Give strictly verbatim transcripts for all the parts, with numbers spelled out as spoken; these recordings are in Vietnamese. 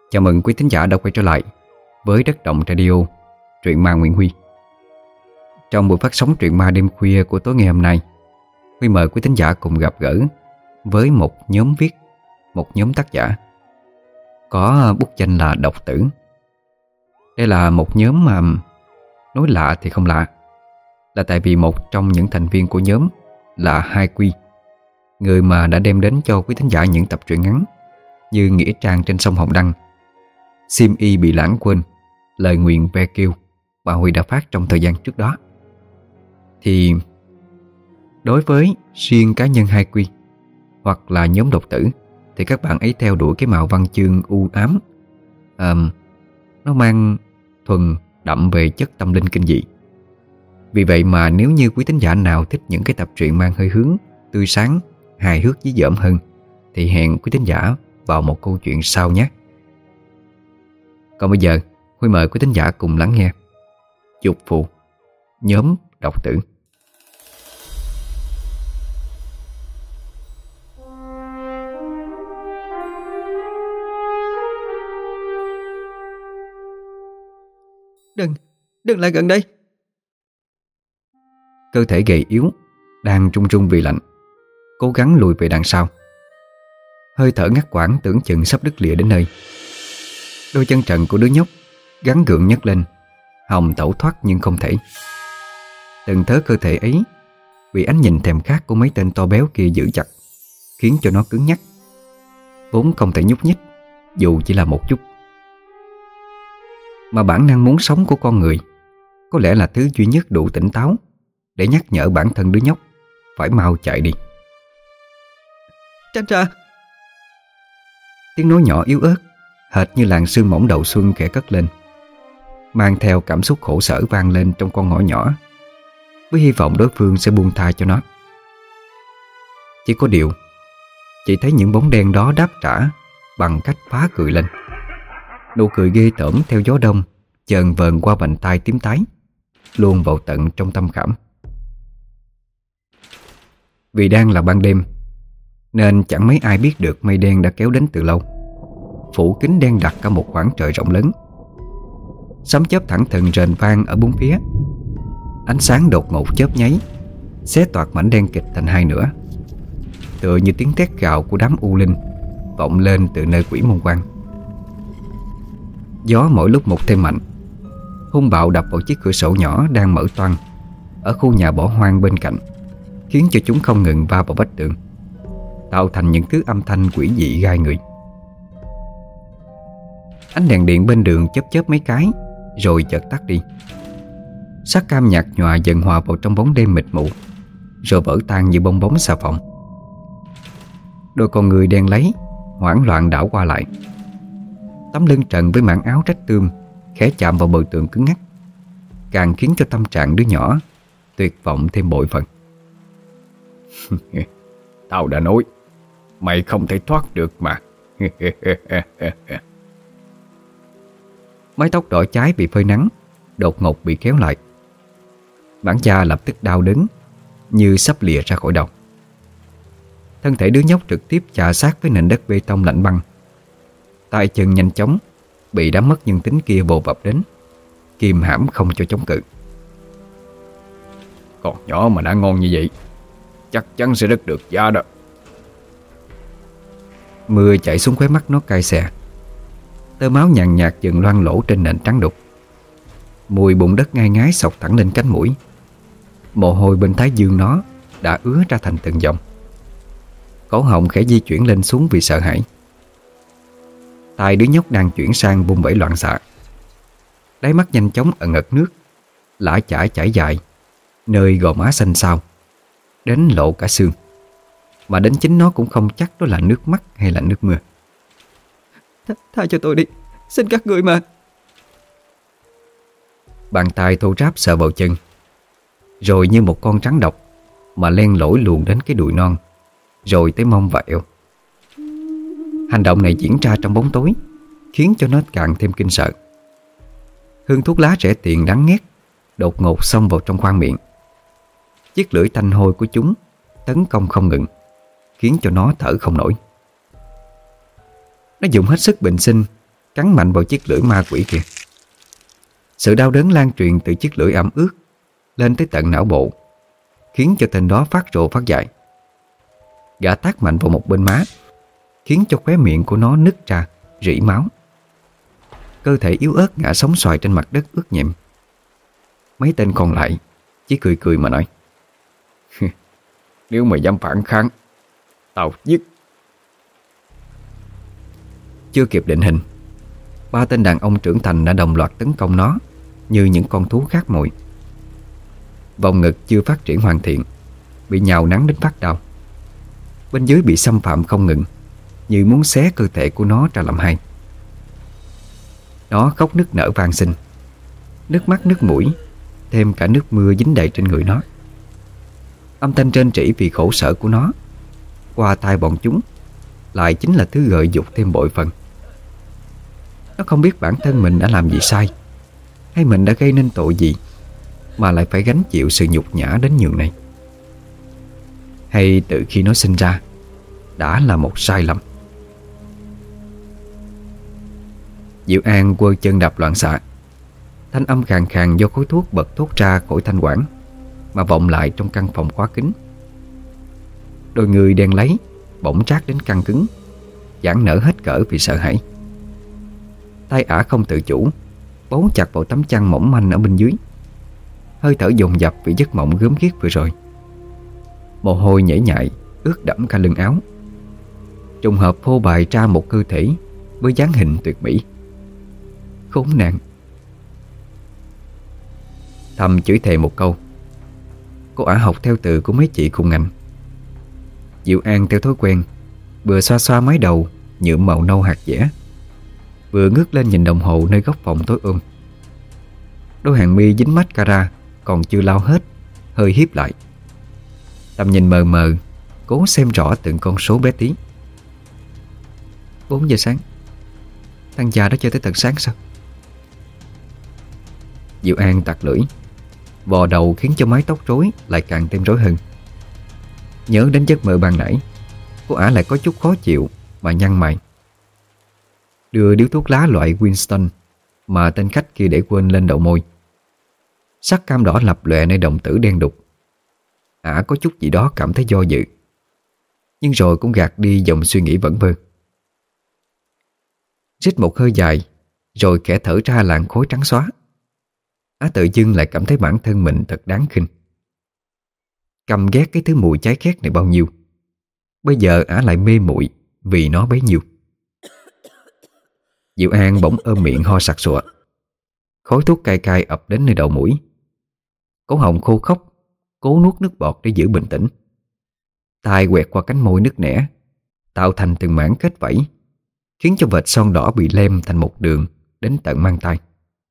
Chào mừng quý thính giả đã quay trở lại với Đất Động Radio, truyện ma Nguyễn Huy. Trong buổi phát sóng truyện ma đêm khuya của tối ngày hôm nay, Huy mời quý thính giả cùng gặp gỡ với một nhóm viết, một nhóm tác giả có bút danh là Độc Tử. Đây là một nhóm mà nói lạ thì không lạ, là tại vì một trong những thành viên của nhóm là Hai Quy, người mà đã đem đến cho quý thính giả những tập truyện ngắn như Nghĩa Trang trên sông Hồng Đăng, Sim Y bị lãng quên, Lời nguyền ve kêu mà Huy đã phát trong thời gian trước đó. Thì đối với riêng cá nhân Hai Quy hoặc là nhóm Độc Tử thì các bạn ấy theo đuổi cái màu văn chương u ám, à, nó mang thuần đậm về chất tâm linh kinh dị. Vì vậy mà nếu như quý thính giả nào thích những cái tập truyện mang hơi hướng tươi sáng, hài hước dí dỏm hơn thì hẹn quý thính giả vào một câu chuyện sau nhé. Còn bây giờ Huy mời quý thính giả cùng lắng nghe Dục Phụ, nhóm Độc Tử. Đừng, đừng lại gần đây. Cơ thể gầy yếu đang run run vì lạnh, cố gắng lùi về đằng sau. Hơi thở ngắt quãng tưởng chừng sắp đứt lìa đến nơi. Đôi chân trần của đứa nhóc gắng gượng nhấc lên, hòng tẩu thoát nhưng không thể. Từng thớ cơ thể ấy bị ánh nhìn thèm khát của mấy tên to béo kia giữ chặt, khiến cho nó cứng nhắc, vốn không thể nhúc nhích dù chỉ là một chút. Mà bản năng muốn sống của con người có lẽ là thứ duy nhất đủ tỉnh táo để nhắc nhở bản thân đứa nhóc phải mau chạy đi. Tránh ra. Tiếng nói nhỏ yếu ớt, hệt như làn sương mỏng đầu xuân khẽ cất lên, mang theo cảm xúc khổ sở vang lên trong con ngõ nhỏ, với hy vọng đối phương sẽ buông tha cho nó. Chỉ có điều, chỉ thấy những bóng đen đó đáp trả bằng cách phá cười lên. Nụ cười ghê tởm theo gió đông chờn vờn qua vành tai tím tái, luôn vào tận trong tâm khảm. Vì đang là ban đêm nên chẳng mấy ai biết được mây đen đã kéo đến từ lâu, phủ kín đen đặc cả một khoảng trời rộng lớn. Sấm chớp thẳng thừng rền vang ở bốn phía. Ánh sáng đột ngột chớp nháy, xé toạc mảnh đen kịt thành hai nửa, tựa như tiếng thét gào của đám u linh vọng lên từ nơi quỷ môn quan. Gió mỗi lúc một thêm mạnh, hung bạo đập vào chiếc cửa sổ nhỏ đang mở toang ở khu nhà bỏ hoang bên cạnh, khiến cho chúng không ngừng va vào vách tường, tạo thành những thứ âm thanh quỷ dị gai người. Ánh đèn điện bên đường chớp chớp mấy cái rồi chợt tắt đi. Sắc cam nhạt nhòa dần hòa vào trong bóng đêm mịt mù, rồi vỡ tan như bong bóng xà phòng. Đôi con người đen láy hoảng loạn đảo qua lại. Tấm lưng trần với mảng áo rách tươm khẽ chạm vào bờ tường cứng ngắc, càng khiến cho tâm trạng đứa nhỏ tuyệt vọng thêm bội phần. Tao đã nói mày không thể thoát được mà. Mái tóc đỏ cháy bị phơi nắng đột ngột bị kéo lại. Bản cha lập tức đau đớn như sắp lìa ra khỏi đầu. Thân thể đứa nhóc trực tiếp chà sát với nền đất bê tông lạnh băng. Tay chân nhanh chóng bị đám mất nhân tính kia vồ vập đến, kìm hãm không cho chống cự. Còn nhỏ mà đã ngon như vậy, chắc chắn sẽ rất được da đó. Mưa chảy xuống khóe mắt nó cay xè. Tơ máu nhàn nhạt dần loang lỗ trên nền trắng đục. Mùi bùn đất ngai ngái xộc thẳng lên cánh mũi. Mồ hôi bên thái dương nó đã ứa ra thành từng dòng. Cổ họng khẽ di chuyển lên xuống vì sợ hãi. Tai đứa nhóc đang chuyển sang bung bẩy loạn xạ. Đáy mắt nhanh chóng ẩn ẩn nước, lã chả chảy dài nơi gò má xanh xao, đến lộ cả xương. Mà đến chính nó cũng không chắc đó là nước mắt hay là nước mưa. Th Tha cho tôi đi, xin các người mà. Bàn tay thô ráp sờ vào chân, rồi như một con rắn độc mà len lỏi luồn đến cái đùi non, rồi tới mông và eo. Hành động này diễn ra trong bóng tối, khiến cho nó càng thêm kinh sợ. Hương thuốc lá rẻ tiền đắng ngét đột ngột xông vào trong khoang miệng. Chiếc lưỡi tanh hôi của chúng tấn công không ngừng, khiến cho nó thở không nổi. Nó dùng hết sức bình sinh cắn mạnh vào chiếc lưỡi ma quỷ kia. Sự đau đớn lan truyền từ chiếc lưỡi ẩm ướt lên tới tận não bộ, khiến cho tên đó phát rồ phát dại. Gã tát mạnh vào một bên má, khiến cho khóe miệng của nó nứt ra, rỉ máu. Cơ thể yếu ớt ngã sóng xoài trên mặt đất ướt nhẹm. Mấy tên còn lại chỉ cười cười mà nói: Nếu mày dám phản kháng, tao giết. Chưa kịp định hình, ba tên đàn ông trưởng thành đã đồng loạt tấn công nó như những con thú khát mồi. Vòng ngực chưa phát triển hoàn thiện, bị nhào nắng đến phát đau. Bên dưới bị xâm phạm không ngừng, như muốn xé cơ thể của nó ra làm hai. Nó khóc nức nở van xin, nước mắt nước mũi, thêm cả nước mưa dính đầy trên người nó. Âm thanh rên rỉ vì khổ sở của nó qua tai bọn chúng lại chính là thứ gợi dục thêm bội phần. Nó không biết bản thân mình đã làm gì sai, hay mình đã gây nên tội gì mà lại phải gánh chịu sự nhục nhã đến nhường này. Hay từ khi nó sinh ra đã là một sai lầm. Diệu An quơ chân đạp loạn xạ. Thanh âm khàn khàn do khói thuốc bật thốt ra khỏi thanh quản mà vọng lại trong căn phòng khóa kín. Đôi người đen láy bỗng trát đến căng cứng, giãn nở hết cỡ vì sợ hãi. Tay ả không tự chủ bấu chặt vào tấm chăn mỏng manh ở bên dưới. Hơi thở dồn dập vì giấc mộng gớm ghiếc vừa rồi. Mồ hôi nhễ nhại ướt đẫm cả lưng áo. Trùng hợp phô bày ra một cơ thể với dáng hình tuyệt mỹ. Khốn nạn. Thầm chửi thề một câu. Cô ả học theo từ của mấy chị cùng ngành. Diệu An theo thói quen vừa xoa xoa mái đầu nhuộm màu nâu hạt dẻ, vừa ngước lên nhìn đồng hồ nơi góc phòng tối ôm. Đôi hàng mi dính mascara còn chưa lau hết, hơi híp lại. Tầm nhìn mờ mờ, cố xem rõ từng con số bé tí. Bốn giờ sáng. Thằng già đó chơi tới tận sáng sao? Diệu An tặc lưỡi, vò đầu khiến cho mái tóc rối lại càng thêm rối hơn. Nhớ đến giấc mơ ban nãy, cô ả lại có chút khó chịu mà nhăn mày. Đưa điếu thuốc lá loại Winston mà tên khách kia để quên lên đầu môi. Sắc cam đỏ lập lòe nơi đồng tử đen đục. Ả có chút gì đó cảm thấy do dự, nhưng rồi cũng gạt đi dòng suy nghĩ vẩn vơ. Rít một hơi dài, rồi khẽ thở ra làn khói trắng xóa. Á tự dưng lại cảm thấy bản thân mình thật đáng khinh. Căm ghét cái thứ mùi cháy khét này bao nhiêu, bây giờ Á lại mê muội vì nó bấy nhiêu. Diệu An bỗng ôm miệng ho sặc sụa. Khói thuốc cay cay ập đến nơi đầu mũi. Cổ họng khô khốc, cố nuốt nước bọt để giữ bình tĩnh. Tai quẹt qua cánh môi nứt nẻ, tạo thành từng mảng kết vảy, khiến cho vệt son đỏ bị lem thành một đường đến tận mang tai.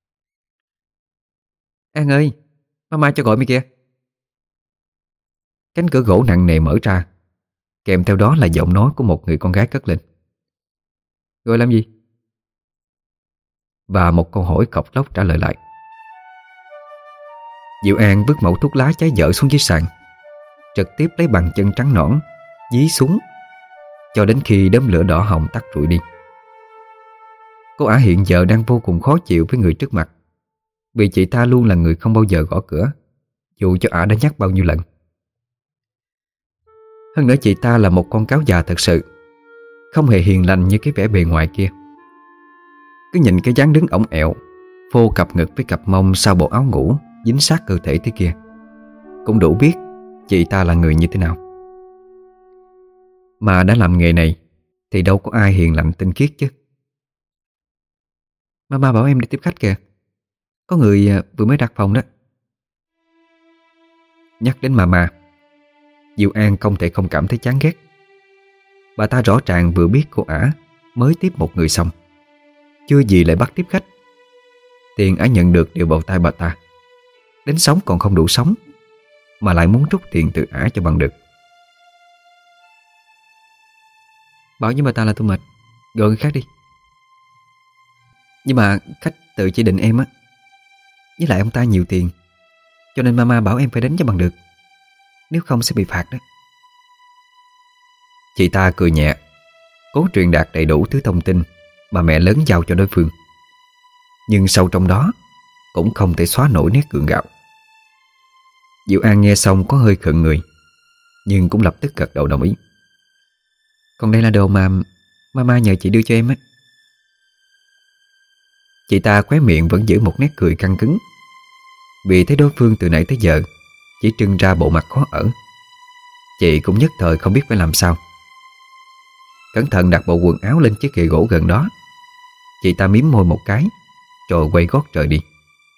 An ơi, mama cho gọi mày kìa. Cánh cửa gỗ nặng nề mở ra, kèm theo đó là giọng nói của một người con gái cất lên. Gọi làm gì? Và một câu hỏi cộc lốc trả lời lại. Diệu An vứt mẩu thuốc lá cháy dở xuống dưới sàn, trực tiếp lấy bàn chân trắng nõn dí xuống cho đến khi đốm lửa đỏ hồng tắt rụi đi. Cô ả hiện giờ đang vô cùng khó chịu với người trước mặt, vì chị ta luôn là người không bao giờ gõ cửa, dù cho ả đã nhắc bao nhiêu lần. Hơn nữa chị ta là một con cáo già thật sự, không hề hiền lành như cái vẻ bề ngoài kia. Cứ nhìn cái dáng đứng ổng ẹo, phô cặp ngực với cặp mông sau bộ áo ngủ dính sát cơ thể thế kia, cũng đủ biết chị ta là người như thế nào. Mà đã làm nghề này thì đâu có ai hiền lành tinh khiết chứ. Mama bảo em đi tiếp khách kìa, có người vừa mới đặt phòng đó. Nhắc đến Mama, Diệu An không thể không cảm thấy chán ghét. Bà ta rõ ràng vừa biết cô ả mới tiếp một người xong, chưa gì lại bắt tiếp khách. Tiền ả nhận được đều vào tay bà ta, đến sống còn không đủ sống mà lại muốn rút tiền từ ả cho bằng được. Bảo với bà ta là tôi mệt, gọi người khác đi. Nhưng mà khách tự chỉ định em á, với lại ông ta nhiều tiền, cho nên mama bảo em phải đến cho bằng được, nếu không sẽ bị phạt đó. Chị ta cười nhẹ, cố truyền đạt đầy đủ thứ thông tin mà mẹ lớn giao cho đối phương. Nhưng sâu trong đó cũng không thể xóa nổi nét gượng gạo. Diệu An nghe xong có hơi khựng người, nhưng cũng lập tức gật đầu đồng ý. Còn đây là đồ mà Mama nhờ chị đưa cho em á. Chị ta khóe miệng vẫn giữ một nét cười căng cứng, vì thấy đối phương từ nãy tới giờ chỉ trưng ra bộ mặt khó ở. Chị cũng nhất thời không biết phải làm sao. Cẩn thận đặt bộ quần áo lên chiếc kệ gỗ gần đó. Chị ta mím môi một cái, rồi quay gót rời đi.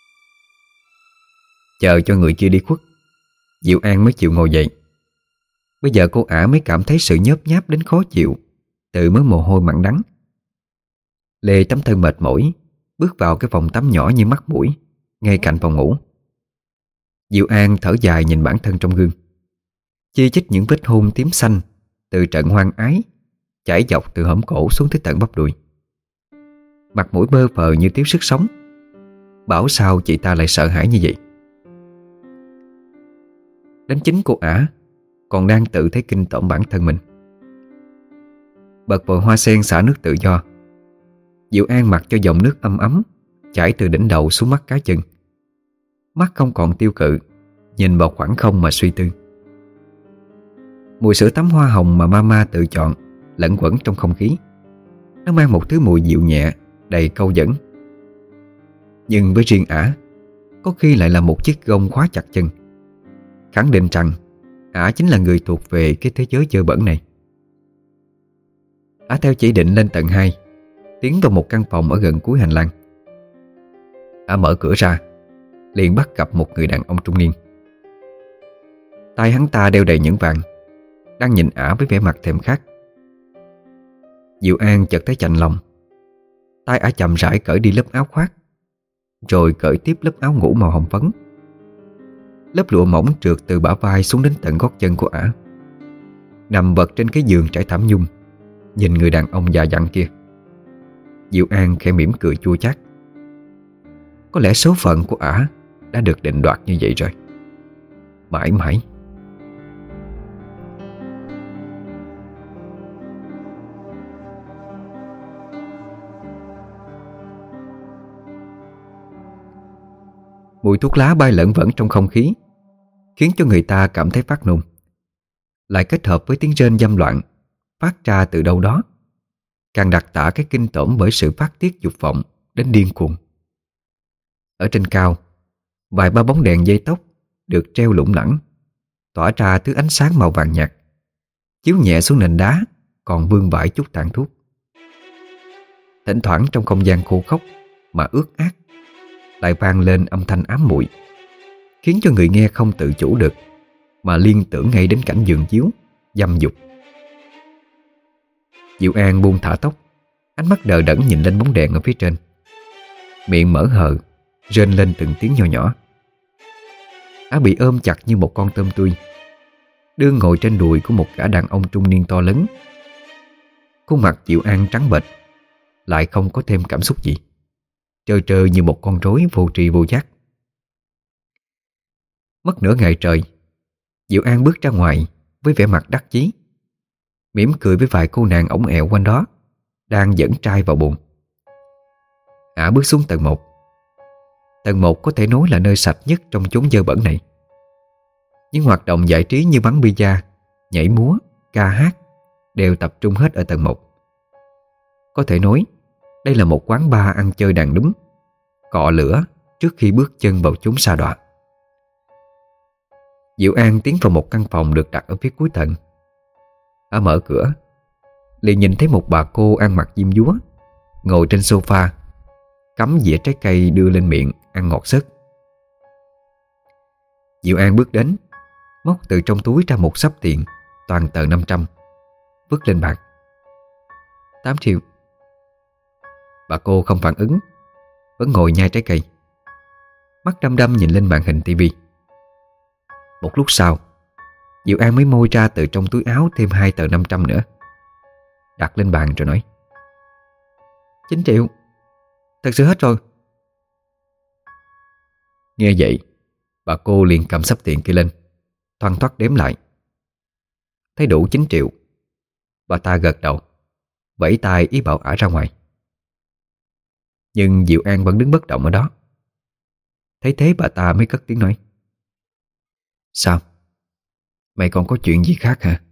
Chờ cho người kia đi khuất, Diệu An mới chịu ngồi dậy. Bây giờ cô ả mới cảm thấy sự nhớp nháp đến khó chịu từ mớ mồ hôi mặn đắng. Lê tấm thân mệt mỏi bước vào cái phòng tắm nhỏ như mắt mũi ngay cạnh phòng ngủ. Diệu An thở dài nhìn bản thân trong gương, chi chít những vết hôn tím xanh từ trận hoang ái chảy dọc từ hõm cổ xuống tới tận bắp đùi. Mặt mũi bơ phờ như thiếu sức sống. Bảo sao chị ta lại sợ hãi như vậy. Đến chính cô ả còn đang tự thấy kinh tởm bản thân mình. Bật vòi hoa sen xả nước tự do. Diệu An mặc cho dòng nước ấm ấm chảy từ đỉnh đầu xuống mắt cá chân. Mắt không còn tiêu cự, nhìn vào khoảng không mà suy tư. Mùi sữa tắm hoa hồng mà Mama tự chọn lẫn quẩn trong không khí. Nó mang một thứ mùi dịu nhẹ, đầy câu dẫn. Nhưng với riêng ả, có khi lại là một chiếc gông khóa chặt chân, khẳng định rằng ả chính là người thuộc về cái thế giới dơ bẩn này. Ả theo chỉ định lên tầng hai, tiến vào một căn phòng ở gần cuối hành lang. Ả mở cửa ra, liền bắt gặp một người đàn ông trung niên. Tai hắn ta đeo đầy nhẫn vàng, đang nhìn ả với vẻ mặt thèm khát. Diệu An chợt thấy chạnh lòng. Tay ả chậm rãi cởi đi lớp áo khoác, rồi cởi tiếp lớp áo ngủ màu hồng phấn. Lớp lụa mỏng trượt từ bả vai xuống đến tận gót chân của ả. Nằm vật trên cái giường trải thảm nhung, nhìn người đàn ông già dặn kia, Diệu An khẽ mỉm cười chua chát. Có lẽ số phận của ả đã được định đoạt như vậy rồi. Mãi mãi. Mùi thuốc lá bay lởn vởn trong không khí, khiến cho người ta cảm thấy phát nôn. Lại kết hợp với tiếng rên dâm loạn phát ra từ đâu đó, càng đặc tả cái kinh tởm bởi sự phát tiết dục vọng đến điên cuồng. Ở trên cao, vài ba bóng đèn dây tóc được treo lủng lẳng, tỏa ra thứ ánh sáng màu vàng nhạt, chiếu nhẹ xuống nền đá còn vương vãi chút tàn thuốc. Thỉnh thoảng trong không gian khô khốc mà ướt át lại vang lên âm thanh ám muội, khiến cho người nghe không tự chủ được mà liên tưởng ngay đến cảnh giường chiếu dâm dục. Diệu An buông thả tóc, ánh mắt đờ đẫn nhìn lên bóng đèn ở phía trên, miệng mở hờ rên lên từng tiếng nhỏ nhỏ. Á bị ôm chặt như một con tôm tươi, đương ngồi trên đùi của một gã đàn ông trung niên to lớn. Khuôn mặt Diệu An trắng bệch, lại không có thêm cảm xúc gì, trơ trơ như một con rối vô tri vô giác. Mất nửa ngày trời, Diệu An bước ra ngoài với vẻ mặt đắc chí, mỉm cười với vài cô nàng ổng ẹo quanh đó đang dẫn trai vào buồng. Ả bước xuống tầng một. Tầng một có thể nói là nơi sạch nhất trong chốn dơ bẩn này. Những hoạt động giải trí như bắn bida, nhảy múa, ca hát đều tập trung hết ở tầng một. Có thể nói đây là một quán bar ăn chơi đàn đúng, cọ lửa trước khi bước chân vào chốn sa đọa. Diệu An tiến vào một căn phòng được đặt ở phía cuối tầng. Ả mở cửa, liền nhìn thấy một bà cô ăn mặc diêm dúa ngồi trên sofa, cắm dĩa trái cây đưa lên miệng ăn ngọt xớt. Diệu An bước đến, móc từ trong túi ra một xấp tiền toàn tờ năm trăm, vứt lên bàn. Tám triệu. Bà cô không phản ứng, vẫn ngồi nhai trái cây, mắt đăm đăm nhìn lên màn hình tivi. Một lúc sau, Diệu An mới moi ra từ trong túi áo thêm hai tờ năm trăm nữa, đặt lên bàn rồi nói: Chín triệu. Thật sự hết rồi. Nghe vậy, bà cô liền cầm xấp tiền kia lên, thoăn thoắt đếm lại. Thấy đủ chín triệu, bà ta gật đầu, vẫy tay ý bảo ả ra ngoài. Nhưng Diệu An vẫn đứng bất động ở đó. Thấy thế bà ta mới cất tiếng nói: Sao? Mày còn có chuyện gì khác hả?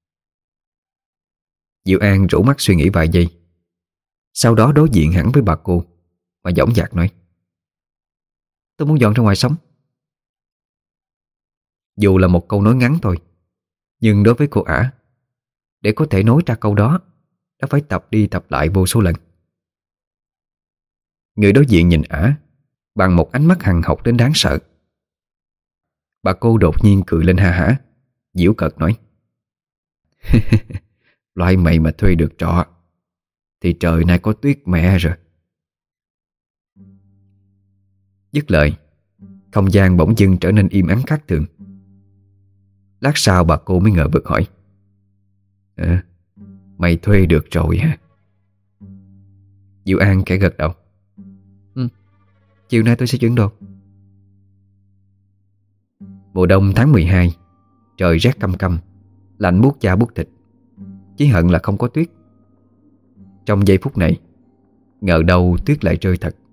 Diệu An rũ mắt suy nghĩ vài giây, sau đó đối diện hẳn với bà cô mà dõng dạc nói: Tôi muốn dọn ra ngoài sống. Dù là một câu nói ngắn thôi, nhưng đối với cô ả, để có thể nói ra câu đó đã phải tập đi tập lại vô số lần. Người đối diện nhìn ả bằng một ánh mắt hằn học đến đáng sợ. Bà cô đột nhiên cười lên ha hả, giễu cợt nói: Loại mày mà thuê được trọ thì trời nay có tuyết mẹ rồi. Dứt lời, không gian bỗng dưng trở nên im ắng khác thường. Lát sau bà cô mới ngờ vực hỏi: à, Mày thuê được rồi hả? Diệu An khẽ gật đầu: Ừ, chiều nay tôi sẽ chuyển đồ. Mùa đông tháng mười hai, trời rét căm căm, lạnh buốt da buốt thịt. Chỉ hận là không có tuyết. Trong giây phút này, ngờ đâu tuyết lại rơi thật.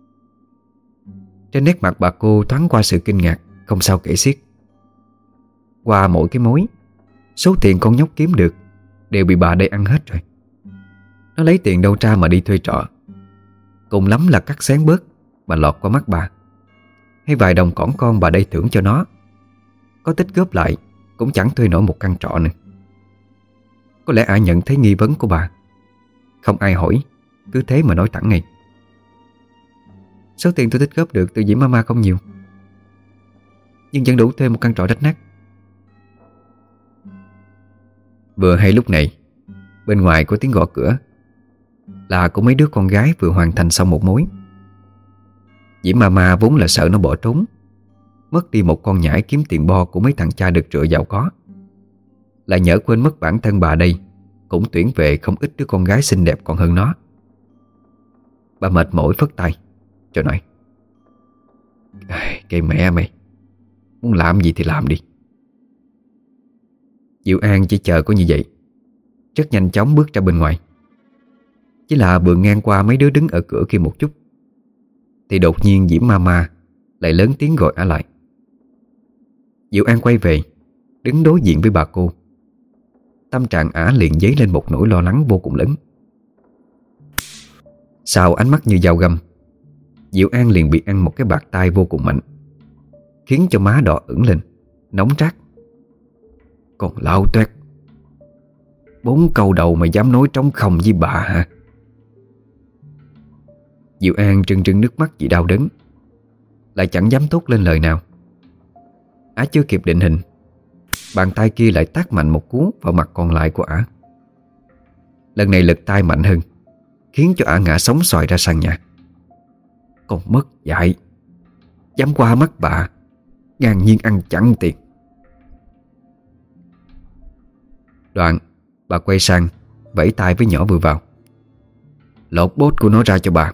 Trên nét mặt bà cô thoáng qua sự kinh ngạc không sao kể xiết. Qua mỗi cái mối, số tiền con nhóc kiếm được đều bị bà đây ăn hết rồi. Nó lấy tiền đâu ra mà đi thuê trọ? Cùng lắm là cắt xén bớt mà lọt qua mắt bà, hay vài đồng cỏn con bà đây thưởng cho nó. Có tích góp lại cũng chẳng thuê nổi một căn trọ nữa. Có lẽ ả nhận thấy nghi vấn của bà, không ai hỏi, cứ thế mà nói thẳng ngay: Số tiền tôi tích góp được từ Diễm Mama không nhiều, nhưng vẫn đủ thuê một căn trọ rách nát. Vừa hay lúc này, bên ngoài có tiếng gõ cửa, là của mấy đứa con gái vừa hoàn thành xong một mối. Diễm Mama vốn là sợ nó bỏ trốn, mất đi một con nhãi kiếm tiền bo của mấy thằng cha được rựa giàu có, lại nhỡ quên mất bản thân bà đây cũng tuyển về không ít đứa con gái xinh đẹp còn hơn nó. Bà mệt mỏi phất tay rồi nói: Cái mẹ mày, muốn làm gì thì làm đi. Diệu An chỉ chờ có như vậy, rất nhanh chóng bước ra bên ngoài. Chỉ là vừa ngang qua mấy đứa đứng ở cửa kia một chút, thì đột nhiên Diễm Mama lại lớn tiếng gọi ả lại. Diệu An quay về, đứng đối diện với bà cô. Tâm trạng ả liền dấy lên một nỗi lo lắng vô cùng lớn. Sau ánh mắt như dao găm, Diệu An liền bị ăn một cái bạt tai vô cùng mạnh, khiến cho má đỏ ửng lên, nóng rát. Còn lao toét, bốn câu đầu mày dám nói trống không với bà hả? Diệu An trừng trừng nước mắt vì đau đớn, lại chẳng dám thốt lên lời nào. Ả chưa kịp định hình, bàn tay kia lại tát mạnh một cú vào mặt còn lại của ả. Lần này lực tay mạnh hơn, khiến cho ả ngã sóng xoài ra sàn nhà. Còn mất dạy, dám qua mắt bà, ngang nhiên ăn chặn tiền. Đoạn bà quay sang vẫy tay với nhỏ vừa vào: Lột bốt của nó ra cho bà.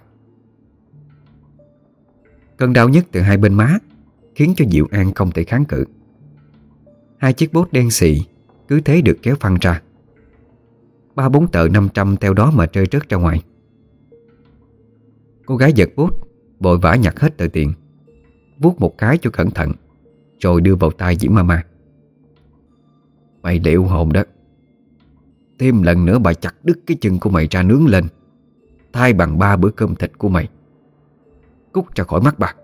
Cơn đau nhức từ hai bên má khiến cho Diệu An không thể kháng cự. Hai chiếc bốt đen xì cứ thế được kéo phăng ra. Ba bốn tờ năm trăm theo đó mà rơi rớt ra ngoài. Cô gái giật bốt, vội vã nhặt hết tờ tiền, vuốt một cái cho cẩn thận, rồi đưa vào tay Diễm Mama. Mày liệu hồn đó. Thêm lần nữa bà chặt đứt cái chân của mày ra nướng lên, thay bằng ba bữa cơm thịt của mày. Cút ra khỏi mắt bà.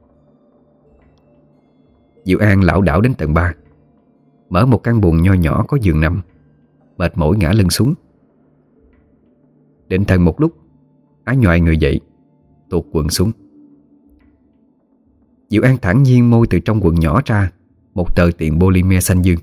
Diệu An lảo đảo đến tầng ba, mở một căn buồng nho nhỏ có giường nằm, mệt mỏi ngã lưng xuống. Định thần một lúc, ả nhoài người dậy, tuột quần xuống. Diệu An thản nhiên môi từ trong quần nhỏ ra một tờ tiền polymer xanh dương.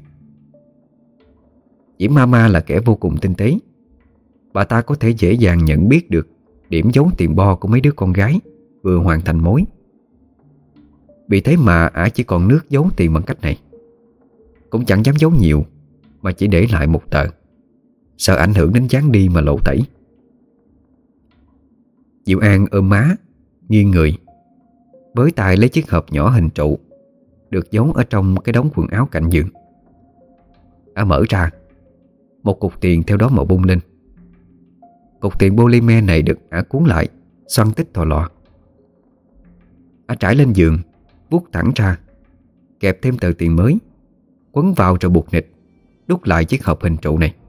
Diễm Mama là kẻ vô cùng tinh tế. Bà ta có thể dễ dàng nhận biết được điểm giấu tiền bo của mấy đứa con gái vừa hoàn thành mối. Vì thế mà ả chỉ còn nước giấu tiền bằng cách này. Cũng chẳng dám giấu nhiều, mà chỉ để lại một tờ, sợ ảnh hưởng đến dáng đi mà lộ tẩy. Diệu An ôm má, nghiêng người, với tay lấy chiếc hộp nhỏ hình trụ được giấu ở trong cái đống quần áo cạnh giường. Ả mở ra, một cục tiền theo đó mà bung lên. Cục tiền polymer này được ả cuốn lại xoăn tích thò lọ. Á trải lên giường, vuốt thẳng ra, kẹp thêm tờ tiền mới, quấn vào rồi buộc nịch, đút lại chiếc hộp hình trụ này.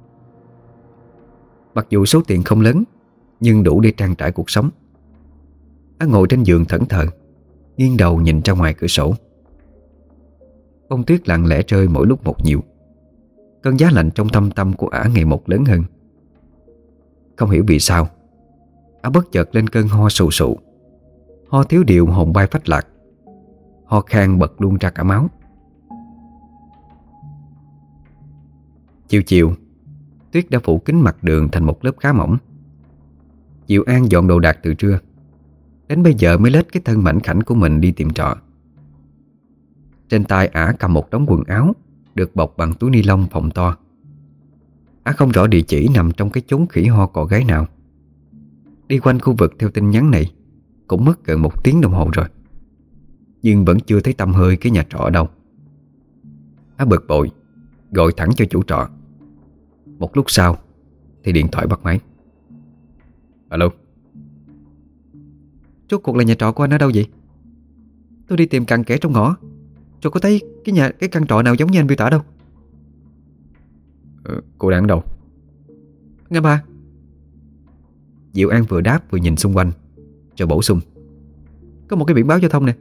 Mặc dù số tiền không lớn, nhưng đủ để trang trải cuộc sống. Á ngồi trên giường thẫn thờ, nghiêng đầu nhìn ra ngoài cửa sổ. Bông tuyết lặng lẽ rơi mỗi lúc một nhiều. Cơn giá lạnh trong thâm tâm của Ả ngày một lớn hơn. Không hiểu vì sao, Ả bất chợt lên cơn ho sù sụ, ho thiếu điệu hồn bay phách lạc, ho khan bật luôn ra cả máu. Chiều chiều, tuyết đã phủ kín mặt đường thành một lớp khá mỏng. Diệu An dọn đồ đạc từ trưa, đến bây giờ mới lết cái thân mảnh khảnh của mình đi tìm trọ. Trên tay Ả cầm một đống quần áo được bọc bằng túi ni lông phồng to. Ả không rõ địa chỉ nằm trong cái chốn khỉ ho cọ gáy nào. Đi quanh khu vực theo tin nhắn này cũng mất gần một tiếng đồng hồ rồi, nhưng vẫn chưa thấy tăm hơi cái nhà trọ ở đâu. Ả bực bội gọi thẳng cho chủ trọ. Một lúc sau thì điện thoại bắt máy. Alo. Rốt cuộc là nhà trọ của anh ở đâu vậy? Tôi đi tìm cặn kẽ trong ngõ, rồi có thấy cái nhà cái căn trọ nào giống như anh miêu tả đâu. ờ, Cô đang ở đâu? Nghe ba. Diệu An vừa đáp vừa nhìn xung quanh, rồi bổ sung. Có một cái biển báo giao thông nè.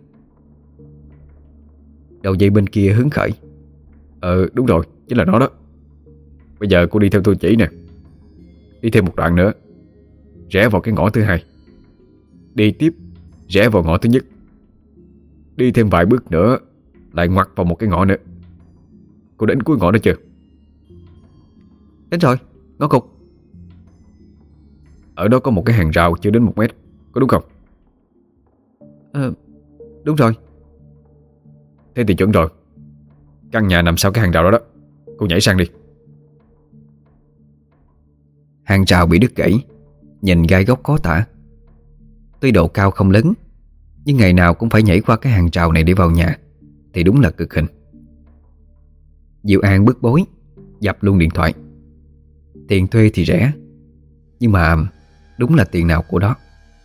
Đầu dây bên kia hứng khởi. Ờ đúng rồi, chính là nó đó. Bây giờ cô đi theo tôi chỉ nè. Đi thêm một đoạn nữa, rẽ vào cái ngõ thứ hai. Đi tiếp, rẽ vào ngõ thứ nhất. Đi thêm vài bước nữa, lại ngoặt vào một cái ngõ nữa. Cô đến cuối ngõ đó chưa? Đến rồi, ngõ cụt. Ở đó có một cái hàng rào chưa đến một mét, có đúng không? Ờ, đúng rồi. Thế thì chuẩn rồi. Căn nhà nằm sau cái hàng rào đó đó. Cô nhảy sang đi. Hàng rào bị đứt gãy, nhìn gai góc khó tả. Tuy độ cao không lớn, nhưng ngày nào cũng phải nhảy qua cái hàng rào này để vào nhà thì đúng là cực hình. Diệu An bức bối, dập luôn điện thoại. Tiền thuê thì rẻ, nhưng mà đúng là tiền nào của đó.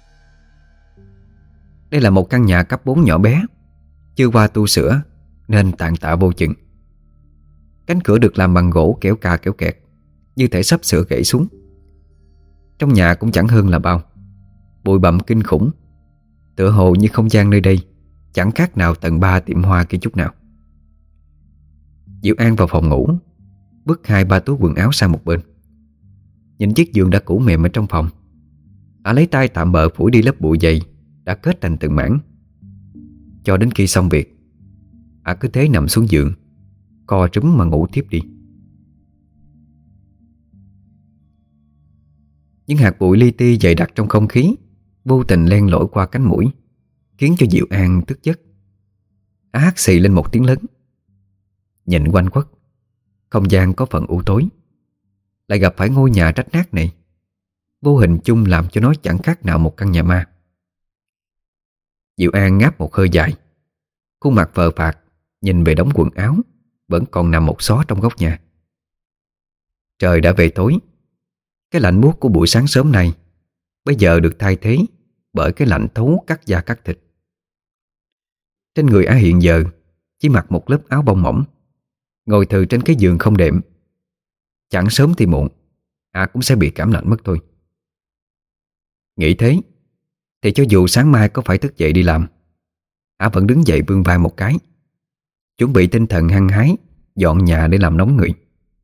Đây là một căn nhà cấp bốn nhỏ bé, chưa qua tu sửa nên tàn tạ vô chừng. Cánh cửa được làm bằng gỗ kéo cà kéo kẹt, như thể sắp sửa gãy xuống. Trong nhà cũng chẳng hơn là bao. Bụi bặm kinh khủng, tựa hồ như không gian nơi đây chẳng khác nào tầng ba tiệm hoa kia chút nào. Diệu An vào phòng ngủ, vứt hai ba túi quần áo sang một bên. Nhìn chiếc giường đã cũ mềm ở trong phòng, Ả lấy tay tạm bợ phủi đi lớp bụi dày đã kết thành từng mảng. Cho đến khi xong việc, Ả cứ thế nằm xuống giường, co trúm mà ngủ tiếp đi. Những hạt bụi li ti dày đặc trong không khí vô tình len lỏi qua cánh mũi, khiến cho Diệu An thức giấc. Á hắt xì lên một tiếng lớn. Nhìn quanh quất, không gian có phần u tối. Lại gặp phải ngôi nhà rách nát này, vô hình chung làm cho nó chẳng khác nào một căn nhà ma. Diệu An ngáp một hơi dài, khuôn mặt phờ phạc nhìn về đống quần áo vẫn còn nằm một xó trong góc nhà. Trời đã về tối. Cái lạnh buốt của buổi sáng sớm này bây giờ được thay thế bởi cái lạnh thấu cắt da cắt thịt. Trên người Á hiện giờ chỉ mặc một lớp áo bông mỏng, ngồi thừ trên cái giường không đệm. Chẳng sớm thì muộn Á cũng sẽ bị cảm lạnh mất thôi. Nghĩ thế thì cho dù sáng mai có phải thức dậy đi làm, Á vẫn đứng dậy vươn vai một cái, chuẩn bị tinh thần hăng hái dọn nhà để làm nóng người.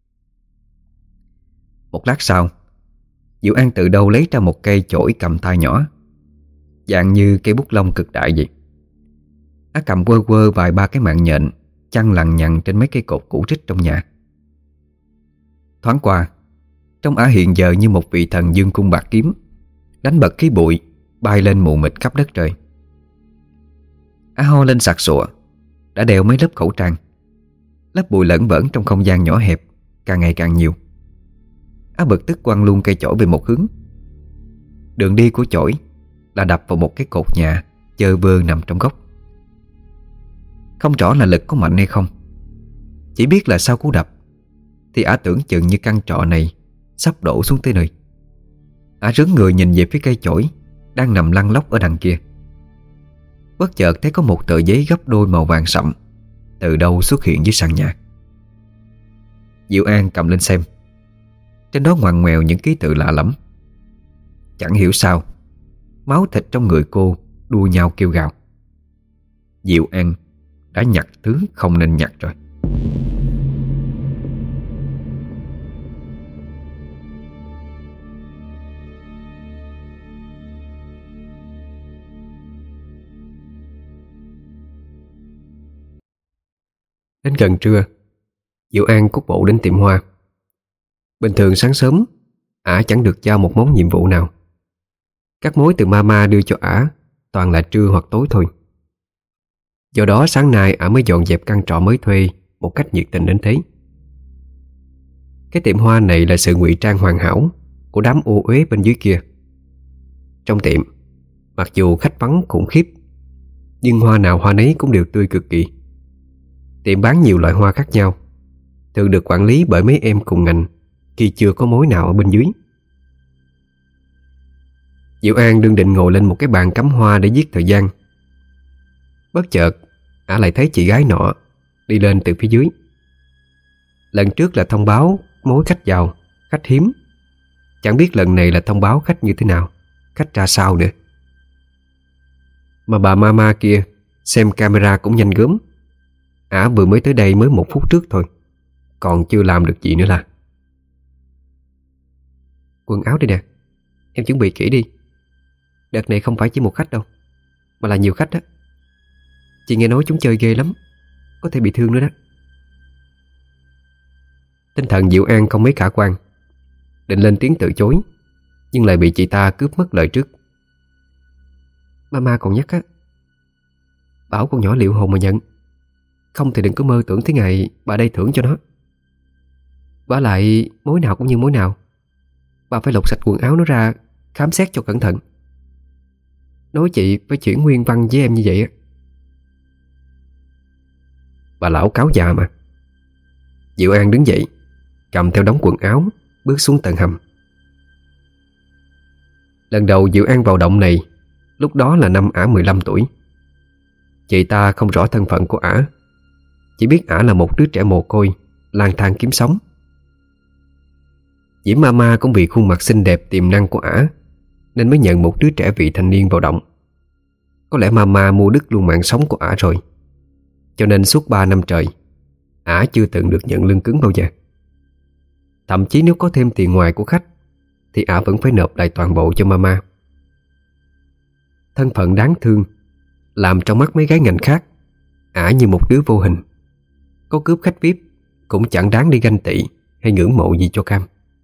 Một lát sau, Diệu An từ đâu lấy ra một cây chổi cầm tay nhỏ, dạng như cây bút lông cực đại vậy. Á cầm quơ quơ vài ba cái mạng nhện chăn lằn nhằn trên mấy cây cột cũ rích trong nhà. Thoáng qua, trong Á hiện giờ như một vị thần dương cung bạc kiếm, đánh bật khí bụi bay lên mù mịt khắp đất trời. Á ho lên sặc sụa, đã đeo mấy lớp khẩu trang. Lớp bụi lởn vởn trong không gian nhỏ hẹp càng ngày càng nhiều. Á bực tức quăng luôn cây chổi về một hướng. Đường đi của chổi là đập vào một cái cột nhà chơ vơ nằm trong góc. Không rõ là lực có mạnh hay không, chỉ biết là sau cú đập thì Á tưởng chừng như căn trọ này sắp đổ xuống tới nơi. Á rướn người nhìn về phía cây chổi, đang nằm lăn lóc ở đằng kia. Bất chợt thấy có một tờ giấy gấp đôi màu vàng sậm từ đâu xuất hiện dưới sàn nhà. Diệu An cầm lên xem. Trên đó ngoằn ngoèo những ký tự lạ lẫm. Chẳng hiểu sao máu thịt trong người cô đua nhau kêu gào. Diệu An đã nhặt thứ không nên nhặt rồi. Đến gần trưa, Diệu An cút bộ đến tiệm hoa. Bình thường sáng sớm ả chẳng được giao một món nhiệm vụ nào. Các mối từ mama đưa cho ả toàn là trưa hoặc tối thôi. Do đó sáng nay ả mới dọn dẹp căn trọ mới thuê một cách nhiệt tình đến thế. Cái tiệm hoa này là sự ngụy trang hoàn hảo của đám ô uế bên dưới kia. Trong tiệm, mặc dù khách vắng khủng khiếp, nhưng hoa nào hoa nấy cũng đều tươi cực kỳ. Tiệm bán nhiều loại hoa khác nhau, thường được quản lý bởi mấy em cùng ngành khi chưa có mối nào ở bên dưới. Diệu An đương định ngồi lên một cái bàn cắm hoa để giết thời gian. Bất chợt ả lại thấy chị gái nọ đi lên từ phía dưới. Lần trước là thông báo mối khách vào, khách hiếm. Chẳng biết lần này là thông báo khách như thế nào, khách ra sao nữa. Mà bà mama kia xem camera cũng nhanh gớm. Ả vừa mới tới đây mới một phút trước thôi, còn chưa làm được gì nữa là. Quần áo đây nè, em chuẩn bị kỹ đi. Đợt này không phải chỉ một khách đâu, mà là nhiều khách đó. Chị nghe nói chúng chơi ghê lắm, có thể bị thương nữa đó. Tinh thần Diệu An không mấy khả quan, định lên tiếng từ chối, nhưng lại bị chị ta cướp mất lời trước. Mama còn nhắc á, bảo con nhỏ liệu hồn mà nhận. Không thì đừng có mơ tưởng tới ngày bà đây thưởng cho nó. Vả lại mối nào cũng như mối nào, bà phải lột sạch quần áo nó ra, khám xét cho cẩn thận. Nói chị phải chuyển nguyên văn với em như vậy á. Bà lão cáo già mà. Diệu An đứng dậy, cầm theo đống quần áo, bước xuống tầng hầm. Lần đầu Diệu An vào động này, lúc đó là năm ả mười lăm tuổi. Chị ta không rõ thân phận của ả, chỉ biết ả là một đứa trẻ mồ côi lang thang kiếm sống. Diễm Mama cũng vì khuôn mặt xinh đẹp tiềm năng của ả nên mới nhận một đứa trẻ vị thanh niên vào động. Có lẽ Mama mua đứt luôn mạng sống của ả rồi, cho nên suốt ba năm trời ả chưa từng được nhận lương cứng bao giờ. Thậm chí nếu có thêm tiền ngoài của khách thì ả vẫn phải nộp lại toàn bộ cho Mama. Thân phận đáng thương làm trong mắt mấy gái ngành khác ả như một đứa vô hình. Có cướp khách vi ai pi cũng chẳng đáng đi ganh tị hay ngưỡng mộ gì cho cam.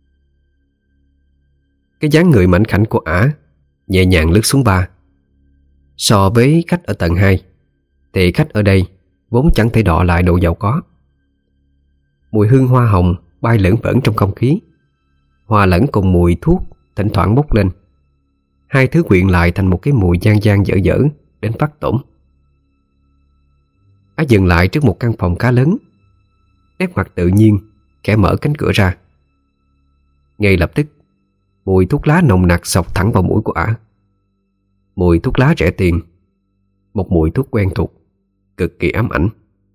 Cái dáng người mảnh khảnh của ả nhẹ nhàng lướt xuống ba. So với khách ở tầng hai thì khách ở đây vốn chẳng thể đọ lại độ giàu có. Mùi hương hoa hồng bay lởn vởn trong không khí, hòa lẫn cùng mùi thuốc thỉnh thoảng bốc lên. Hai thứ quyện lại thành một cái mùi gian gian dở dở đến phát tổn. Ả dừng lại trước một căn phòng khá lớn, nét mặt tự nhiên khẽ mở cánh cửa ra. Ngay lập tức mùi thuốc lá nồng nặc xộc thẳng vào mũi của ả. Mùi thuốc lá rẻ tiền, một mùi thuốc quen thuộc, cực kỳ ám ảnh.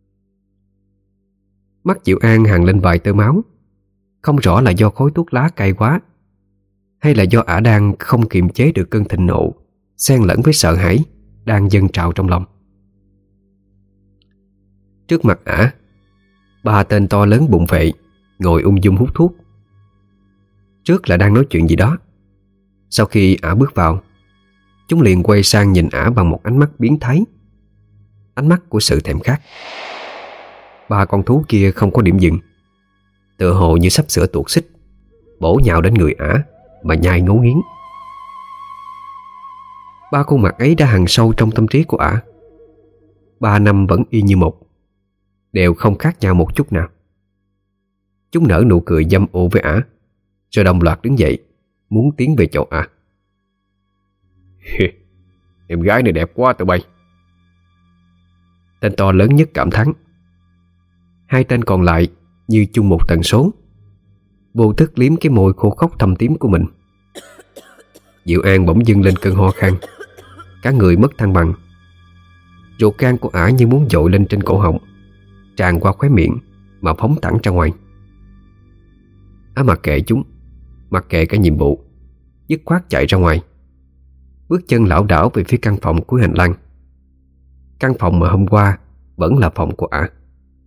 Mắt Diệu An hằn lên vài tơ máu. Không rõ là do khói thuốc lá cay quá, hay là do ả đang không kiềm chế được cơn thịnh nộ xen lẫn với sợ hãi đang dâng trào trong lòng. Trước mặt ả, ba tên to lớn bụng phệ ngồi ung dung hút thuốc. Trước là đang nói chuyện gì đó. Sau khi ả bước vào, chúng liền quay sang nhìn ả bằng một ánh mắt biến thái, ánh mắt của sự thèm khát. Ba con thú kia không có điểm dừng, tựa hồ như sắp sửa tuột xích, bổ nhào đến người ả mà nhai ngấu nghiến. Ba khuôn mặt ấy đã hằn sâu trong tâm trí của ả. Ba năm vẫn y như một, đều không khác nhau một chút nào. Chúng nở nụ cười dâm ô với ả, rồi đồng loạt đứng dậy, muốn tiến về chỗ ả. Em gái này đẹp quá tụi bay. Tên to lớn nhất cảm thán. Hai tên còn lại như chung một tần số, vô thức liếm cái môi khô khốc thâm tím của mình. Diệu An bỗng dưng lên cơn ho khan, cả người mất thăng bằng. Ruột gan của ả như muốn dội lên trên cổ họng, tràn qua khóe miệng mà phóng thẳng ra ngoài. Ả mặc kệ chúng, mặc kệ cả nhiệm vụ, dứt khoát chạy ra ngoài, bước chân lảo đảo về phía căn phòng cuối hành lang. Căn phòng mà hôm qua vẫn là phòng của ả.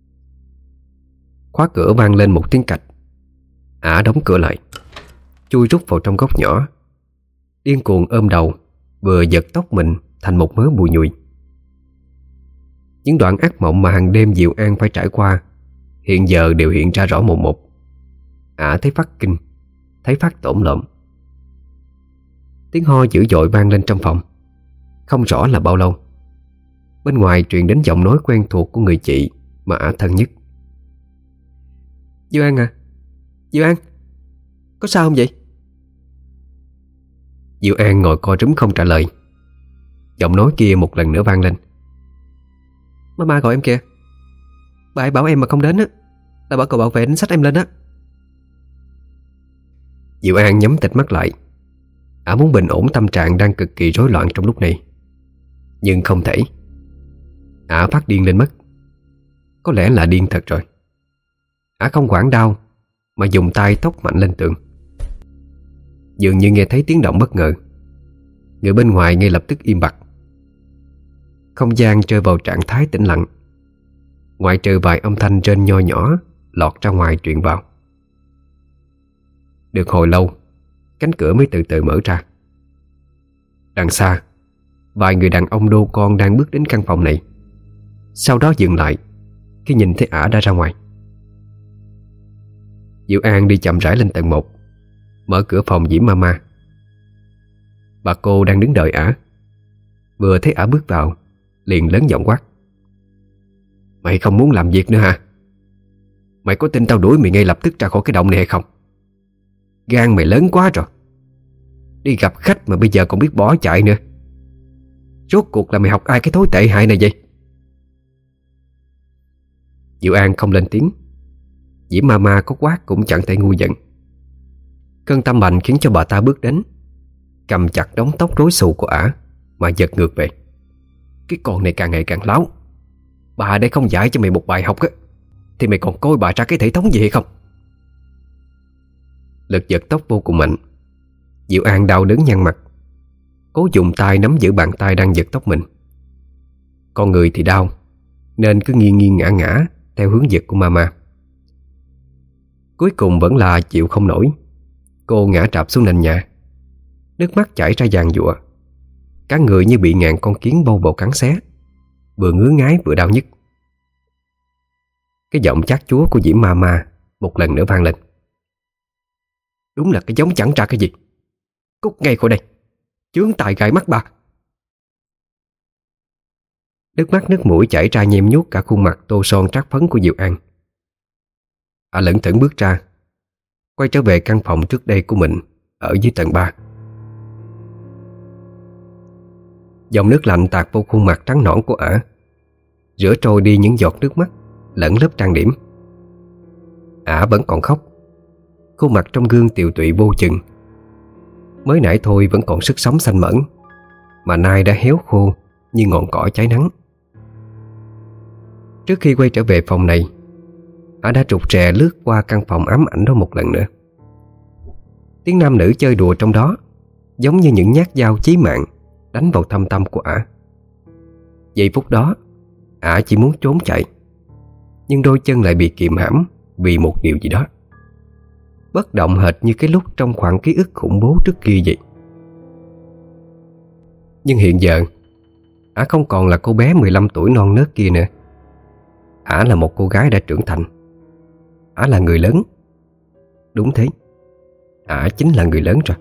Khóa cửa vang lên một tiếng cạch. Ả đóng cửa lại, chui rút vào trong góc nhỏ, điên cuồng ôm đầu, vừa giật tóc mình thành một mớ bùi nhùi. Những đoạn ác mộng mà hàng đêm Diệu An phải trải qua hiện giờ đều hiện ra rõ mồn một. Ả thấy phát kinh, thấy phát tổn lợm. Tiếng ho dữ dội vang lên trong phòng, không rõ là bao lâu. Bên ngoài truyền đến giọng nói quen thuộc của người chị mà ả thân nhất. Diệu An à, Diệu An, có sao không vậy? Diệu An ngồi co rúm không trả lời. Giọng nói kia một lần nữa vang lên. Mama gọi em kìa. Bà ấy bảo em mà không đến á là bảo cậu bảo vệ đến xách em lên á. Diệu An nhắm tịt mắt lại. Ả muốn bình ổn tâm trạng đang cực kỳ rối loạn trong lúc này, nhưng không thể. Ả phát điên lên mất. Có lẽ là điên thật rồi. Ả không quản đau mà dùng tay tốc mạnh lên tường. Dường như nghe thấy tiếng động bất ngờ, người bên ngoài ngay lập tức im bặt. Không gian rơi vào trạng thái tĩnh lặng, ngoại trừ vài âm thanh rên nho nhỏ lọt ra ngoài truyền vào. Được hồi lâu, cánh cửa mới từ từ mở ra. Đằng xa, vài người đàn ông đô con đang bước đến căn phòng này, sau đó dừng lại khi nhìn thấy ả đã ra ngoài. Diệu An đi chậm rãi lên tầng một, mở cửa phòng Diễm Mama. Bà cô đang đứng đợi ả, vừa thấy ả bước vào liền lớn giọng quát. Mày không muốn làm việc nữa hả? Mày có tin tao đuổi mày ngay lập tức ra khỏi cái động này hay không? Gan mày lớn quá rồi. Đi gặp khách mà bây giờ còn biết bỏ chạy nữa. Rốt cuộc là mày học ai cái thói tệ hại này vậy? Diệu An không lên tiếng. Diễm Mama có quát cũng chẳng thể ngu giận. Cơn tâm bệnh khiến cho bà ta bước đến, cầm chặt đống tóc rối xù của ả mà giật ngược về. Cái con này càng ngày càng láo. Bà đây không dạy cho mày một bài học á, thì mày còn coi bà ra cái thể thống gì hay không? Lực giật tóc vô cùng mạnh. Diệu An đau đớn nhăn mặt, cố dùng tay nắm giữ bàn tay đang giật tóc mình. Con người thì đau, nên cứ nghiêng nghiêng ngã ngã theo hướng giật của Mama. Cuối cùng vẫn là chịu không nổi, cô ngã trạp xuống nền nhà, nước mắt chảy ra giàn giụa. Cả người như bị ngàn con kiến bâu bầu cắn xé, vừa ngứa ngáy vừa đau nhức. Cái giọng chát chúa của Diễm Mama một lần nữa vang lên. Đúng là cái giống chẳng ra cái gì. Cút ngay khỏi đây, chướng tai gai mắt bà. Nước mắt nước mũi chảy ra nhem nhuốc cả khuôn mặt tô son trát phấn của Diệu An. À lững thững bước ra, quay trở về căn phòng trước đây của mình ở dưới tầng ba. Dòng nước lạnh tạt vô khuôn mặt trắng nõn của ả, rửa trôi đi những giọt nước mắt lẫn lớp trang điểm. Ả vẫn còn khóc, khuôn mặt trong gương tiều tụy vô chừng. Mới nãy thôi vẫn còn sức sống xanh mởn, mà nay đã héo khô như ngọn cỏ cháy nắng. Trước khi quay trở về phòng này, ả đã trục trè lướt qua căn phòng ám ảnh đó một lần nữa. Tiếng nam nữ chơi đùa trong đó giống như những nhát dao chí mạng đánh vào thâm tâm của ả. Giây phút đó, ả chỉ muốn trốn chạy, nhưng đôi chân lại bị kìm hãm vì một điều gì đó, bất động hệt như cái lúc trong khoảng ký ức khủng bố trước kia vậy. Nhưng hiện giờ, ả không còn là cô bé mười lăm tuổi non nớt kia nữa. Ả là một cô gái đã trưởng thành. Ả là người lớn. Đúng thế, ả chính là người lớn rồi.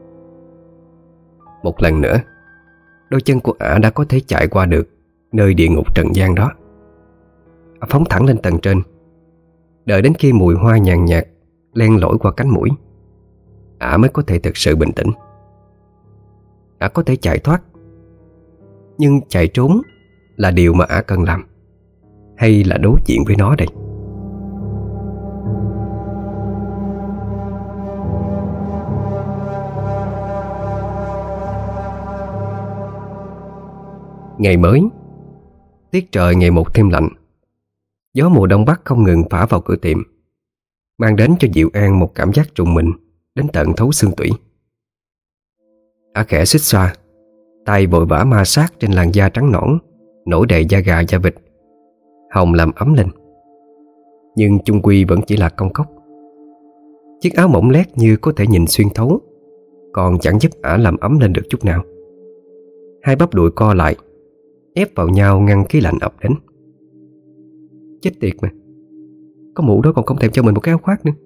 Một lần nữa, đôi chân của ả đã có thể chạy qua được nơi địa ngục trần gian đó. Ả phóng thẳng lên tầng trên, đợi đến khi mùi hoa nhàn nhạt len lỏi qua cánh mũi, ả mới có thể thực sự bình tĩnh. Ả có thể chạy thoát, nhưng chạy trốn là điều mà ả cần làm, hay là đối diện với nó đây? Ngày mới, tiết trời ngày một thêm lạnh. Gió mùa đông bắc không ngừng phả vào cửa tiệm, mang đến cho Diệu An một cảm giác trùng mình đến tận thấu xương tủy. Ả khẽ xích xoa, tay vội vã ma sát trên làn da trắng nõn nổi đầy da gà da vịt, hồng làm ấm lên. Nhưng chung quy vẫn chỉ là công cốc. Chiếc áo mỏng lét như có thể nhìn xuyên thấu, còn chẳng giúp Ả làm ấm lên được chút nào. Hai bắp đùi co lại, ép vào nhau ngăn khí lạnh ập đến. Chết tiệt mà, có mụ đó còn không thèm cho mình một cái áo khoác nữa.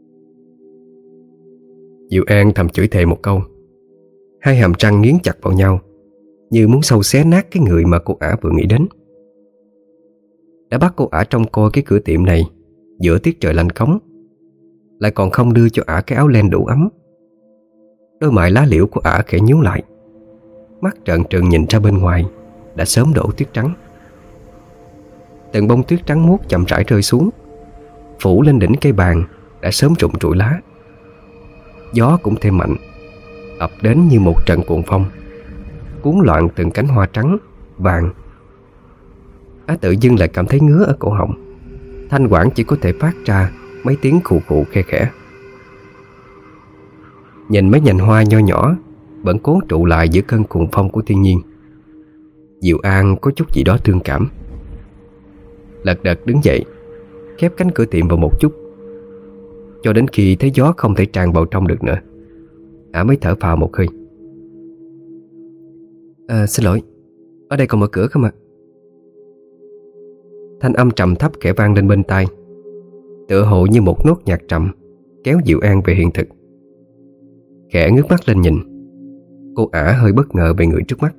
Diệu An thầm chửi thề một câu, hai hàm răng nghiến chặt vào nhau, như muốn xâu xé nát cái người mà cô Ả vừa nghĩ đến. Đã bắt cô Ả trông coi cái cửa tiệm này giữa tiết trời lạnh cống, lại còn không đưa cho Ả cái áo len đủ ấm. Đôi mày lá liễu của Ả khẽ nhíu lại, mắt trợn trừng nhìn ra bên ngoài đã sớm đổ tuyết trắng. Từng bông tuyết trắng muốt chậm rãi rơi xuống, phủ lên đỉnh cây bàn đã sớm rụng trụi lá. Gió cũng thêm mạnh, ập đến như một trận cuồng phong, cuốn loạn từng cánh hoa trắng, vàng. Á tự dưng lại cảm thấy ngứa ở cổ họng, thanh quản chỉ có thể phát ra mấy tiếng khụ khụ khe khẽ. Nhìn mấy nhành hoa nho nhỏ vẫn cố trụ lại giữa cơn cuồng phong của thiên nhiên, Diệu An có chút gì đó thương cảm. Lật đật đứng dậy, khép cánh cửa tiệm vào một chút, cho đến khi thấy gió không thể tràn vào trong được nữa, Ả mới thở phào một hơi. À, xin lỗi, ở đây còn mở cửa không ạ? Thanh âm trầm thấp khẽ vang lên bên tai, tựa hồ như một nốt nhạc trầm kéo Diệu An về hiện thực. Khẽ ngước mắt lên nhìn, cô Ả hơi bất ngờ về người trước mắt.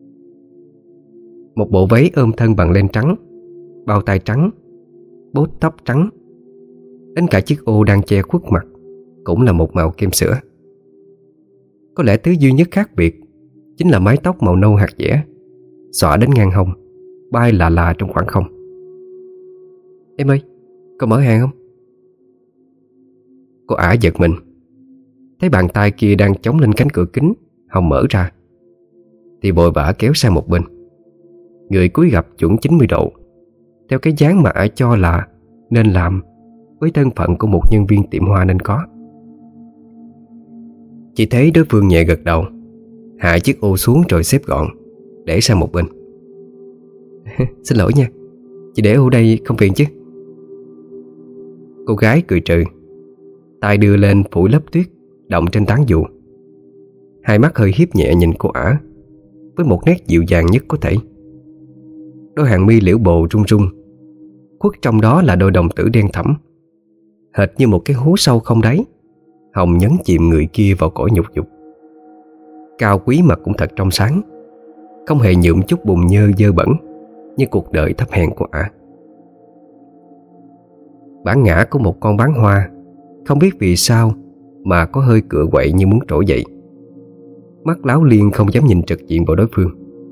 Một bộ váy ôm thân bằng len trắng, bao tay trắng, bốt tóc trắng, đến cả chiếc ô đang che khuất mặt cũng là một màu kem sữa. Có lẽ thứ duy nhất khác biệt chính là mái tóc màu nâu hạt dẻ xõa đến ngang hông, bay lạ lạ trong khoảng không. Em ơi, có mở hàng không? Cô Ả giật mình, thấy bàn tay kia đang chống lên cánh cửa kính hồng mở ra, thì vội vã kéo sang một bên, người cúi gập chuẩn chín mươi độ, theo cái dáng mà Ả cho là nên làm với thân phận của một nhân viên tiệm hoa nên có. Chỉ thấy đối phương nhẹ gật đầu, hạ chiếc ô xuống rồi xếp gọn, để sang một bên. Xin lỗi nha, chị để ô đây không phiền chứ? Cô gái cười trừ, tay đưa lên phủi lớp tuyết động trên tán dù. Hai mắt hơi hiếp nhẹ nhìn cô Ả với một nét dịu dàng nhất có thể. Đôi hàng mi liễu bồ rung rung, khuất trong đó là đôi đồng tử đen thẫm, hệt như một cái hố sâu không đáy, hồng nhấn chìm người kia vào cõi nhục dục. Cao quý mà cũng thật trong sáng, không hề nhuộm chút bùn nhơ dơ bẩn như cuộc đời thấp hèn của Ả. Bản ngã của một con bán hoa không biết vì sao mà có hơi cựa quậy như muốn trỗi dậy, mắt láo liên không dám nhìn trực diện vào đối phương.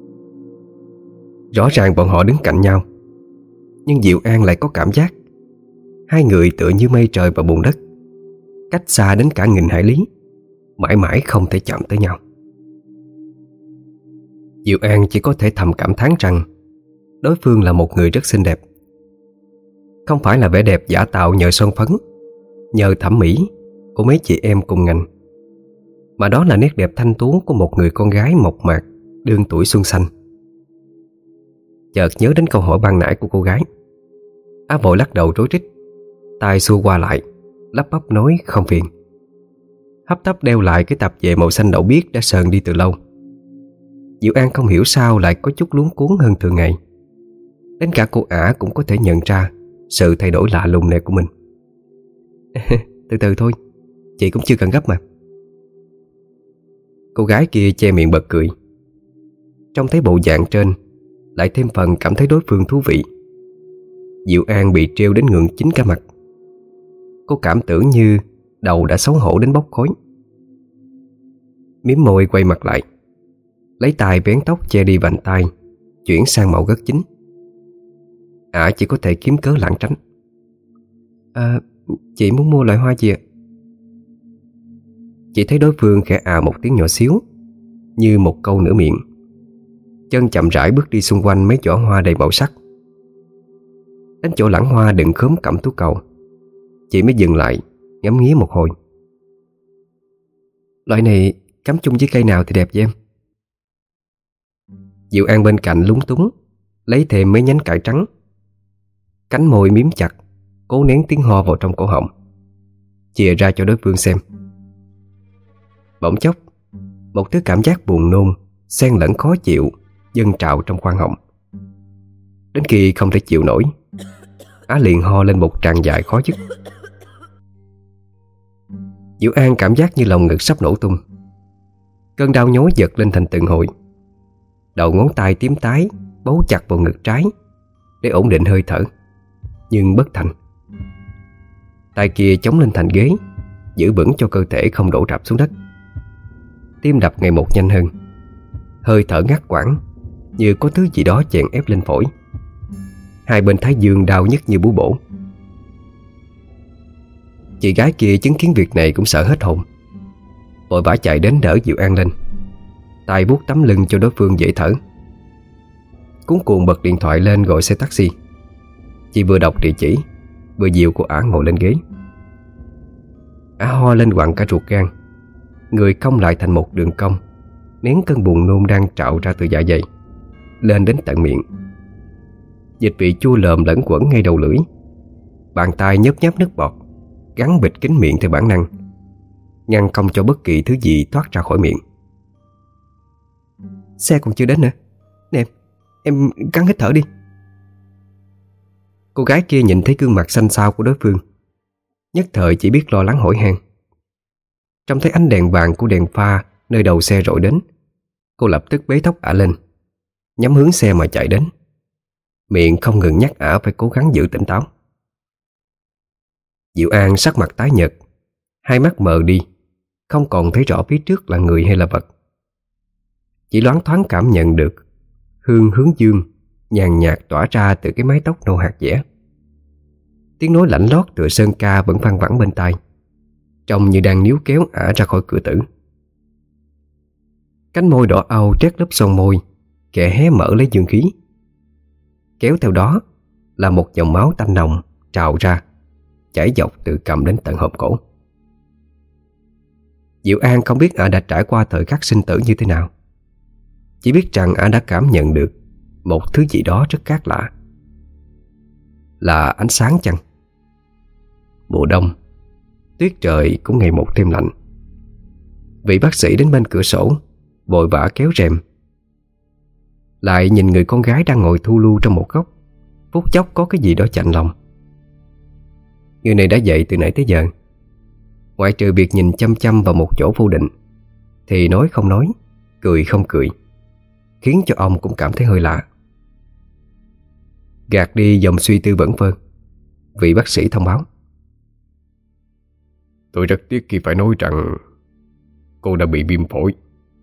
Rõ ràng bọn họ đứng cạnh nhau, nhưng Diệu An lại có cảm giác hai người tựa như mây trời và bùn đất, cách xa đến cả nghìn hải lý, mãi mãi không thể chạm tới nhau. Diệu An chỉ có thể thầm cảm thán rằng đối phương là một người rất xinh đẹp. Không phải là vẻ đẹp giả tạo nhờ son phấn, nhờ thẩm mỹ của mấy chị em cùng ngành, mà đó là nét đẹp thanh tú của một người con gái mộc mạc, đương tuổi xuân xanh. Chợt nhớ đến câu hỏi ban nãy của cô gái, Á vội lắc đầu rối rít, tay xua qua lại, lắp bắp nói không phiền, hấp tấp đeo lại cái tạp dề màu xanh đậu biếc đã sờn đi từ lâu. Diệu An không hiểu sao lại có chút luống cuống hơn thường ngày. Đến cả cô Ả cũng có thể nhận ra sự thay đổi lạ lùng này của mình. Từ từ thôi, chị cũng chưa cần gấp mà. Cô gái kia che miệng bật cười. Trông thấy bộ dạng trên, lại thêm phần cảm thấy đối phương thú vị. Diệu An bị trêu đến ngượng chín cả mặt. Cô cảm tưởng như đầu đã xấu hổ đến bốc khói. Mím môi quay mặt lại, lấy tay vén tóc che đi vành tai, chuyển sang màu gất chính. Ả chỉ có thể kiếm cớ lảng tránh. À, chị muốn mua loại hoa gì ạ? Chị thấy đối phương khẽ à một tiếng nhỏ xíu, như một câu nửa miệng. Chân chậm rãi bước đi xung quanh mấy giỏ hoa đầy màu sắc. Đến chỗ lẵng hoa đựng khóm cẩm tú cầu, chị mới dừng lại ngắm nghía một hồi. Loại này cắm chung với cây nào thì đẹp vậy em? Diệu An bên cạnh lúng túng lấy thêm mấy nhánh cải trắng. Cánh môi miếm chặt, cố nén tiếng ho vào trong cổ họng, chìa ra cho đối phương xem. Bỗng chốc, một thứ cảm giác buồn nôn xen lẫn khó chịu dâng trào trong khoang họng. Đến khi không thể chịu nổi, Á liền ho lên một tràng dài khó dứt. Diệu An cảm giác như lòng ngực sắp nổ tung. Cơn đau nhói giật lên thành từng hồi. Đầu ngón tay tím tái bấu chặt vào ngực trái để ổn định hơi thở, nhưng bất thành. Tay kia chống lên thành ghế, giữ vững cho cơ thể không đổ rạp xuống đất. Tim đập ngày một nhanh hơn, hơi thở ngắt quãng như có thứ gì đó chèn ép lên phổi. Hai bên thái dương đau nhức như búa bổ. Chị gái kia chứng kiến việc này cũng sợ hết hồn, vội vã chạy đến đỡ Diệu An lên, tay vuốt tấm lưng cho đối phương dễ thở. Cuống cuồng bật điện thoại lên gọi xe taxi. Chị vừa đọc địa chỉ, vừa dìu cô Ả ngồi lên ghế. Ả ho lên quặn cả ruột gan, người cong lại thành một đường cong, nén cơn buồn nôn đang trào ra từ dạ dày lên đến tận miệng. Dịch vị chua lờm lẫn quẩn ngay đầu lưỡi. Bàn tay nhớp nháp nước bọt gắn bịt kín miệng theo bản năng, ngăn không cho bất kỳ thứ gì thoát ra khỏi miệng. Xe còn chưa đến nữa. Nè em, em gắng hít thở đi. Cô gái kia nhìn thấy gương mặt xanh xao của đối phương, nhất thời chỉ biết lo lắng hỏi han. Trông thấy ánh đèn vàng của đèn pha nơi đầu xe rọi đến, cô lập tức bế tóc Ả lên, nhắm hướng xe mà chạy đến, miệng không ngừng nhắc Ả phải cố gắng giữ tỉnh táo. Diệu An sắc mặt tái nhợt, hai mắt mờ đi, không còn thấy rõ phía trước là người hay là vật. Chỉ loáng thoáng cảm nhận được hương hướng dương nhàn nhạt tỏa ra từ cái mái tóc nâu hạt dẻ. Tiếng nói lạnh lót tựa sơn ca vẫn văng vẳng bên tai, trông như đang níu kéo Ả ra khỏi cửa tử. Cánh môi đỏ au trét lớp son môi kẻ hé mở lấy dương khí. Kéo theo đó là một dòng máu tanh nồng trào ra, chảy dọc từ cằm đến tận hộp cổ. Diệu An không biết Ả đã trải qua thời khắc sinh tử như thế nào, chỉ biết rằng Ả đã cảm nhận được một thứ gì đó rất khác lạ. Là ánh sáng chăng? Mùa đông, tuyết trời cũng ngày một thêm lạnh. Vị bác sĩ đến bên cửa sổ, vội vã kéo rèm, lại nhìn người con gái đang ngồi thu lu trong một góc, phút chốc có cái gì đó chạnh lòng. Người này đã dậy từ nãy tới giờ, ngoại trừ việc nhìn chăm chăm vào một chỗ vô định, thì nói không nói, cười không cười, khiến cho ông cũng cảm thấy hơi lạ. Gạt đi dòng suy tư vẩn vơ, vị bác sĩ thông báo: Tôi rất tiếc khi phải nói rằng cô đã bị viêm phổi.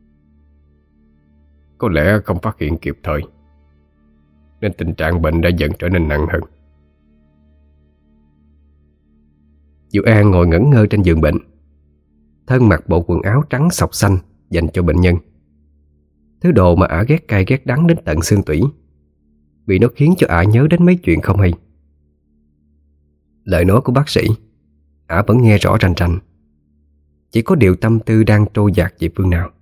Có lẽ không phát hiện kịp thời, nên tình trạng bệnh đã dần trở nên nặng hơn. Diệu An ngồi ngẩn ngơ trên giường bệnh, thân mặc bộ quần áo trắng sọc xanh dành cho bệnh nhân, thứ đồ mà Ả ghét cay ghét đắng đến tận xương tủy, vì nó khiến cho Ả nhớ đến mấy chuyện không hay. Lời nói của bác sĩ Ả vẫn nghe rõ rành rành, chỉ có điều tâm tư đang trôi dạt về phương nào.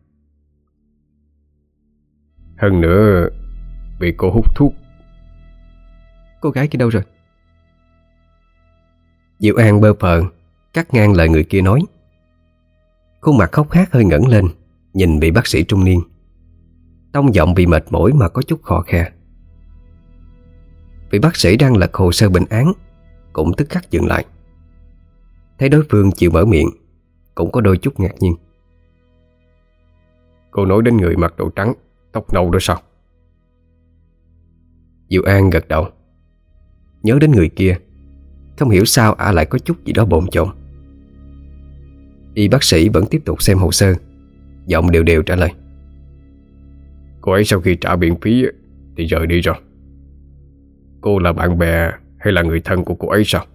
Hơn nữa, vì cô hút thuốc. Cô gái kia đâu rồi? Diệu An bơ phờ cắt ngang lời người kia nói. Khuôn mặt hốc hác hơi ngẩng lên, nhìn vị bác sĩ trung niên, tông giọng vì mệt mỏi mà có chút khò khe. Vị bác sĩ đang lật hồ sơ bệnh án cũng tức khắc dừng lại. Thấy đối phương chịu mở miệng, cũng có đôi chút ngạc nhiên. Cô nói đến người mặc đồ trắng, tóc nâu đó sao? Diệu An gật đầu. Nhớ đến người kia, không hiểu sao Ả lại có chút gì đó bồn chồn. Y bác sĩ vẫn tiếp tục xem hồ sơ, giọng đều đều trả lời: Cô ấy sau khi trả viện phí thì rời đi rồi. Cô là bạn bè hay là người thân của cô ấy sao?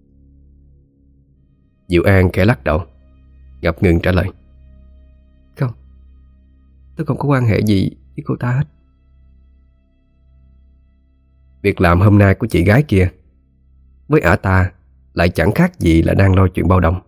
Diệu An khẽ lắc đầu, ngập ngừng trả lời: Không, tôi không có quan hệ gì với cô ta hết. Việc làm hôm nay của chị gái kia với ả ta lại chẳng khác gì là đang lo chuyện bao đồng.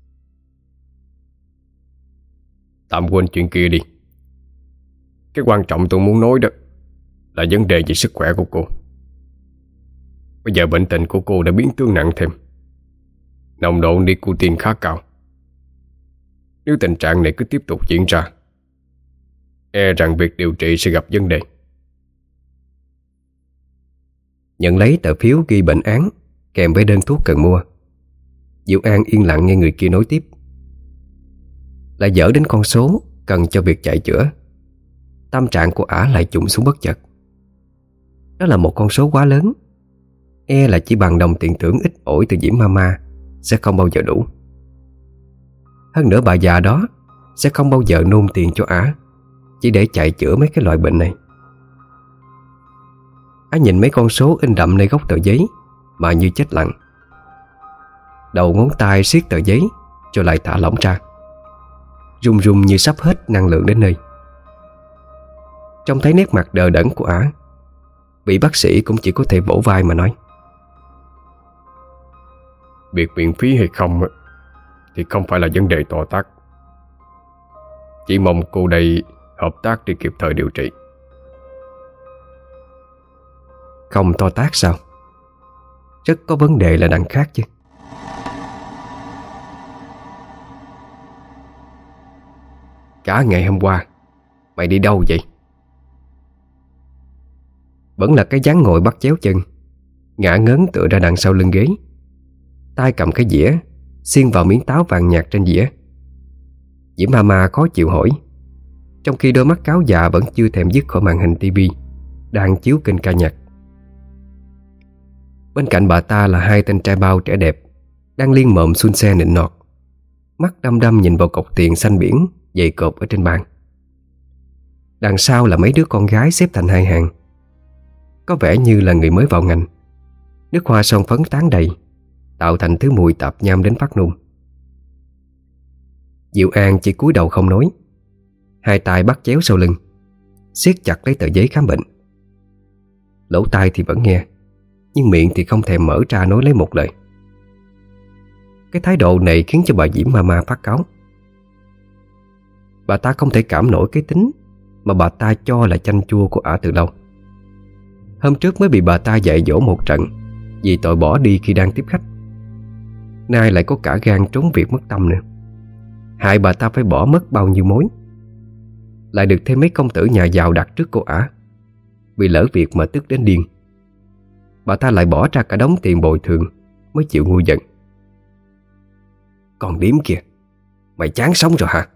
Tạm quên chuyện kia đi. Cái quan trọng tôi muốn nói đó là vấn đề về sức khỏe của cô. Bây giờ bệnh tình của cô đã biến tướng nặng thêm, nồng độ nicotine khá cao. Nếu tình trạng này cứ tiếp tục diễn ra, e rằng việc điều trị sẽ gặp vấn đề. Nhận lấy tờ phiếu ghi bệnh án kèm với đơn thuốc cần mua, Diệu An yên lặng nghe người kia nói tiếp. Lại dở đến con số cần cho việc chạy chữa, tâm trạng của ả lại trùng xuống bất chợt. Đó là một con số quá lớn, e là chỉ bằng đồng tiền thưởng ít ỏi từ Diễm Mama sẽ không bao giờ đủ. Hơn nữa bà già đó sẽ không bao giờ nôn tiền cho ả chỉ để chạy chữa mấy cái loại bệnh này. Ả nhìn mấy con số in đậm nơi góc tờ giấy mà như chết lặng. Đầu ngón tay siết tờ giấy rồi lại thả lỏng ra, run run như sắp hết năng lượng đến nơi. Trông thấy nét mặt đờ đẫn của ả, vị bác sĩ cũng chỉ có thể vỗ vai mà nói: Việc miễn phí hay không thì không phải là vấn đề to tát. Chỉ mong cô đây hợp tác để kịp thời điều trị. Không to tát sao? Rất có vấn đề là đằng khác chứ. Cả ngày hôm qua mày đi đâu vậy? Vẫn là cái dáng ngồi bắt chéo chân, ngã ngớn tựa ra đằng sau lưng ghế, tay cầm cái dĩa xiên vào miếng táo vàng nhạt trên dĩa. Diễm Mama khó chịu hỏi, trong khi đôi mắt cáo già vẫn chưa thèm dứt khỏi màn hình tivi đang chiếu kênh ca nhạc. Bên cạnh bà ta là hai tên trai bao trẻ đẹp đang liên mộm xun xe nịnh nọt, mắt đăm đăm nhìn vào cọc tiền xanh biển dày cộp ở trên bàn. Đằng sau là mấy đứa con gái xếp thành hai hàng, có vẻ như là người mới vào ngành. Nước hoa son phấn tán đầy, tạo thành thứ mùi tạp nham đến phát nôn. Diệu An chỉ cúi đầu không nói, hai tay bắt chéo sau lưng, siết chặt lấy tờ giấy khám bệnh. Lỗ tai thì vẫn nghe, nhưng miệng thì không thèm mở ra nói lấy một lời. Cái thái độ này khiến cho bà Diễm Mama phát cáu. Bà ta không thể cảm nổi cái tính mà bà ta cho là chanh chua của ả từ lâu. Hôm trước mới bị bà ta dạy dỗ một trận vì tội bỏ đi khi đang tiếp khách, nay lại có cả gan trốn việc mất tâm nữa, hại bà ta phải bỏ mất bao nhiêu mối. Lại được thêm mấy công tử nhà giàu đặt trước cô ả, vì lỡ việc mà tức đến điên. Bà ta lại bỏ ra cả đống tiền bồi thường mới chịu ngu giận. Còn điếm kìa, mày chán sống rồi hả?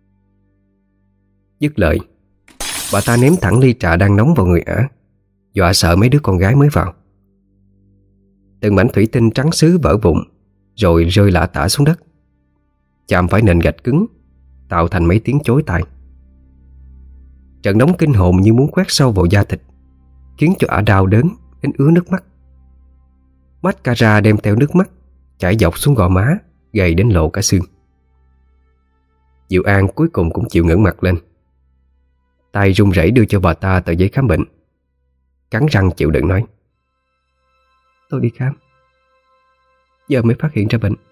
Dứt lời, bà ta ném thẳng ly trà đang nóng vào người ả, dọa sợ mấy đứa con gái mới vào. Từng mảnh thủy tinh trắng sứ vỡ vụn rồi rơi lả tả xuống đất, chạm phải nền gạch cứng, tạo thành mấy tiếng chối tai. Trận nóng kinh hồn như muốn quét sâu vào da thịt, khiến cho ả đau đớn đến ứa nước mắt. Mascara đem theo nước mắt chảy dọc xuống gò má, gầy đến lộ cả xương. Diệu An cuối cùng cũng chịu ngẩng mặt lên, tay run rẩy đưa cho bà ta tờ giấy khám bệnh, cắn răng chịu đựng nói: Tôi đi khám, giờ mới phát hiện ra bệnh.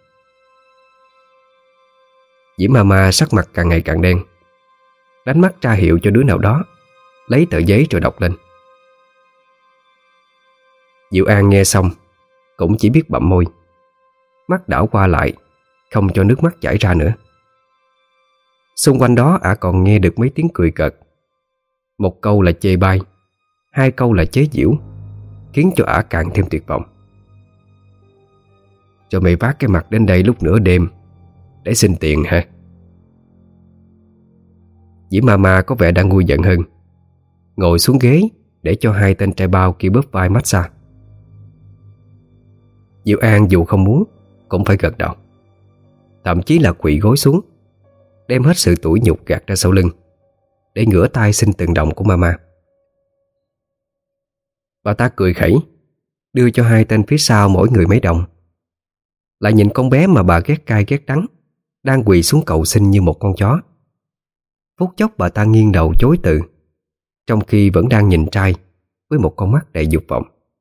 Diễm Mama sắc mặt càng ngày càng đen, đánh mắt ra hiệu cho đứa nào đó lấy tờ giấy rồi đọc lên. Diệu An nghe xong cũng chỉ biết bặm môi, mắt đảo qua lại, không cho nước mắt chảy ra nữa. Xung quanh đó ả còn nghe được mấy tiếng cười cợt. Một câu là chê bai, hai câu là chế giễu, khiến cho ả càng thêm tuyệt vọng. Cho mày vác cái mặt đến đây lúc nửa đêm để xin tiền hả? Diễm Mama có vẻ đang nguôi giận hơn, ngồi xuống ghế để cho hai tên trai bao kia bóp vai massage. Diệu An dù không muốn cũng phải gật đầu, thậm chí là quỵ gối xuống, đem hết sự tủi nhục gạt ra sau lưng để ngửa tay xin từng đồng của Mama. Bà ta cười khẩy, đưa cho hai tên phía sau mỗi người mấy đồng. Lại nhìn con bé mà bà ghét cay ghét đắng đang quỳ xuống cầu xin như một con chó. Phút chốc bà ta nghiêng đầu chối từ, trong khi vẫn đang nhìn trai với một con mắt đầy dục vọng.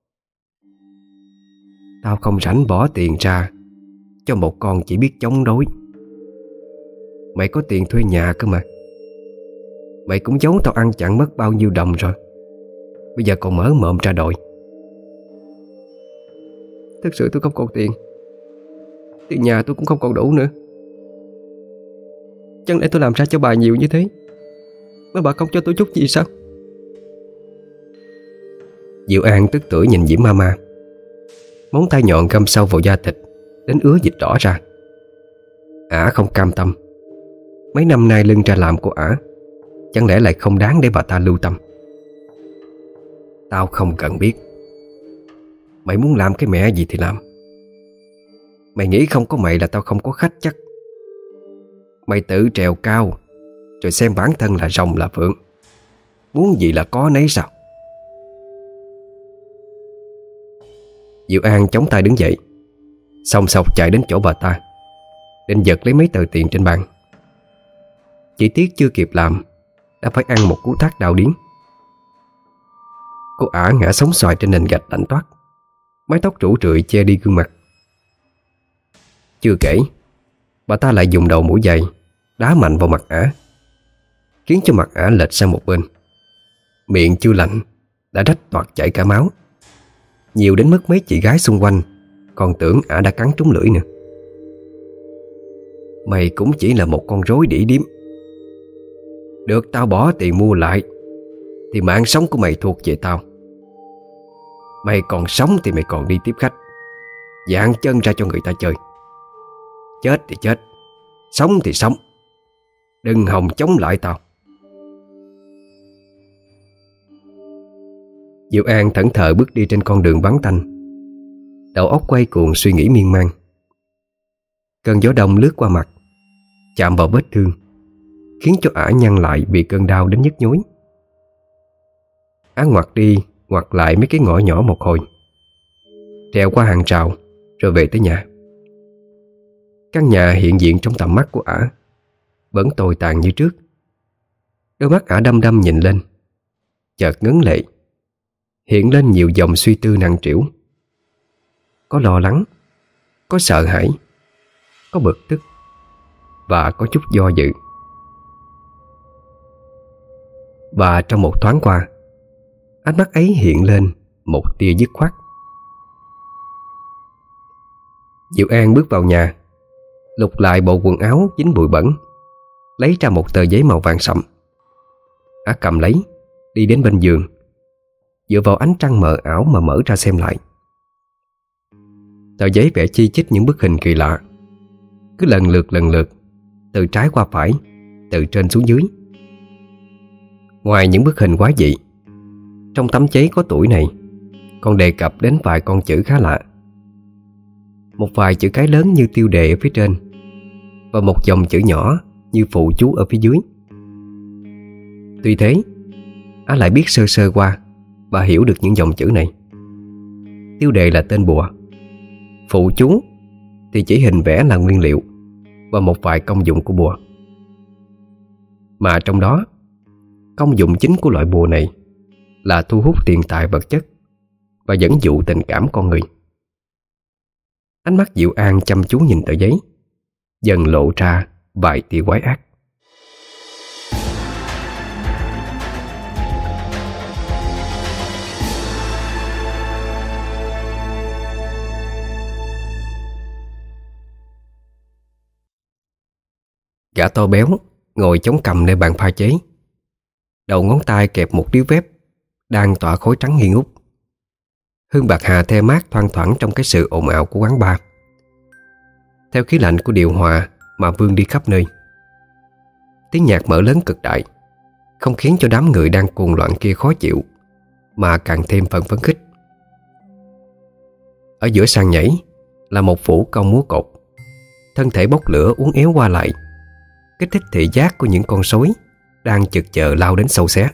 Tao không rảnh bỏ tiền ra cho một con chỉ biết chống đối. Mày có tiền thuê nhà cơ mà. Mày cũng giấu tao ăn chẳng mất bao nhiêu đồng rồi, bây giờ còn mở mộm ra đòi. Thực sự tôi không còn tiền. Tiền nhà tôi cũng không còn đủ nữa. Chẳng lẽ tôi làm ra cho bà nhiều như thế mà bà không cho tôi chút gì sao? Diệu An tức tưởi nhìn Diễm Mama. Móng tay nhọn găm sâu vào da thịt đến ứa dịch đỏ ra. Ả không cam tâm. Mấy năm nay lưng ra làm của ả chẳng lẽ lại không đáng để bà ta lưu tâm. Tao không cần biết. Mày muốn làm cái mẹ gì thì làm. Mày nghĩ không có mày là tao không có khách chắc. Mày tự trèo cao rồi xem bản thân là rồng là phượng, muốn gì là có nấy sao? Diệu An chống tay đứng dậy, xông xộc chạy đến chỗ bà ta, định giật lấy mấy tờ tiền trên bàn. Chỉ tiếc chưa kịp làm đã phải ăn một cú tát đau điếng. Cô ả ngã sóng xoài trên nền gạch lạnh toát, mái tóc rủ rượi che đi gương mặt. Chưa kể, bà ta lại dùng đầu mũi giày đá mạnh vào mặt ả, khiến cho mặt ả lệch sang một bên. Miệng chưa lạnh đã rách toạc chảy cả máu, nhiều đến mức mấy chị gái xung quanh còn tưởng ả đã cắn trúng lưỡi nữa. Mày cũng chỉ là một con rối đĩ điếm. Được tao bỏ tiền mua lại thì mạng sống của mày thuộc về tao. Mày còn sống thì mày còn đi tiếp khách, dạn chân ra cho người ta chơi. Chết thì chết, sống thì sống, đừng hòng chống lại tao. Diệu An thẫn thờ bước đi trên con đường vắng tanh, đầu óc quay cuồng suy nghĩ miên man. Cơn gió đông lướt qua mặt, chạm vào vết thương, khiến cho ả nhăn lại vì cơn đau đến nhức nhối. Ả ngoặt đi ngoặt lại mấy cái ngõ nhỏ một hồi, trèo qua hàng rào rồi về tới nhà. Căn nhà hiện diện trong tầm mắt của ả vẫn tồi tàn như trước. Đôi mắt ả đăm đăm nhìn lên, chợt ngấn lệ, hiện lên nhiều dòng suy tư nặng trĩu. Có lo lắng, có sợ hãi, có bực tức và có chút do dự. Và trong một thoáng qua, ánh mắt ấy hiện lên một tia dứt khoát. Diệu An bước vào nhà, lục lại bộ quần áo dính bụi bẩn, lấy ra một tờ giấy màu vàng sậm. Ả cầm lấy, đi đến bên giường, dựa vào ánh trăng mờ ảo mà mở ra xem lại. Tờ giấy vẽ chi chít những bức hình kỳ lạ, cứ lần lượt lần lượt, từ trái qua phải, từ trên xuống dưới. Ngoài những bức hình quái dị, trong tấm giấy có tuổi này còn đề cập đến vài con chữ khá lạ. Một vài chữ cái lớn như tiêu đề ở phía trên, và một dòng chữ nhỏ như phụ chú ở phía dưới. Tuy thế, Á lại biết sơ sơ qua và hiểu được những dòng chữ này. Tiêu đề là tên bùa, phụ chú thì chỉ hình vẽ là nguyên liệu và một vài công dụng của bùa. Mà trong đó, công dụng chính của loại bùa này là thu hút tiền tài vật chất và dẫn dụ tình cảm con người. Ánh mắt Diệu An chăm chú nhìn tờ giấy, dần lộ ra vài tia quái ác. Gã to béo ngồi chống cằm nơi bàn pha chế, đầu ngón tay kẹp một điếu vép đang tỏa khói trắng nghi ngút. Hương bạc hà the mát thoang thoảng trong cái sự ồn ào của quán bar, theo khí lạnh của điều hòa mà vương đi khắp nơi. Tiếng nhạc mở lớn cực đại, không khiến cho đám người đang cuồng loạn kia khó chịu, mà càng thêm phần phấn khích. Ở giữa sàn nhảy là một vũ công múa cột, thân thể bốc lửa uốn éo qua lại, kích thích thị giác của những con sói đang chực chờ lao đến sâu xé.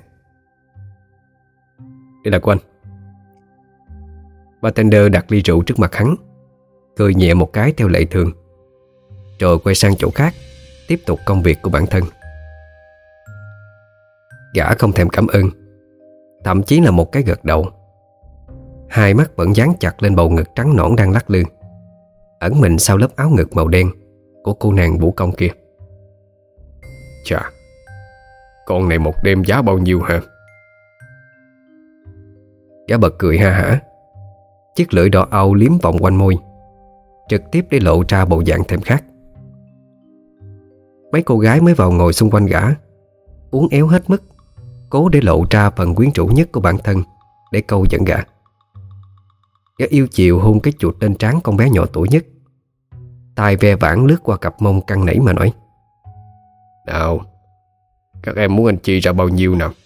Đây là của anh. Bartender đặt ly rượu trước mặt hắn, cười nhẹ một cái theo lệ thường, rồi quay sang chỗ khác, tiếp tục công việc của bản thân. Gã không thèm cảm ơn, thậm chí là một cái gật đầu. Hai mắt vẫn dán chặt lên bầu ngực trắng nõn đang lắc lư, ẩn mình sau lớp áo ngực màu đen của cô nàng vũ công kia. Chà, con này một đêm giá bao nhiêu hả? Gã bật cười ha hả, chiếc lưỡi đỏ au liếm vòng quanh môi, trực tiếp để lộ ra bộ dạng thêm khác. Mấy cô gái mới vào ngồi xung quanh gã, uốn éo hết mức, cố để lộ ra phần quyến rũ nhất của bản thân để câu dẫn gã. Gã yêu chiều hôn cái chuột trên trán con bé nhỏ tuổi nhất, tay ve vãn lướt qua cặp mông căng nảy mà nói: Nào, các em muốn anh chi ra bao nhiêu nào?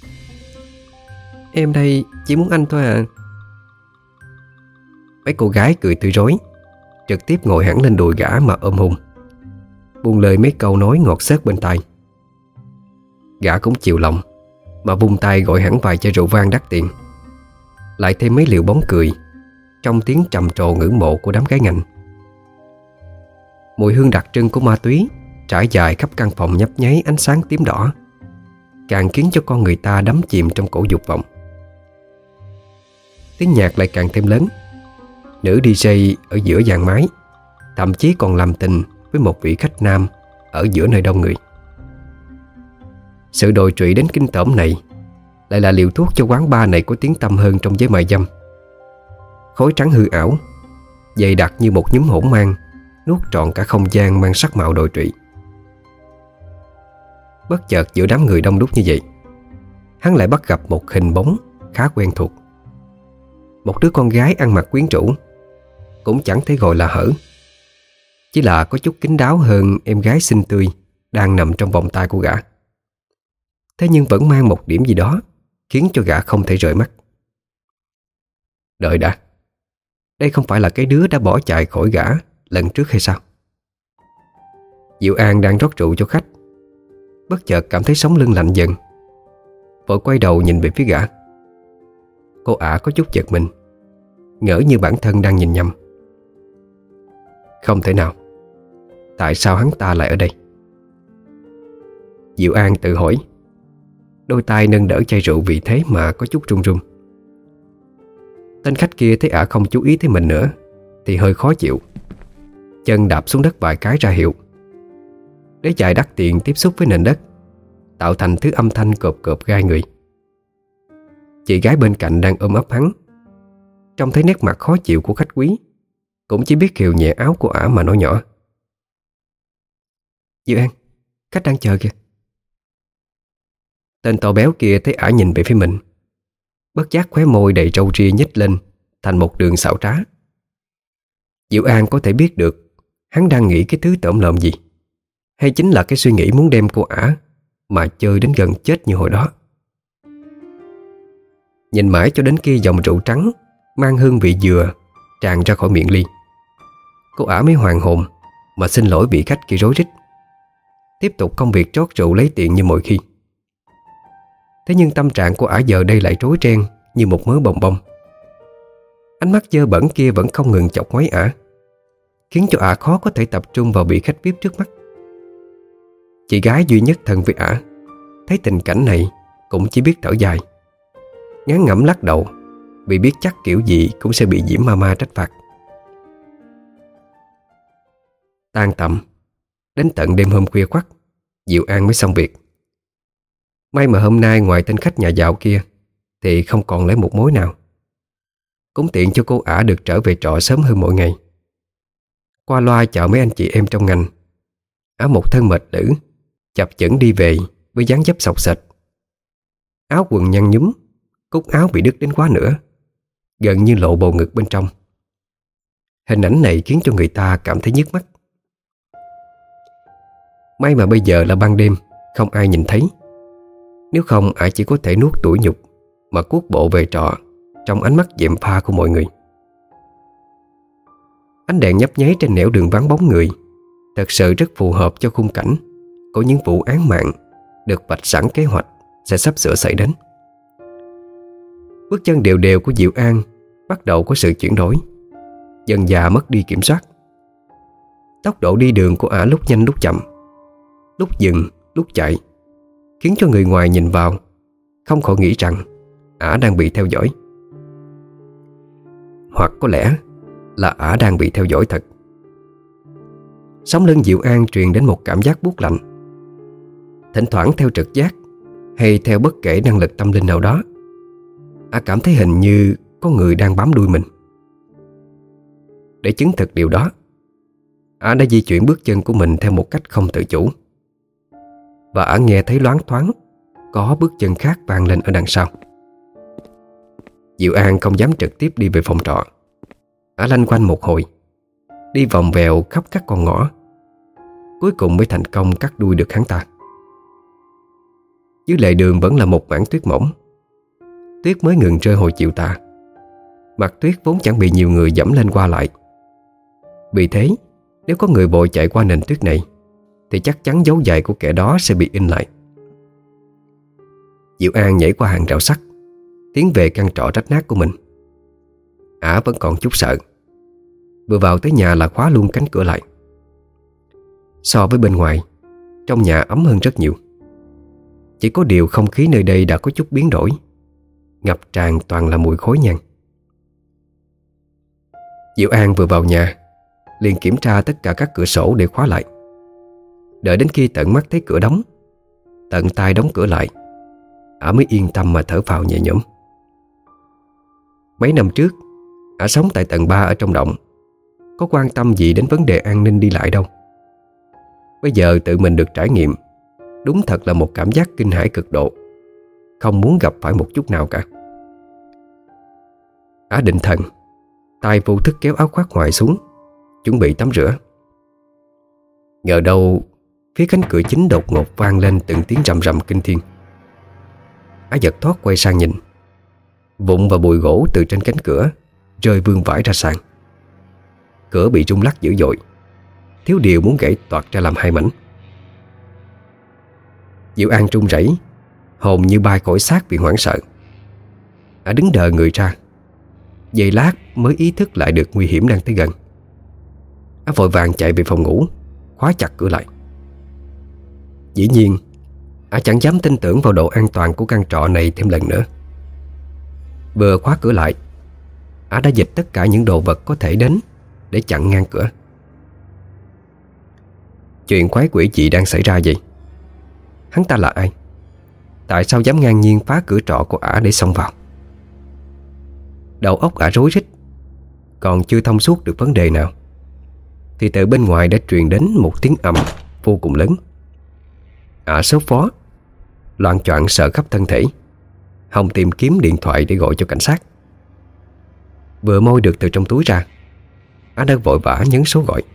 Em đây chỉ muốn anh thôi à. Mấy cô gái cười tươi rói, trực tiếp ngồi hẳn lên đùi gã mà ôm hôn, buông lời mấy câu nói ngọt xớt bên tai. Gã cũng chịu lòng mà vung tay gọi hẳn vài chai rượu vang đắt tiền, lại thêm mấy liều bóng cười trong tiếng trầm trồ ngưỡng mộ của đám gái ngành. Mùi hương đặc trưng của ma túy trải dài khắp căn phòng nhấp nháy ánh sáng tím đỏ, càng khiến cho con người ta đắm chìm trong cổ dục vọng. Tiếng nhạc lại càng thêm lớn. Nữ đi jay ở giữa dàn máy thậm chí còn làm tình với một vị khách nam ở giữa nơi đông người. Sự đồi trụy đến kinh tởm này lại là liều thuốc cho quán bar này có tiếng tăm hơn trong giới mại dâm. Khói trắng hư ảo, dày đặc như một nhúm hỗn mang, nuốt trọn cả không gian mang sắc màu đồi trụy. Bất chợt giữa đám người đông đúc như vậy, hắn lại bắt gặp một hình bóng khá quen thuộc. Một đứa con gái ăn mặc quyến rũ, cũng chẳng thể gọi là hở, chỉ là có chút kín đáo hơn em gái xinh tươi đang nằm trong vòng tay của gã. Thế nhưng vẫn mang một điểm gì đó khiến cho gã không thể rời mắt. Đợi đã, đây không phải là cái đứa đã bỏ chạy khỏi gã lần trước hay sao? Diệu An đang rót rượu cho khách, bất chợt cảm thấy sống lưng lạnh dần, vội quay đầu nhìn về phía gã. Cô ả có chút giật mình, ngỡ như bản thân đang nhìn nhầm. Không thể nào, tại sao hắn ta lại ở đây? Diệu An tự hỏi, đôi tay nâng đỡ chai rượu vì thế mà có chút run run. Tên khách kia thấy ả không chú ý tới mình nữa thì hơi khó chịu, chân đạp xuống đất vài cái ra hiệu. Đế chài đắt tiền tiếp xúc với nền đất, tạo thành thứ âm thanh cộp cộp gai người. Chị gái bên cạnh đang ôm ấp hắn, trông thấy nét mặt khó chịu của khách quý, cũng chỉ biết khều nhẹ áo của ả mà nói nhỏ: Diệu An, khách đang chờ kìa. Tên to béo kia thấy ả nhìn về phía mình, bất giác khóe môi đầy râu ria nhếch lên thành một đường xảo trá. Diệu An có thể biết được hắn đang nghĩ cái thứ tởm lợm gì, hay chính là cái suy nghĩ muốn đem cô ả mà chơi đến gần chết như hồi đó. Nhìn mãi cho đến khi dòng rượu trắng mang hương vị dừa tràn ra khỏi miệng ly, cô ả mới hoàn hồn mà xin lỗi vị khách kia rối rít, tiếp tục công việc trót rượu lấy tiền như mọi khi. Thế nhưng tâm trạng của ả giờ đây lại rối ren như một mớ bồng bông. Ánh mắt dơ bẩn kia vẫn không ngừng chọc ngoáy ả, khiến cho ả khó có thể tập trung vào vị khách vi ai pi trước mắt. Chị gái duy nhất thân với ả thấy tình cảnh này cũng chỉ biết thở dài, ngán ngẩm lắc đầu, vì biết chắc kiểu gì cũng sẽ bị Diễm Mama trách phạt. Tan tầm, đến tận đêm hôm khuya khoắt, Diệu An mới xong việc. May mà hôm nay ngoài tên khách nhà giàu kia thì không còn lấy một mối nào, cũng tiện cho cô ả được trở về trọ sớm hơn mỗi ngày. Qua loa chào mấy anh chị em trong ngành, ả một thân mệt lử chập chững đi về với dáng dấp xộc xệch. Áo quần nhăn nhúm, cúc áo bị đứt đến quá nửa, gần như lộ bầu ngực bên trong. Hình ảnh này khiến cho người ta cảm thấy nhức mắt. May mà bây giờ là ban đêm, không ai nhìn thấy. Nếu không ả chỉ có thể nuốt tủi nhục mà cuốc bộ về trọ trong ánh mắt gièm pha của mọi người. Ánh đèn nhấp nháy trên nẻo đường vắng bóng người thật sự rất phù hợp cho khung cảnh của những vụ án mạng được vạch sẵn kế hoạch sẽ sắp sửa xảy đến. Bước chân đều đều của Diệu An bắt đầu có sự chuyển đổi, dần dà mất đi kiểm soát. Tốc độ đi đường của ả lúc nhanh lúc chậm, lúc dừng lúc chạy, khiến cho người ngoài nhìn vào không khỏi nghĩ rằng ả đang bị theo dõi. hoặc có lẽ là ả đang bị theo dõi thật. Sống lưng Diệu An truyền đến một cảm giác buốt lạnh. Thỉnh thoảng theo trực giác hay theo bất kể năng lực tâm linh nào đó, ả cảm thấy hình như có người đang bám đuôi mình. Để chứng thực điều đó, ả đã di chuyển bước chân của mình theo một cách không tự chủ, và ả nghe thấy loáng thoáng có bước chân khác vang lên ở đằng sau. Diệu An không dám trực tiếp đi về phòng trọ. Ả lanh quanh một hồi, đi vòng vèo khắp các con ngõ, cuối cùng mới thành công cắt đuôi được hắn ta. Dưới lề đường vẫn là một mảng tuyết mỏng. Tuyết mới ngừng rơi hồi chiều tà. Mặt tuyết vốn chẳng bị nhiều người dẫm lên qua lại. Vì thế, nếu có người vội chạy qua nền tuyết này thì chắc chắn dấu giày của kẻ đó sẽ bị in lại. Diệu An nhảy qua hàng rào sắt, tiến về căn trọ rách nát của mình. Ả vẫn còn chút sợ. Vừa vào tới nhà là khóa luôn cánh cửa lại. So với bên ngoài, trong nhà ấm hơn rất nhiều. Chỉ có điều không khí nơi đây đã có chút biến đổi, ngập tràn toàn là mùi khói nhang. Diệu An vừa vào nhà liền kiểm tra tất cả các cửa sổ để khóa lại. Đợi đến khi tận mắt thấy cửa đóng, tận tay đóng cửa lại, ả mới yên tâm mà thở phào nhẹ nhõm. Mấy năm trước, ả sống tại tầng ba ở trong động, có quan tâm gì đến vấn đề an ninh đi lại đâu. Bây giờ tự mình được trải nghiệm, đúng thật là một cảm giác kinh hãi cực độ, không muốn gặp phải một chút nào cả. Ả định thần, tay vô thức kéo áo khoác ngoài xuống, chuẩn bị tắm rửa. Ngờ đâu phía cánh cửa chính đột ngột vang lên từng tiếng rầm rầm kinh thiên. Ả giật thoát quay sang nhìn. Vụn và bụi gỗ từ trên cánh cửa rơi vương vãi ra sàn. Cửa bị rung lắc dữ dội, thiếu điều muốn gãy toạc ra làm hai mảnh. Diệu An run rẩy, hồn như bay khỏi xác vì hoảng sợ. Ả đứng đờ người ra, giây lát mới ý thức lại được nguy hiểm đang tới gần. Ả vội vàng chạy về phòng ngủ, khóa chặt cửa lại. Dĩ nhiên, Ả chẳng dám tin tưởng vào độ an toàn của căn trọ này thêm lần nữa. Vừa khóa cửa lại, Ả đã dịch tất cả những đồ vật có thể đến để chặn ngang cửa. Chuyện quái quỷ gì đang xảy ra vậy? Hắn ta là ai? Tại sao dám ngang nhiên phá cửa trọ của Ả để xông vào? Đầu óc Ả rối rít, còn chưa thông suốt được vấn đề nào thì từ bên ngoài đã truyền đến một tiếng ầm vô cùng lớn. Ả sốt phó, loạng choạng sợ khắp thân thể, hòng tìm kiếm điện thoại để gọi cho cảnh sát. Vừa moi được từ trong túi ra, Ả đã vội vã nhấn số gọi.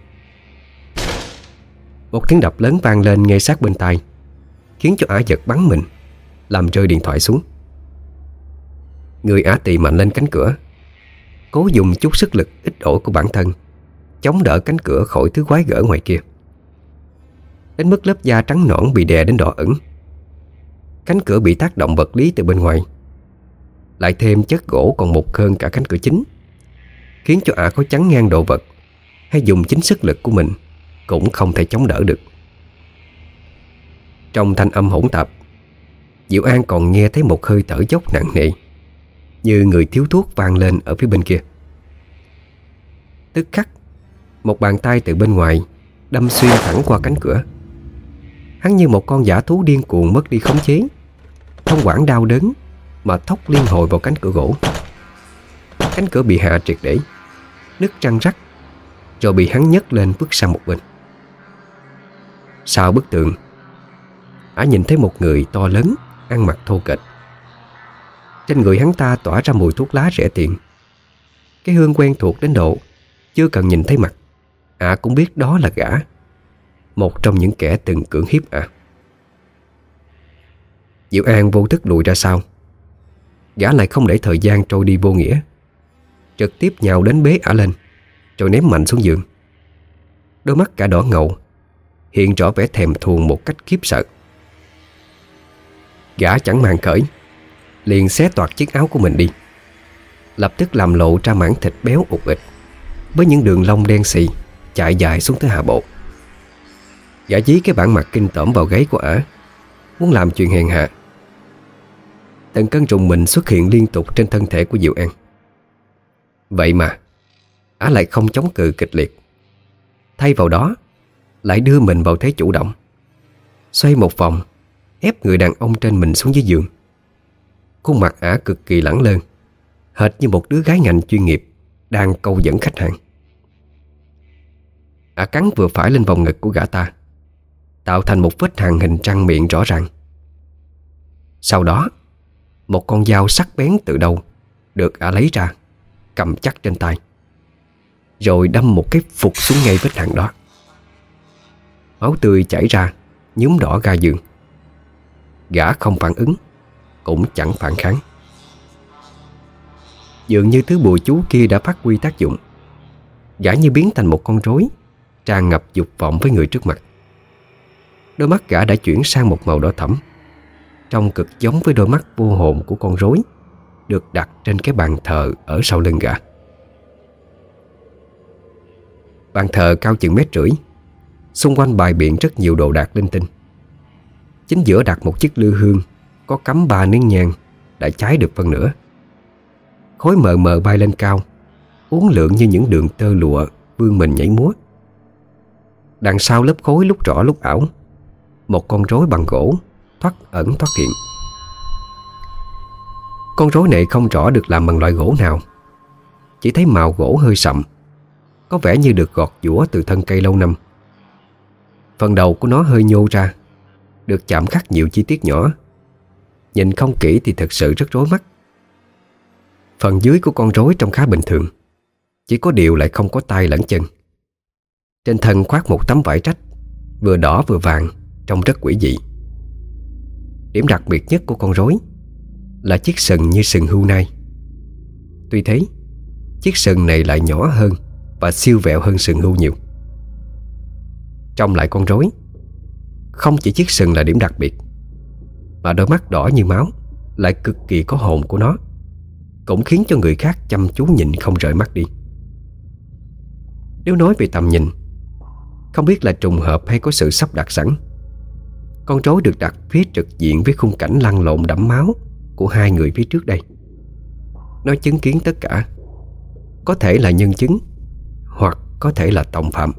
Một tiếng đập lớn vang lên ngay sát bên tai, khiến cho Ả giật bắn mình, làm rơi điện thoại xuống. Người Ả tì mạnh lên cánh cửa, cố dùng chút sức lực ít ỏi của bản thân chống đỡ cánh cửa khỏi thứ quái gở ngoài kia, đến mức lớp da trắng nõn bị đè đến đỏ ửng. Cánh cửa bị tác động vật lý từ bên ngoài, lại thêm chất gỗ còn mục hơn cả cánh cửa chính, khiến cho Ả có chắn ngang độ vật hay dùng chính sức lực của mình cũng không thể chống đỡ được. Trong thanh âm hỗn tạp, Diệu An còn nghe thấy một hơi thở dốc nặng nề, như người thiếu thuốc vang lên ở phía bên kia. Tức khắc, một bàn tay từ bên ngoài đâm xuyên thẳng qua cánh cửa. Hắn như một con dã thú điên cuồng mất đi khống chế, không quản đau đớn mà thốc liên hồi vào cánh cửa gỗ. Cánh cửa bị hạ triệt để, nứt răng rắc, rồi bị hắn nhấc lên vứt sang một bên. Sau bức tường, Ả nhìn thấy một người to lớn, ăn mặc thô kệch. Trên người hắn ta tỏa ra mùi thuốc lá rẻ tiền. Cái hương quen thuộc đến độ chưa cần nhìn thấy mặt, Ả cũng biết đó là gã, một trong những kẻ từng cưỡng hiếp Ả. Diệu An vô thức lùi ra sau. Gã lại không để thời gian trôi đi vô nghĩa, trực tiếp nhào đến bế Ả lên, rồi ném mạnh xuống giường. Đôi mắt cả đỏ ngầu, hiện rõ vẻ thèm thuồng một cách khiếp sợ. Gã chẳng màng cởi, liền xé toạc chiếc áo của mình đi, lập tức làm lộ ra mảng thịt béo ụt ịch với những đường lông đen xì chạy dài xuống tới hạ bộ. Gã dí cái bản mặt kinh tởm vào gáy của Ả, muốn làm chuyện hèn hạ. Từng cơn rùng mình xuất hiện liên tục trên thân thể của Diệu An. Vậy mà Ả lại không chống cự kịch liệt. Thay vào đó lại đưa mình vào thế chủ động, xoay một vòng, ép người đàn ông trên mình xuống dưới giường. Khuôn mặt Ả cực kỳ lẳng lơ, hệt như một đứa gái ngành chuyên nghiệp đang câu dẫn khách hàng. Ả cắn vừa phải lên vòng ngực của gã ta, tạo thành một vết hằn hình răng miệng rõ ràng. Sau đó, một con dao sắc bén từ đâu được Ả lấy ra, cầm chắc trên tay, rồi đâm một cái phục xuống ngay vết hằn đó. Máu tươi chảy ra, nhuốm đỏ ga giường. Gã không phản ứng, cũng chẳng phản kháng. Dường như thứ bùa chú kia đã phát huy tác dụng. Gã như biến thành một con rối, tràn ngập dục vọng với người trước mặt. Đôi mắt gã đã chuyển sang một màu đỏ thẫm, trông cực giống với đôi mắt vô hồn của con rối được đặt trên cái bàn thờ ở sau lưng gã. Bàn thờ cao chừng mét rưỡi, xung quanh bày biện rất nhiều đồ đạc linh tinh. Chính giữa đặt một chiếc lư hương có cắm ba nén nhang đã cháy được phân nửa. Khói mờ mờ bay lên cao, uốn lượn như những đường tơ lụa vươn mình nhảy múa. Đằng sau lớp khói lúc rõ lúc ảo, một con rối bằng gỗ thoắt ẩn thoắt hiện. Con rối này không rõ được làm bằng loại gỗ nào, chỉ thấy màu gỗ hơi sậm, có vẻ như được gọt giũa từ thân cây lâu năm. Phần đầu của nó hơi nhô ra, được chạm khắc nhiều chi tiết nhỏ. Nhìn không kỹ thì thật sự rất rối mắt. Phần dưới của con rối trông khá bình thường, chỉ có điều lại không có tay lẫn chân. Trên thân khoác một tấm vải rách, vừa đỏ vừa vàng, trông rất quỷ dị. Điểm đặc biệt nhất của con rối là chiếc sừng như sừng hươu nai. Tuy thế, chiếc sừng này lại nhỏ hơn và siêu vẹo hơn sừng hươu nhiều. Trông lại con rối, không chỉ chiếc sừng là điểm đặc biệt, mà đôi mắt đỏ như máu lại cực kỳ có hồn của nó, cũng khiến cho người khác chăm chú nhìn không rời mắt đi. Nếu nói về tầm nhìn, không biết là trùng hợp hay có sự sắp đặt sẵn, con rối được đặt phía trực diện với khung cảnh lăn lộn đẫm máu của hai người phía trước đây. Nó chứng kiến tất cả, có thể là nhân chứng hoặc có thể là tòng phạm.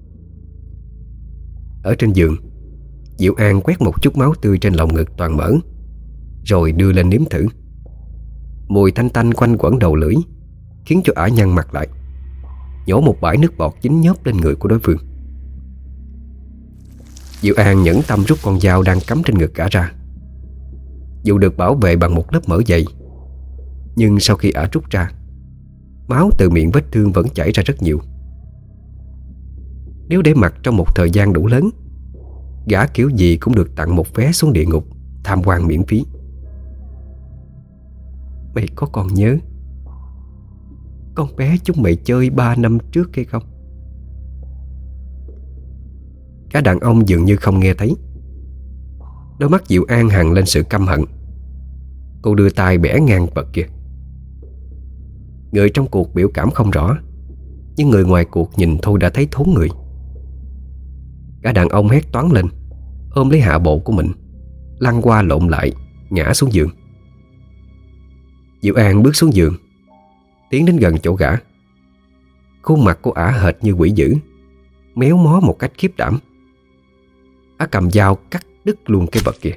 Ở trên giường, Diệu An quét một chút máu tươi trên lồng ngực toàn mở, rồi đưa lên nếm thử. Mùi thanh tanh quanh quẩn đầu lưỡi khiến cho Ả nhăn mặt lại, nhổ một bãi nước bọt dính nhớp lên người của đối phương. Diệu An nhẫn tâm rút con dao đang cắm trên ngực Ả ra. Dù được bảo vệ bằng một lớp mỡ dày, nhưng sau khi Ả rút ra, máu từ miệng vết thương vẫn chảy ra rất nhiều. Nếu để mặc trong một thời gian đủ lớn, gã kiểu gì cũng được tặng một vé xuống địa ngục tham quan miễn phí. Mày có còn nhớ con bé chúng mày chơi ba năm trước hay không? Cả đàn ông dường như không nghe thấy. Đôi mắt Diệu An hằn lên sự căm hận. Cô đưa tay bẻ ngang vật kia. Người trong cuộc biểu cảm không rõ, nhưng người ngoài cuộc nhìn thôi đã thấy thốn người. Cả đàn ông hét toáng lên, ôm lấy hạ bộ của mình, lăn qua lộn lại, ngã xuống giường. Diệu An bước xuống giường, tiến đến gần chỗ gã. Khuôn mặt của Ả hệt như quỷ dữ, méo mó một cách khiếp đảm. Ả cầm dao cắt đứt luôn cái vật kia.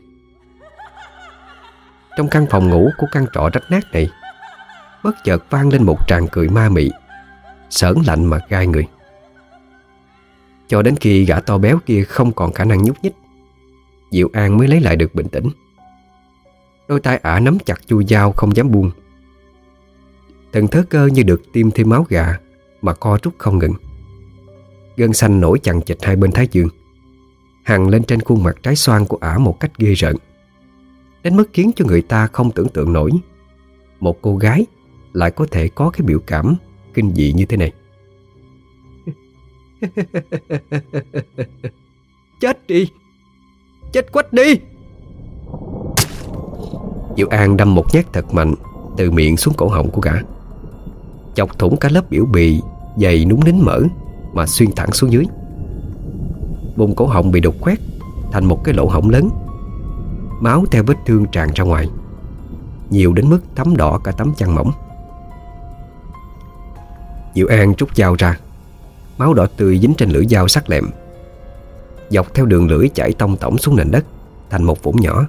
Trong căn phòng ngủ của căn trọ rách nát này, bất chợt vang lên một tràng cười ma mị, sởn lạnh mà gai người. Cho đến khi gã to béo kia không còn khả năng nhúc nhích, Diệu An mới lấy lại được bình tĩnh. Đôi tay Ả nắm chặt chuôi dao không dám buông. Từng thớ cơ như được tiêm thêm máu gà mà co rút không ngừng. Gân xanh nổi chằng chịt hai bên thái dương, hằn lên trên khuôn mặt trái xoan của Ả một cách ghê rợn, đến mức khiến cho người ta không tưởng tượng nổi một cô gái lại có thể có cái biểu cảm kinh dị như thế này. Chết đi, chết quách đi. Diệu An đâm một nhát thật mạnh từ miệng xuống cổ họng của gã, chọc thủng cả lớp biểu bì dày núng nín mỡ mà xuyên thẳng xuống dưới. Vùng cổ họng bị đục khoét thành một cái lỗ hổng lớn. Máu theo vết thương tràn ra ngoài, nhiều đến mức thấm đỏ cả tấm chăn mỏng. Diệu An rút dao ra. Máu đỏ tươi dính trên lưỡi dao sắc lẹm, dọc theo đường lưỡi chảy tông tổng xuống nền đất thành một vũng nhỏ.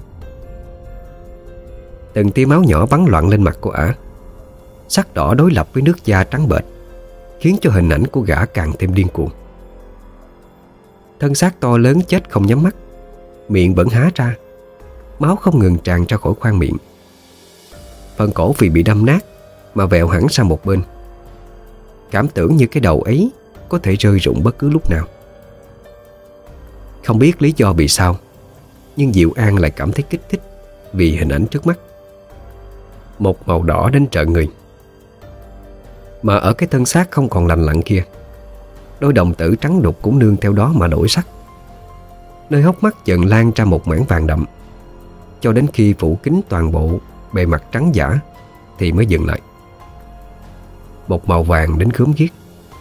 Từng tia máu nhỏ bắn loạn lên mặt của ả. Sắc đỏ đối lập với nước da trắng bệch khiến cho hình ảnh của gã càng thêm điên cuồng. Thân xác to lớn chết không nhắm mắt, miệng vẫn há ra, máu không ngừng tràn ra khỏi khoang miệng. Phần cổ vì bị đâm nát mà vẹo hẳn sang một bên, cảm tưởng như cái đầu ấy có thể rơi rụng bất cứ lúc nào. Không biết lý do vì sao, nhưng Diệu An lại cảm thấy kích thích vì hình ảnh trước mắt. Một màu đỏ đến trợn người. Mà ở cái thân xác không còn lành lặn kia, đôi đồng tử trắng đục cũng nương theo đó mà đổi sắc. Nơi hốc mắt dần lan ra một mảng vàng đậm, cho đến khi phủ kín toàn bộ bề mặt trắng giả thì mới dừng lại. Một màu vàng đến gớm ghiếc.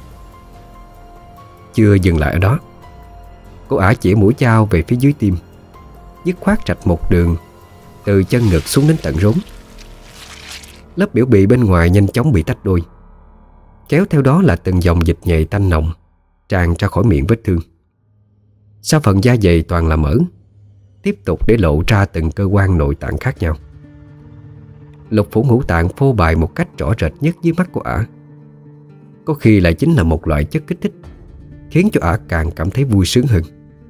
Chưa dừng lại ở đó, cô ả chỉ mũi dao về phía dưới tim, dứt khoát rạch một đường từ chân ngực xuống đến tận rốn. Lớp biểu bì bên ngoài nhanh chóng bị tách đôi, kéo theo đó là từng dòng dịch nhầy tanh nồng tràn ra khỏi miệng vết thương. Sau phần da dày toàn là mỡ, tiếp tục để lộ ra từng cơ quan nội tạng khác nhau. Lục phủ ngũ tạng phô bày một cách rõ rệt nhất dưới mắt của ả. Có khi lại chính là một loại chất kích thích, khiến cho ả càng cảm thấy vui sướng hơn.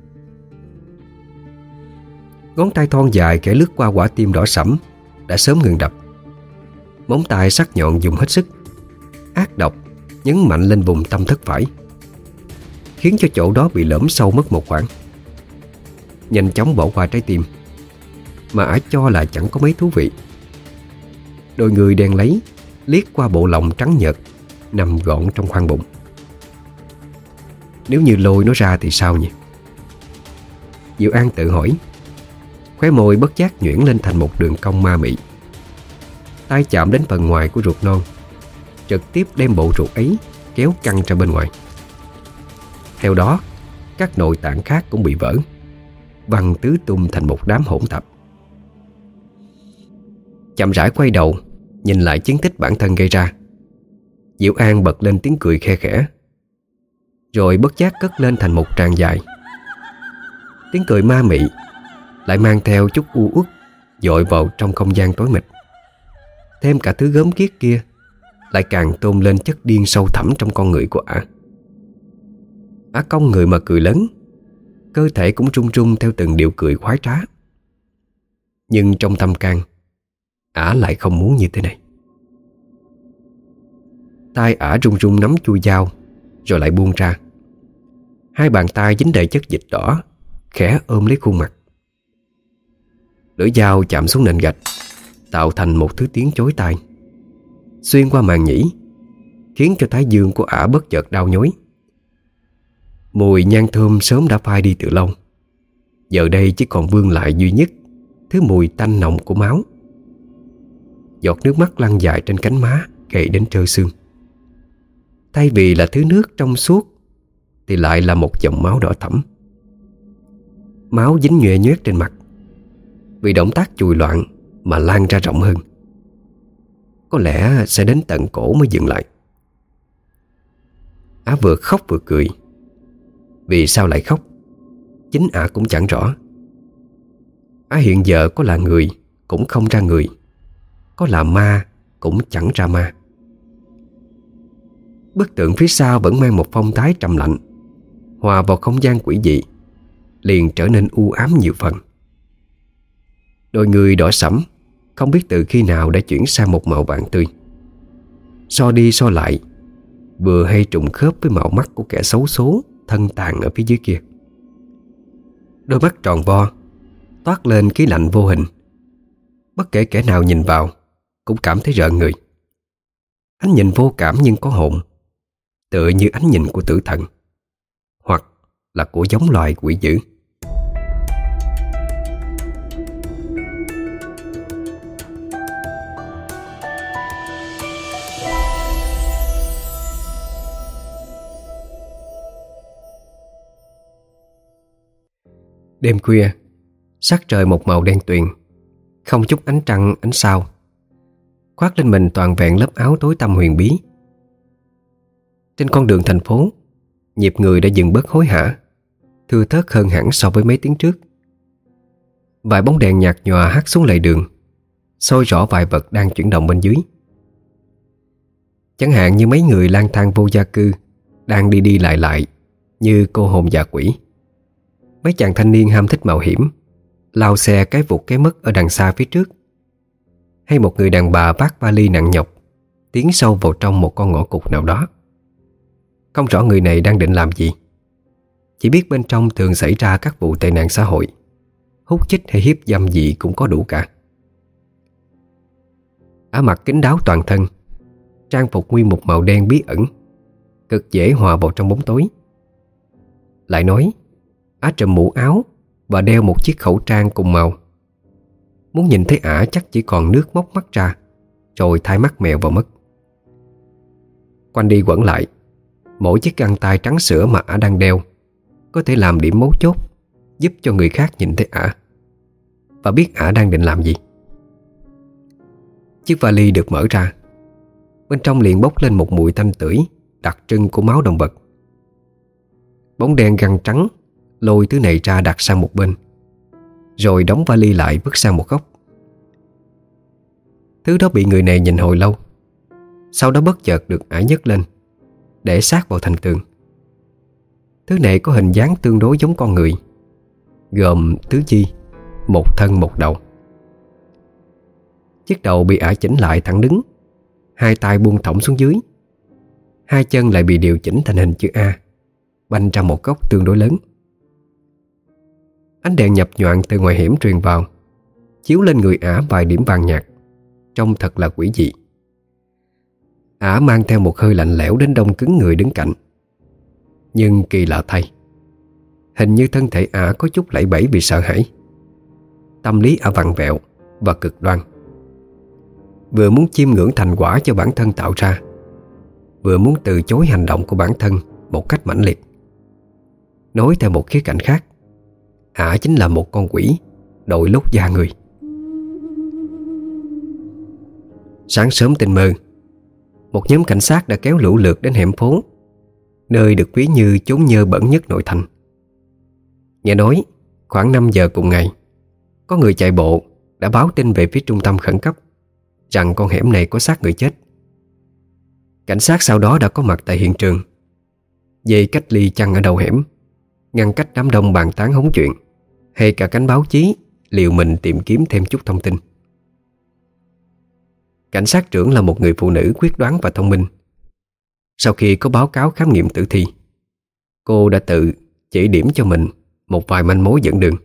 Ngón tay thon dài khẽ lướt qua quả tim đỏ sẫm đã sớm ngừng đập. Móng tay sắc nhọn dùng hết sức, ác độc nhấn mạnh lên vùng tâm thất phải, khiến cho chỗ đó bị lõm sâu mất một khoảng. Nhanh chóng bỏ qua trái tim mà ả cho là chẳng có mấy thú vị. Đôi người đen lấy liếc qua bộ lòng trắng nhợt nằm gọn trong khoang bụng. Nếu như lôi nó ra thì sao nhỉ? Diệu An tự hỏi. Khóe môi bất giác nhuyễn lên thành một đường cong ma mị. Tay chạm đến phần ngoài của ruột non, trực tiếp đem bộ ruột ấy kéo căng ra bên ngoài. Theo đó, các nội tạng khác cũng bị vỡ, văng tứ tung thành một đám hỗn tạp. Chậm rãi quay đầu nhìn lại chiến tích bản thân gây ra, Diệu An bật lên tiếng cười khe khẽ, rồi bất giác cất lên thành một tràng dài. Tiếng cười ma mị lại mang theo chút u uất dội vào trong không gian tối mịt. Thêm cả thứ gớm ghiếc kia lại càng tôn lên chất điên sâu thẳm trong con người của ả. Ả cong người mà cười lớn, cơ thể cũng rung rung theo từng điệu cười khoái trá. Nhưng trong tâm can, ả lại không muốn như thế này. Tay ả run run nắm chuôi dao, rồi lại buông ra. Hai bàn tay dính đầy chất dịch đỏ khẽ ôm lấy khuôn mặt. Lưỡi dao chạm xuống nền gạch, tạo thành một thứ tiếng chói tai, xuyên qua màng nhĩ, khiến cho thái dương của ả bất chợt đau nhói. Mùi nhang thơm sớm đã phai đi từ lâu, giờ đây chỉ còn vương lại duy nhất thứ mùi tanh nồng của máu. Giọt nước mắt lăn dài trên cánh má gầy đến trơ xương. Thay vì là thứ nước trong suốt thì lại là một dòng máu đỏ thẫm. Máu dính nhoe nhoét trên mặt, vì động tác chùi loạn mà lan ra rộng hơn. Có lẽ sẽ đến tận cổ mới dừng lại. Á vừa khóc vừa cười. Vì sao lại khóc, chính ả cũng chẳng rõ. Á hiện giờ có là người cũng không ra người, có là ma cũng chẳng ra ma. Bức tượng phía sau vẫn mang một phong thái trầm lạnh, hòa vào không gian quỷ dị, liền trở nên u ám nhiều phần. Đôi người đỏ sẫm không biết từ khi nào đã chuyển sang một màu vàng tươi. So đi so lại, vừa hay trùng khớp với màu mắt của kẻ xấu số thân tàn ở phía dưới kia. Đôi mắt tròn vo toát lên khí lạnh vô hình, bất kể kẻ nào nhìn vào cũng cảm thấy rợn người. Ánh nhìn vô cảm nhưng có hồn, tựa như ánh nhìn của tử thần, hoặc là của giống loài quỷ dữ. Đêm khuya, sắc trời một màu đen tuyền, không chút ánh trăng ánh sao, khoác lên mình toàn vẹn lớp áo tối tăm huyền bí. Trên con đường thành phố, nhịp người đã dừng bớt hối hả, thưa thớt hơn hẳn so với mấy tiếng trước. Vài bóng đèn nhạt nhòa hắt xuống lề đường, soi rõ vài vật đang chuyển động bên dưới. Chẳng hạn như mấy người lang thang vô gia cư đang đi đi lại lại như cô hồn già quỷ. Mấy chàng thanh niên ham thích mạo hiểm lao xe cái vụt cái mất ở đằng xa phía trước. Hay một người đàn bà vác vali nặng nhọc tiến sâu vào trong một con ngõ cụt nào đó. Không rõ người này đang định làm gì, chỉ biết bên trong thường xảy ra các vụ tệ nạn xã hội, hút chích hay hiếp dâm gì cũng có đủ cả. Ả mặc kín đáo toàn thân, trang phục nguyên một màu đen bí ẩn, cực dễ hòa vào trong bóng tối. Lại nói, Ả trùm mũ áo và đeo một chiếc khẩu trang cùng màu. Muốn nhìn thấy Ả chắc chỉ còn nước móc mắt ra, rồi thay mắt mèo vào mất. Quanh đi quẩn lại, mỗi chiếc găng tay trắng sữa mà Ả đang đeo có thể làm điểm mấu chốt, giúp cho người khác nhìn thấy Ả và biết Ả đang định làm gì. Chiếc vali được mở ra, bên trong liền bốc lên một mùi tanh tưởi đặc trưng của máu động vật. Bóng đen găng trắng lôi thứ này ra đặt sang một bên, rồi đóng vali lại vứt sang một góc. Thứ đó bị người này nhìn hồi lâu, sau đó bất chợt được Ả nhấc lên, để sát vào thành tường. Thứ này có hình dáng tương đối giống con người, gồm tứ chi, một thân một đầu. Chiếc đầu bị Ả chỉnh lại thẳng đứng, hai tay buông thõng xuống dưới, hai chân lại bị điều chỉnh thành hình chữ A, banh ra một góc tương đối lớn. Ánh đèn nhập nhoạng từ ngoài hẻm truyền vào, chiếu lên người Ả vài điểm vàng nhạt, trông thật là quỷ dị. Ả mang theo một hơi lạnh lẽo đến đông cứng người đứng cạnh. Nhưng kỳ lạ thay, hình như thân thể Ả có chút lẫy bẫy vì sợ hãi. Tâm lý Ả vặn vẹo và cực đoan, vừa muốn chiêm ngưỡng thành quả cho bản thân tạo ra, vừa muốn từ chối hành động của bản thân một cách mãnh liệt. Nói theo một khía cạnh khác, Ả chính là một con quỷ đội lốt da người. Sáng sớm tinh mơ, một nhóm cảnh sát đã kéo lũ lượt đến hẻm phố, nơi được ví như chốn nhơ bẩn nhất nội thành. Nghe nói khoảng năm giờ cùng ngày, có người chạy bộ đã báo tin về phía trung tâm khẩn cấp rằng con hẻm này có xác người chết. Cảnh sát sau đó đã có mặt tại hiện trường, dây cách ly chăn ở đầu hẻm, ngăn cách đám đông bàn tán hóng chuyện, hay cả cánh báo chí liều mình tìm kiếm thêm chút thông tin. Cảnh sát trưởng là một người phụ nữ quyết đoán và thông minh. Sau khi có báo cáo khám nghiệm tử thi, cô đã tự chỉ điểm cho mình một vài manh mối dẫn đường.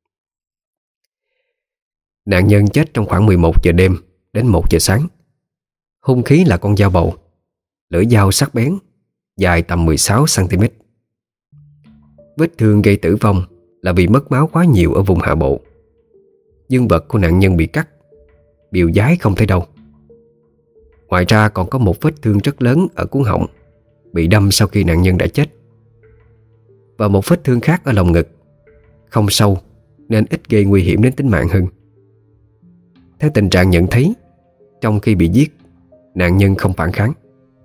Nạn nhân chết trong khoảng mười một giờ đêm đến một giờ sáng. Hung khí là con dao bầu, lưỡi dao sắc bén, dài tầm mười sáu xăng ti mét. Vết thương gây tử vong là vì mất máu quá nhiều ở vùng hạ bộ. Dương vật của nạn nhân bị cắt, bìu dái không thấy đâu. Ngoài ra còn có một vết thương rất lớn ở cuống họng, bị đâm sau khi nạn nhân đã chết. Và một vết thương khác ở lồng ngực, không sâu nên ít gây nguy hiểm đến tính mạng hơn. Theo tình trạng nhận thấy, trong khi bị giết, nạn nhân không phản kháng.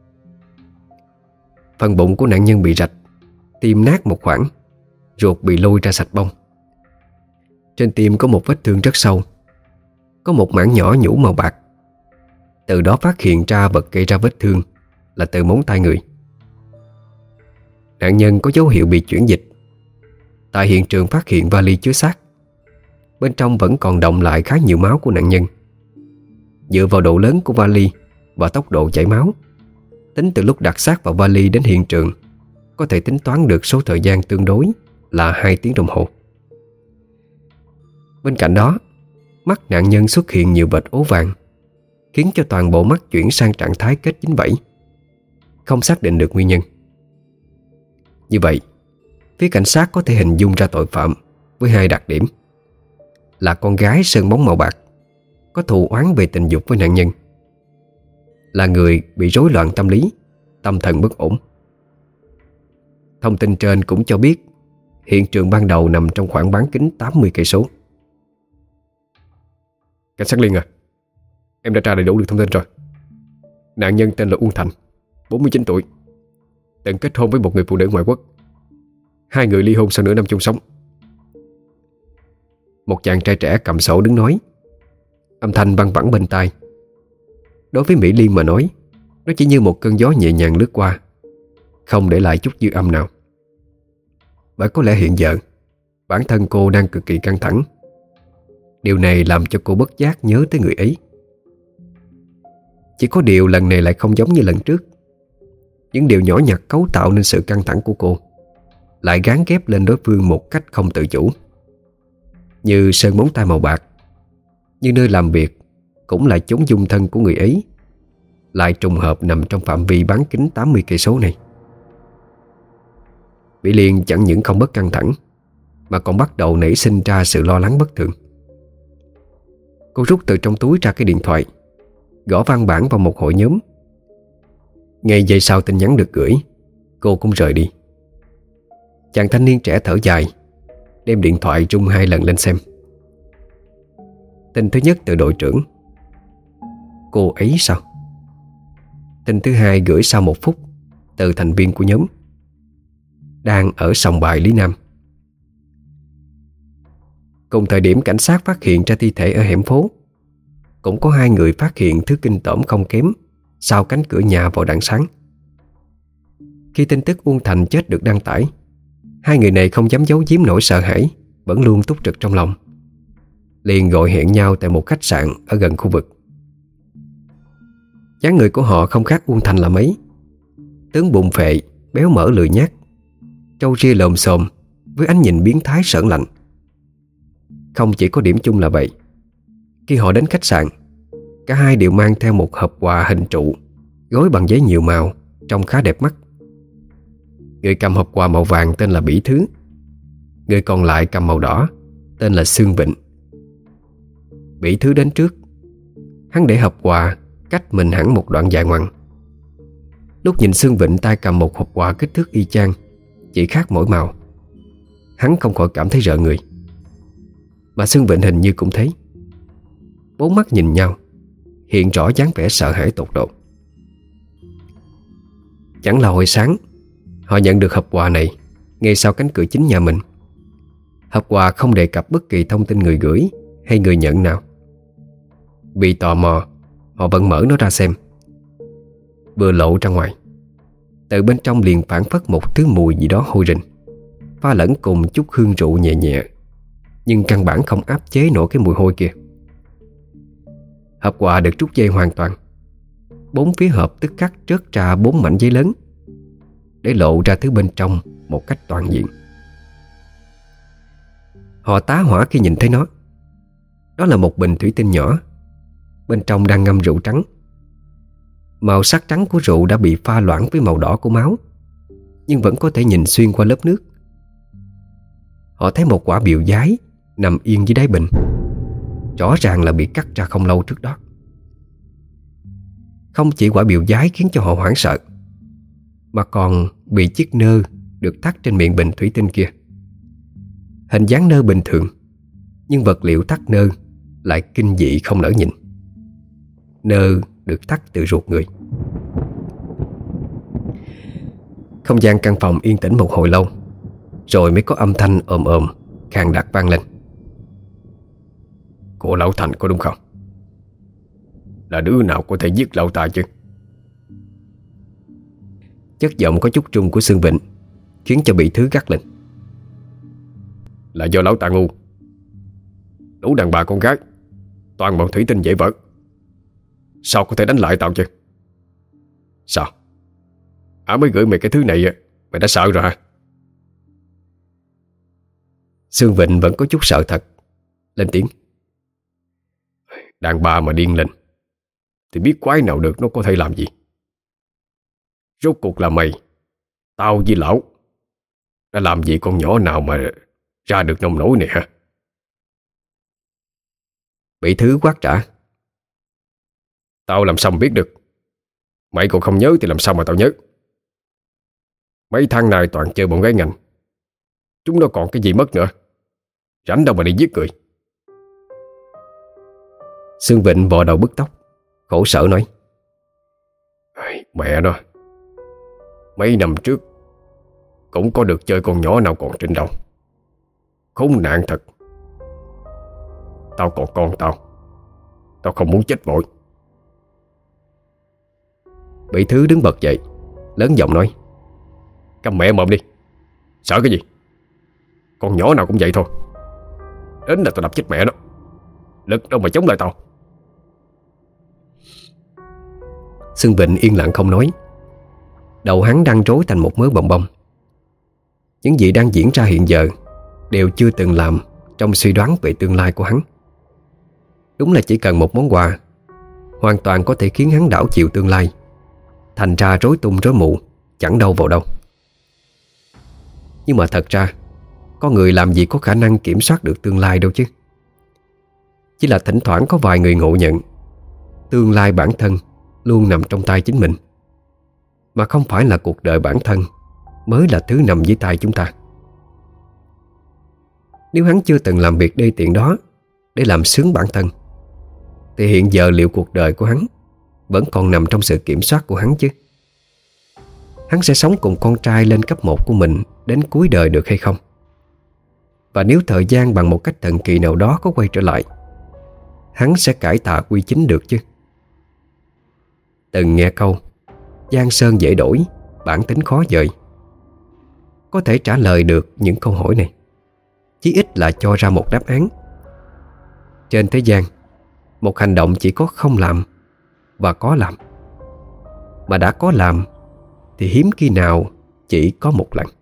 Phần bụng của nạn nhân bị rạch, tim nát một khoảng, ruột bị lôi ra sạch bông. Trên tim có một vết thương rất sâu, có một mảng nhỏ nhũ màu bạc. Từ đó phát hiện ra vật gây ra vết thương là từ móng tay người. Nạn nhân có dấu hiệu bị chuyển dịch. Tại hiện trường phát hiện vali chứa xác, bên trong vẫn còn đọng lại khá nhiều máu của nạn nhân. Dựa vào độ lớn của vali và tốc độ chảy máu, tính từ lúc đặt xác vào vali đến hiện trường, có thể tính toán được số thời gian tương đối là hai tiếng đồng hồ. Bên cạnh đó, mắt nạn nhân xuất hiện nhiều vệt ố vàng, khiến cho toàn bộ mắt chuyển sang trạng thái kết dính vảy, không xác định được nguyên nhân. Như vậy, phía cảnh sát có thể hình dung ra tội phạm với hai đặc điểm: là con gái sơn bóng màu bạc, có thù oán về tình dục với nạn nhân, là người bị rối loạn tâm lý, tâm thần bất ổn. Thông tin trên cũng cho biết hiện trường ban đầu nằm trong khoảng bán kính tám mươi cây số. Cảnh sát Liên à, em đã tra đầy đủ được thông tin rồi. Nạn nhân tên là Uông Thành, bốn mươi chín tuổi, từng kết hôn với một người phụ nữ ngoại quốc. Hai người ly hôn sau nửa năm chung sống. Một chàng trai trẻ cầm sổ đứng nói, âm thanh văng vẳng bên tai. Đối với Mỹ Liên mà nói, nó chỉ như một cơn gió nhẹ nhàng lướt qua, không để lại chút dư âm nào. Bởi có lẽ hiện giờ bản thân cô đang cực kỳ căng thẳng. Điều này làm cho cô bất giác nhớ tới người ấy. Chỉ có điều lần này lại không giống như lần trước. Những điều nhỏ nhặt cấu tạo nên sự căng thẳng của cô lại gán ghép lên đối phương một cách không tự chủ. Như sơn móng tay màu bạc, như nơi làm việc cũng là chốn dung thân của người ấy, lại trùng hợp nằm trong phạm vi bán kính tám mươi cây số này. Mỹ Liên chẳng những không bớt căng thẳng, mà còn bắt đầu nảy sinh ra sự lo lắng bất thường. Cô rút từ trong túi ra cái điện thoại, gõ văn bản vào một hội nhóm. Ngay giây sau tin nhắn được gửi, cô cũng rời đi. Chàng thanh niên trẻ thở dài, đem điện thoại rung hai lần lên xem. Tin thứ nhất từ đội trưởng. Cô ấy sao? Tin thứ hai gửi sau một phút từ thành viên của nhóm, đang ở sòng bài Lý Nam. Cùng thời điểm cảnh sát phát hiện ra thi thể ở hẻm phố, cũng có hai người phát hiện thứ kinh tởm không kém sau cánh cửa nhà vào rạng sáng. Khi tin tức Uông Thành chết được đăng tải, hai người này không dám giấu giếm nỗi sợ hãi vẫn luôn túc trực trong lòng, liền gọi hẹn nhau tại một khách sạn ở gần khu vực. Dáng người của họ không khác Uông Thành là mấy. Tướng bụng phệ, béo mỡ lười nhác, trâu ria lồm xồm, với ánh nhìn biến thái sởn lạnh. Không chỉ có điểm chung là vậy, khi họ đến khách sạn, cả hai đều mang theo một hộp quà hình trụ gói bằng giấy nhiều màu, trông khá đẹp mắt. Người cầm hộp quà màu vàng tên là Bỉ Thứ, người còn lại cầm màu đỏ tên là Sương Vịnh. Bỉ Thứ đến trước. Hắn để hộp quà cách mình hẳn một đoạn dài ngoằng. Lúc nhìn Sương Vịnh tay cầm một hộp quà kích thước y chang, chỉ khác mỗi màu, hắn không khỏi cảm thấy rợn người. Mà Sương Vịnh hình như cũng thấy. Bốn mắt nhìn nhau, hiện rõ dáng vẻ sợ hãi tột độ. Chẳng là hồi sáng, họ nhận được hộp quà này ngay sau cánh cửa chính nhà mình. Hộp quà không đề cập bất kỳ thông tin người gửi hay người nhận nào. Vì tò mò, họ vẫn mở nó ra xem. Vừa lộ ra ngoài, từ bên trong liền phảng phất một thứ mùi gì đó hôi rình, pha lẫn cùng chút hương rượu nhẹ nhẹ, nhưng căn bản không áp chế nổi cái mùi hôi kia. Hộp quà được trút dây hoàn toàn. Bốn phía hộp tức khắc rớt ra bốn mảnh giấy lớn, để lộ ra thứ bên trong một cách toàn diện. Họ tá hỏa khi nhìn thấy nó. Đó là một bình thủy tinh nhỏ, bên trong đang ngâm rượu trắng. Màu sắc trắng của rượu đã bị pha loãng với màu đỏ của máu, nhưng vẫn có thể nhìn xuyên qua lớp nước. Họ thấy một quả bìu dái nằm yên dưới đáy bình, rõ ràng là bị cắt ra không lâu trước đó. Không chỉ quả bìu dái khiến cho họ hoảng sợ, mà còn bị chiếc nơ được thắt trên miệng bình thủy tinh kia. Hình dáng nơ bình thường, nhưng vật liệu thắt nơ lại kinh dị không nỡ nhìn. Nơ được thắt từ ruột người. Không gian căn phòng yên tĩnh một hồi lâu, rồi mới có âm thanh ồm ồm khàn đặc vang lên. Cô Lão Thành có đúng không? Là đứa nào có thể giết lão ta chứ? Chất giọng có chút trung của Sương Vịnh khiến cho Bỉ Thứ gắt lên. Là do lão ta ngu. Đủ đàn bà con gái, toàn bọn thủy tinh dễ vỡ, sao có thể đánh lại tao chứ? Sao? Ả mới gửi mày cái thứ này, mày đã sợ rồi hả? Sương Vịnh vẫn có chút sợ thật, lên tiếng. Đàn bà mà điên lên thì biết quái nào được nó có thể làm gì. Rốt cuộc là mày, tao với lão đã làm gì con nhỏ nào mà ra được nông nổi này hả? Bỉ Thứ quát trả. Tao làm sao mà biết được? Mày còn không nhớ thì làm sao mà tao nhớ? Mấy thằng này toàn chơi bọn gái ngành, chúng nó còn cái gì mất nữa. Rảnh đâu mà đi giết người. Sương Vịnh vò đầu bứt tóc, khổ sở nói. Mẹ nó, Mấy năm trước cũng có được chơi con nhỏ nào còn trên đầu. Khốn nạn thật. Tao còn con tao, tao không muốn chết vội. Bị Thứ đứng bật dậy, lớn giọng nói: Câm mẹ mồm đi. Sợ cái gì? Con nhỏ nào cũng vậy thôi. Đến là tao đập chết mẹ nó. Lực đâu mà chống lại tao. Xương Vịnh yên lặng không nói. Đầu hắn đang rối thành một mớ bòng bong. Những gì đang diễn ra hiện giờ đều chưa từng làm trong suy đoán về tương lai của hắn. Đúng là chỉ cần một món quà hoàn toàn có thể khiến hắn đảo chiều tương lai. Thành ra rối tung rối mù, chẳng đâu vào đâu. Nhưng mà thật ra có người làm gì có khả năng kiểm soát được tương lai đâu chứ. Chỉ là thỉnh thoảng có vài người ngộ nhận tương lai bản thân luôn nằm trong tay chính mình, mà không phải là cuộc đời bản thân mới là thứ nằm dưới tay chúng ta. Nếu hắn chưa từng làm việc đê tiện đó để làm sướng bản thân, thì hiện giờ liệu cuộc đời của hắn vẫn còn nằm trong sự kiểm soát của hắn chứ? Hắn sẽ sống cùng con trai lên cấp một của mình đến cuối đời được hay không? Và nếu thời gian bằng một cách thần kỳ nào đó có quay trở lại, hắn sẽ cải tà quy chính được chứ? Từng nghe câu Giang sơn dễ đổi, bản tính khó dời. Có thể trả lời được những câu hỏi này, chí ít là cho ra một đáp án. Trên thế gian, một hành động chỉ có không làm và có làm. Mà đã có làm thì hiếm khi nào chỉ có một lần.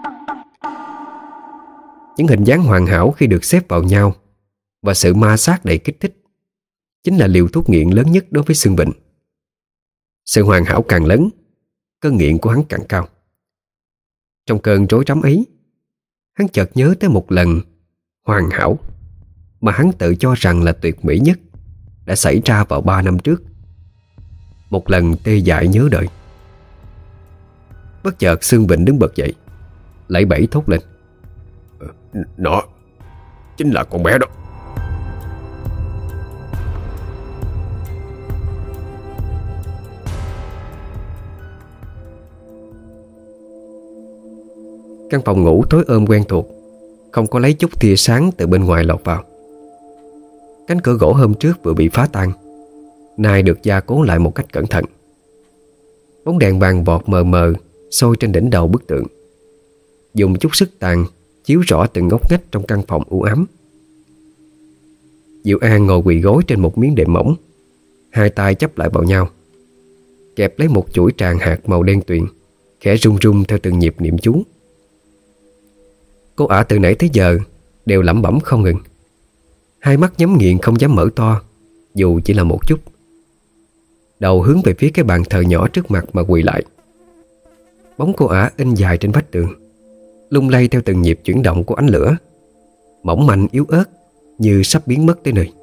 Những hình dáng hoàn hảo khi được xếp vào nhau và sự ma sát đầy kích thích chính là liều thuốc nghiện lớn nhất đối với Xương Vịnh. Sự hoàn hảo càng lớn, cơn nghiện của hắn càng cao. Trong cơn rối rắm ấy, hắn chợt nhớ tới một lần hoàn hảo mà hắn tự cho rằng là tuyệt mỹ nhất đã xảy ra vào ba năm trước. Một lần tê dại nhớ đời. Bất chợt Xương Vịnh đứng bật dậy, lẫy bẫy thốt lên: Nó chính là con bé đó. Căn phòng ngủ tối ôm quen thuộc, không có lấy chút tia sáng từ bên ngoài lọt vào. Cánh cửa gỗ hôm trước vừa bị phá tan, nay được gia cố lại một cách cẩn thận. Bóng đèn vàng vọt mờ mờ sôi trên đỉnh đầu bức tượng, dùng chút sức tàn chiếu rõ từng ngóc ngách trong căn phòng u ám. Diệu An ngồi quỳ gối trên một miếng đệm mỏng, hai tay chắp lại vào nhau, kẹp lấy một chuỗi tràng hạt màu đen tuyền, khẽ rung rung theo từng nhịp niệm chú. Cô ả từ nãy tới giờ đều lẩm bẩm không ngừng, hai mắt nhắm nghiền không dám mở to, dù chỉ là một chút. Đầu hướng về phía cái bàn thờ nhỏ trước mặt mà quỳ lại. Bóng cô ả in dài trên vách tường, lung lay theo từng nhịp chuyển động của ánh lửa, mỏng manh yếu ớt như sắp biến mất tới nơi.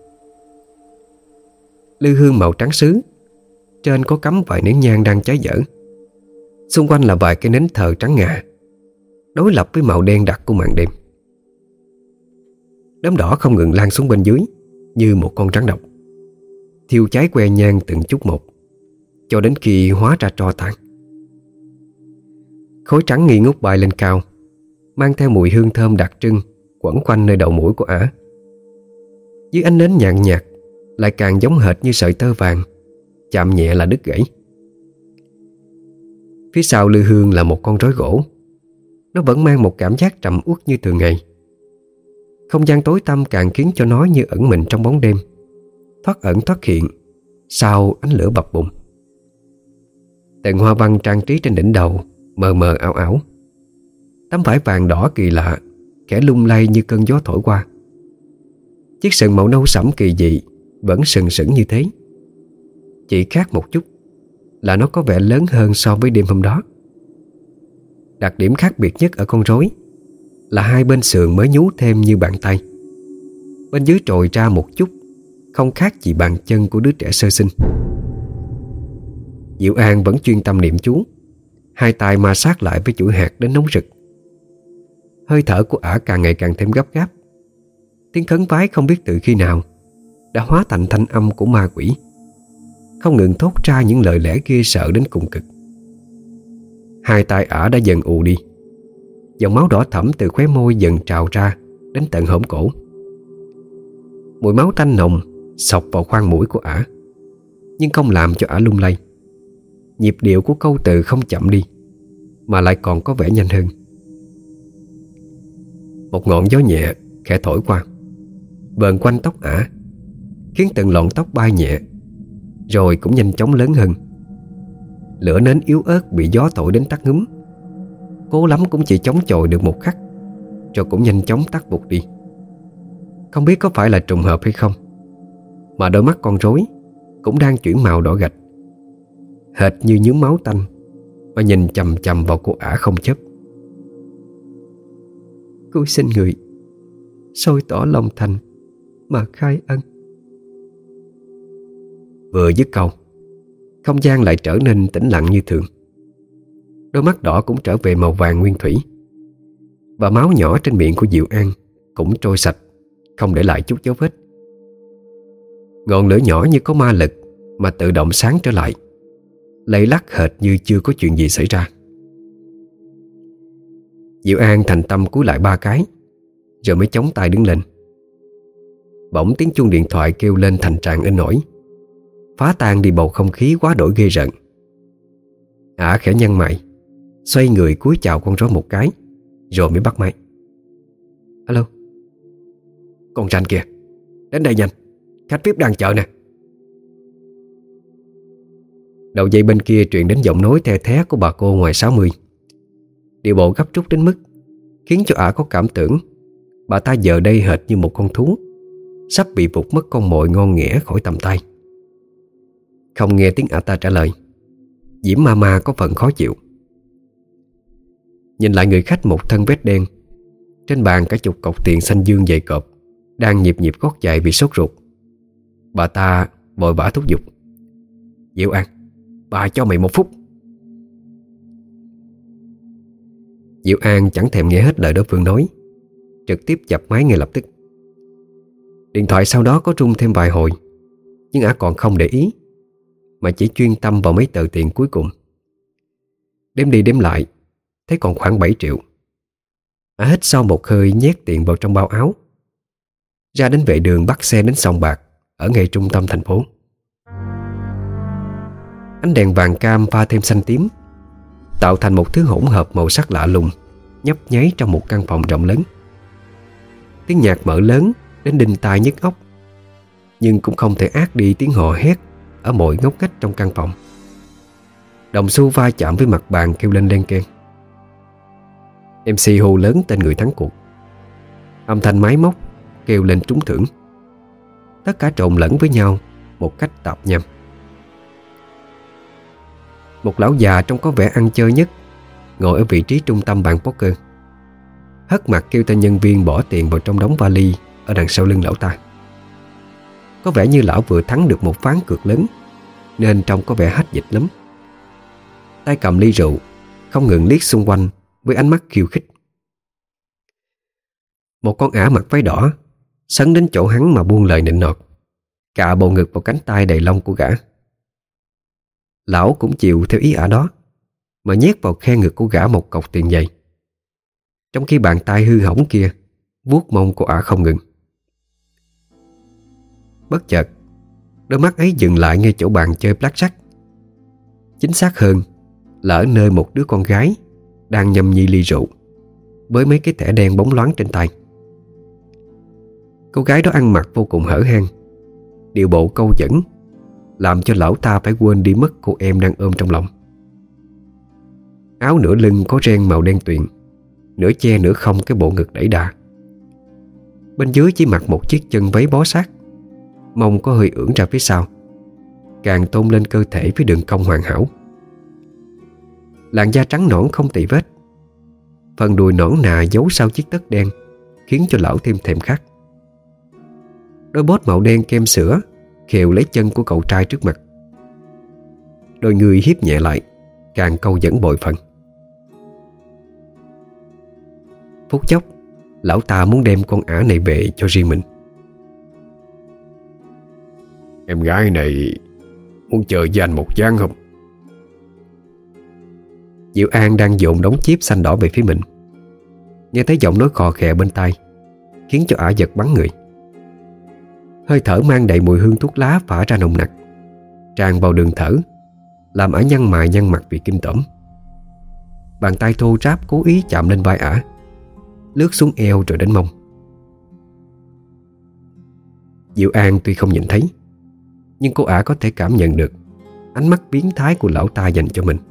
Lư hương màu trắng sứ, trên có cắm vài nén nhang đang cháy dở. Xung quanh là vài cái nến thờ trắng ngà, đối lập với màu đen đặc của màn đêm. Đốm đỏ không ngừng lan xuống bên dưới như một con rắn độc, thiêu cháy que nhang từng chút một, cho đến khi hóa ra tro tàn. Khói trắng nghi ngút bay lên cao, mang theo mùi hương thơm đặc trưng quẩn quanh nơi đầu mũi của ả. Dưới ánh nến nhàn nhạt, lại càng giống hệt như sợi tơ vàng, chạm nhẹ là đứt gãy. Phía sau lư hương là một con rối gỗ. Nó vẫn mang một cảm giác trầm uất như thường ngày. Không gian tối tăm càng khiến cho nó như ẩn mình trong bóng đêm, thoát ẩn thoát hiện sau ánh lửa bập bùng. Từng hoa văn trang trí trên đỉnh đầu mờ mờ ảo ảo. Tấm vải vàng đỏ kỳ lạ khẽ lung lay như cơn gió thổi qua. Chiếc sừng màu nâu sẫm kỳ dị vẫn sừng sững như thế. Chỉ khác một chút là nó có vẻ lớn hơn so với đêm hôm đó. Đặc điểm khác biệt nhất ở con rối là hai bên sườn mới nhú thêm như bàn tay. Bên dưới trồi ra một chút, không khác gì bàn chân của đứa trẻ sơ sinh. Diệu An vẫn chuyên tâm niệm chú, hai tay ma sát lại với chuỗi hạt đến nóng rực. Hơi thở của ả càng ngày càng thêm gấp gáp. Tiếng khấn vái không biết từ khi nào đã hóa thành thanh âm của ma quỷ, không ngừng thốt ra những lời lẽ ghê sợ đến cùng cực. Hai tay ả đã dần ù đi. Dòng máu đỏ thẫm từ khóe môi dần trào ra đến tận hõm cổ. Mùi máu tanh nồng xộc vào khoang mũi của ả, nhưng không làm cho ả lung lay. Nhịp điệu của câu từ không chậm đi, mà lại còn có vẻ nhanh hơn. Một ngọn gió nhẹ khẽ thổi qua, vờn quanh tóc ả, khiến từng lọn tóc bay nhẹ, rồi cũng nhanh chóng lớn hơn. Lửa nến yếu ớt bị gió thổi đến tắt ngúm, cố lắm cũng chỉ chống chọi được một khắc, rồi cũng nhanh chóng tắt vụt đi. Không biết có phải là trùng hợp hay không, mà đôi mắt con rối cũng đang chuyển màu đỏ gạch, hệt như nhúm máu tanh, mà nhìn chằm chằm vào cô ả không chớp. Cúi xin người soi tỏ lòng thành mà khai ân. Vừa dứt câu, không gian lại trở nên tĩnh lặng như thường. Đôi mắt đỏ cũng trở về màu vàng nguyên thủy, và máu nhỏ trên miệng của Diệu An cũng trôi sạch, không để lại chút dấu vết. Ngọn lửa nhỏ như có ma lực mà tự động sáng trở lại, lay lắc hệt như chưa có chuyện gì xảy ra. Diệu An thành tâm cúi lại ba cái, rồi mới chống tay đứng lên. Bỗng tiếng chuông điện thoại kêu lên thành tràng inh ỏi, phá tan đi bầu không khí quá đổi ghê rợn. Ả khẽ nhăn mày, xoay người cúi chào con rối một cái, rồi mới bắt máy. Alo. Con ranh kìa, đến đây nhanh, khách vi ai pi đang chờ nè. Đầu dây bên kia truyền đến giọng nói the thé của bà cô ngoài sáu mươi. Điệu bộ gấp rút đến mức khiến cho ả có cảm tưởng bà ta giờ đây hệt như một con thú sắp bị vụt mất con mồi ngon nghẻ khỏi tầm tay. Không nghe tiếng ả ta trả lời, Diễm Mama có phần khó chịu. Nhìn lại người khách một thân vest đen, trên bàn cả chục cọc tiền xanh dương dày cộp đang nhịp nhịp gót giày vì sốt ruột. Bà ta vội vã thúc giục: Diệu An, bà cho mày một phút. Diệu An chẳng thèm nghe hết lời đối phương nói, trực tiếp chập máy ngay lập tức. Điện thoại sau đó có rung thêm vài hồi, nhưng ả còn không để ý, mà chỉ chuyên tâm vào mấy tờ tiền cuối cùng. Đếm đi đếm lại, thấy còn khoảng bảy triệu. Ả hít sâu một hơi, nhét tiền vào trong bao áo, ra đến vệ đường bắt xe đến sòng bạc ở ngay trung tâm thành phố. Ánh đèn vàng cam pha thêm xanh tím, tạo thành một thứ hỗn hợp màu sắc lạ lùng nhấp nháy trong một căn phòng rộng lớn. Tiếng nhạc mở lớn đến đinh tai nhức óc, nhưng cũng không thể át đi tiếng hò hét ở mọi ngóc ngách trong căn phòng. Đồng xu va chạm với mặt bàn kêu lên len keng. em xê hô lớn tên người thắng cuộc. Âm thanh máy móc kêu lên trúng thưởng. Tất cả trộn lẫn với nhau một cách tạp nham. Một lão già trông có vẻ ăn chơi nhất ngồi ở vị trí trung tâm bàn poker, hất mặt kêu tên nhân viên bỏ tiền vào trong đống vali ở đằng sau lưng lão ta. Có vẻ như lão vừa thắng được một ván cược lớn, nên trông có vẻ hách dịch lắm. Tay cầm ly rượu, không ngừng liếc xung quanh với ánh mắt khiêu khích. Một con ả mặc váy đỏ sấn đến chỗ hắn mà buông lời nịnh nọt, cạ bầu ngực vào cánh tay đầy lông của gã. Lão cũng chịu theo ý ả đó, mà nhét vào khe ngực của gã một cọc tiền dày, trong khi bàn tay hư hỏng kia vuốt mông của ả không ngừng. Bất chợt, đôi mắt ấy dừng lại ngay chỗ bàn chơi blackjack. Chính xác hơn là ở nơi một đứa con gái đang nhâm nhi ly rượu với mấy cái thẻ đen bóng loáng trên tay. Cô gái đó ăn mặc vô cùng hở hang, điệu bộ câu dẫn, làm cho lão ta phải quên đi mất cô em đang ôm trong lòng. Áo nửa lưng có ren màu đen tuyền, nửa che nửa không cái bộ ngực đẩy đà. Bên dưới chỉ mặc một chiếc chân váy bó sát, mông có hơi ưỡn ra phía sau, càng tôn lên cơ thể với đường cong hoàn hảo. Làn da trắng nõn không tì vết, phần đùi nõn nà giấu sau chiếc tất đen khiến cho lão thêm thèm khát. Đôi bốt màu đen kem sữa khều lấy chân của cậu trai trước mặt. Đôi người hiếp nhẹ lại, càng câu dẫn bội phần. Phút chốc, lão ta muốn đem con ả này về cho riêng mình. Em gái này muốn chờ với anh một ván không? Diệu An đang dồn đống chip xanh đỏ về phía mình, nghe thấy giọng nói khò khè bên tai, khiến cho ả giật bắn người. Hơi thở mang đầy mùi hương thuốc lá phả ra nồng nặc, tràn vào đường thở, làm ả nhăn mày nhăn mặt vì kinh tởm. Bàn tay thô ráp cố ý chạm lên vai ả, lướt xuống eo rồi đến mông. Diệu An tuy không nhìn thấy, nhưng cô ả có thể cảm nhận được ánh mắt biến thái của lão ta dành cho mình.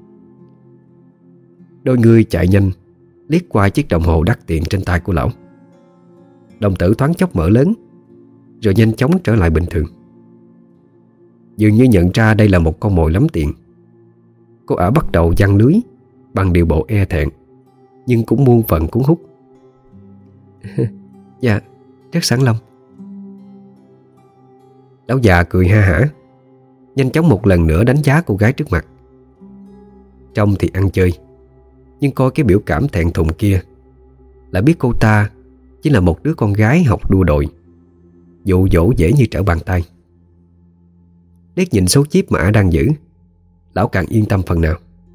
Đôi người chạy nhanh liếc qua chiếc đồng hồ đắt tiền trên tay của lão. Đồng tử thoáng chốc mở lớn, rồi nhanh chóng trở lại bình thường. Dường như nhận ra đây là một con mồi lắm tiền, cô ả bắt đầu giăng lưới bằng điệu bộ e thẹn, nhưng cũng muôn phần cuốn hút. Dạ, rất sẵn lòng. Lão già cười ha hả, nhanh chóng một lần nữa đánh giá cô gái trước mặt. Trông thì ăn chơi, nhưng coi cái biểu cảm thẹn thùng kia là biết cô ta chỉ là một đứa con gái học đua đội, dụ dỗ dễ như trở bàn tay. Liếc nhìn số chip mà ả đang giữ, lão càng yên tâm phần nào.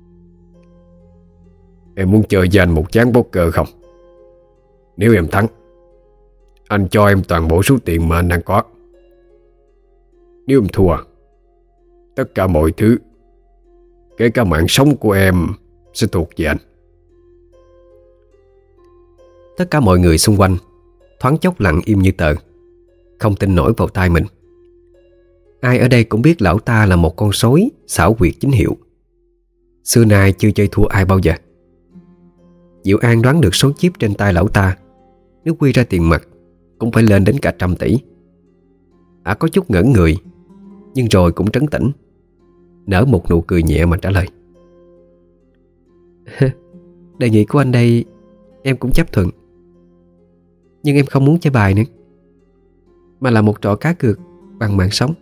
Em muốn chơi với anh một ván poker không? Nếu em thắng, anh cho em toàn bộ số tiền mà anh đang có. Nếu em thua, tất cả mọi thứ, kể cả mạng sống của em, sẽ thuộc về anh. Tất cả mọi người xung quanh thoáng chốc lặng im như tờ, không tin nổi vào tai mình. Ai ở đây cũng biết lão ta là một con sói xảo quyệt chính hiệu, xưa nay chưa chơi thua ai bao giờ. Diệu An đoán được số chip trên tay lão ta, nếu quy ra tiền mặt cũng phải lên đến cả trăm tỷ. Ả có chút ngẩn người, nhưng rồi cũng trấn tĩnh, nở một nụ cười nhẹ mà trả lời. Đề nghị của anh đây em cũng chấp thuận, nhưng em không muốn chơi bài nữa, mà là một trò cá cược bằng mạng sống.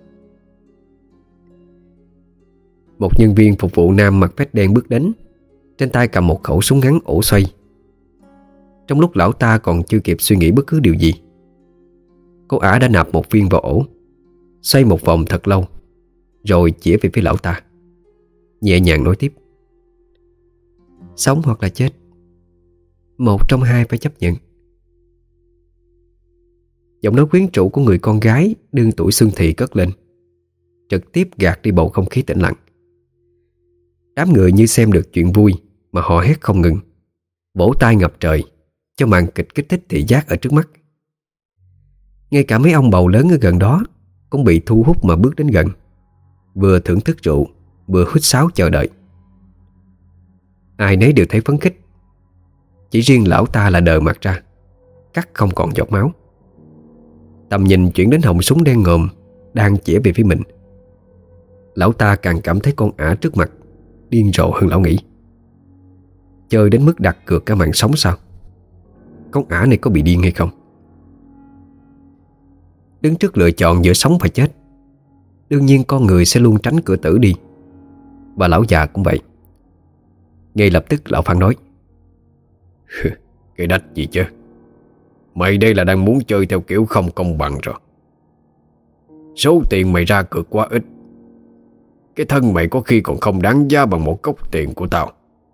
Một nhân viên phục vụ nam mặc vest đen bước đến, trên tay cầm một khẩu súng ngắn ổ xoay. Trong lúc lão ta còn chưa kịp suy nghĩ bất cứ điều gì, cô ả đã nạp một viên vào ổ, xoay một vòng thật lâu, rồi chĩa về phía lão ta, nhẹ nhàng nói tiếp. Sống hoặc là chết, một trong hai phải chấp nhận. Giọng nói quyến rũ của người con gái đương tuổi xuân thị cất lên, trực tiếp gạt đi bầu không khí tĩnh lặng. Đám người như xem được chuyện vui mà họ hét không ngừng, vỗ tay ngập trời cho màn kịch kích thích thị giác ở trước mắt. Ngay cả mấy ông bầu lớn ở gần đó cũng bị thu hút mà bước đến gần, vừa thưởng thức rượu vừa huýt sáo chờ đợi. Ai nấy đều thấy phấn khích, chỉ riêng lão ta là đờ mặt ra, cắt không còn giọt máu. Tầm nhìn chuyển đến họng súng đen ngòm đang chĩa về phía mình. Lão ta càng cảm thấy con ả trước mặt điên rồ hơn lão nghĩ. Chơi đến mức đặt cược cả mạng sống sao? Con ả này có bị điên hay không? Đứng trước lựa chọn giữa sống và chết, đương nhiên con người sẽ luôn tránh cửa tử đi. Và lão già cũng vậy. Ngay lập tức lão phản nói. Cái đách gì chứ? Mày đây là đang muốn chơi theo kiểu không công bằng rồi. Số tiền mày ra cược quá ít, cái thân mày có khi còn không đáng giá bằng một cốc tiền của tao.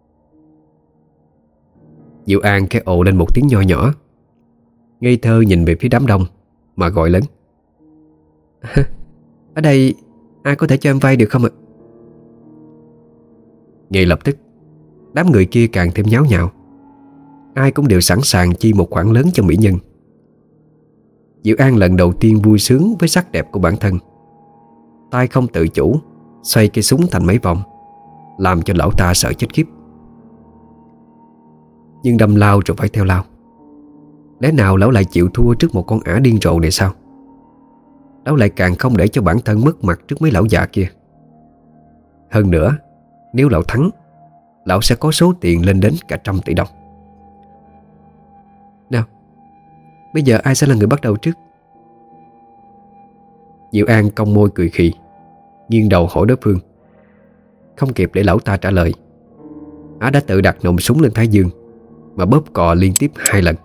Diệu An khẽ ồ lên một tiếng nho nhỏ, ngây thơ nhìn về phía đám đông mà gọi lớn. Ở đây ai có thể cho em vay được không ạ? Ngay lập tức đám người kia càng thêm nháo nhào, ai cũng đều sẵn sàng chi một khoản lớn cho mỹ nhân. Diệu An lần đầu tiên vui sướng với sắc đẹp của bản thân, tay không tự chủ xoay cây súng thành mấy vòng, làm cho lão ta sợ chết khiếp. Nhưng đâm lao rồi phải theo lao. Lẽ nào lão lại chịu thua trước một con ả điên rồ này sao? Lão lại càng không để cho bản thân mất mặt trước mấy lão già kia. Hơn nữa, nếu lão thắng, lão sẽ có số tiền lên đến cả trăm tỷ đồng. Nào, bây giờ ai sẽ là người bắt đầu trước? Diệu An cong môi cười khì, nghiêng đầu hỏi đối phương. Không kịp để lão ta trả lời, ả đã tự đặt nòng súng lên thái dương mà bóp cò liên tiếp hai lần.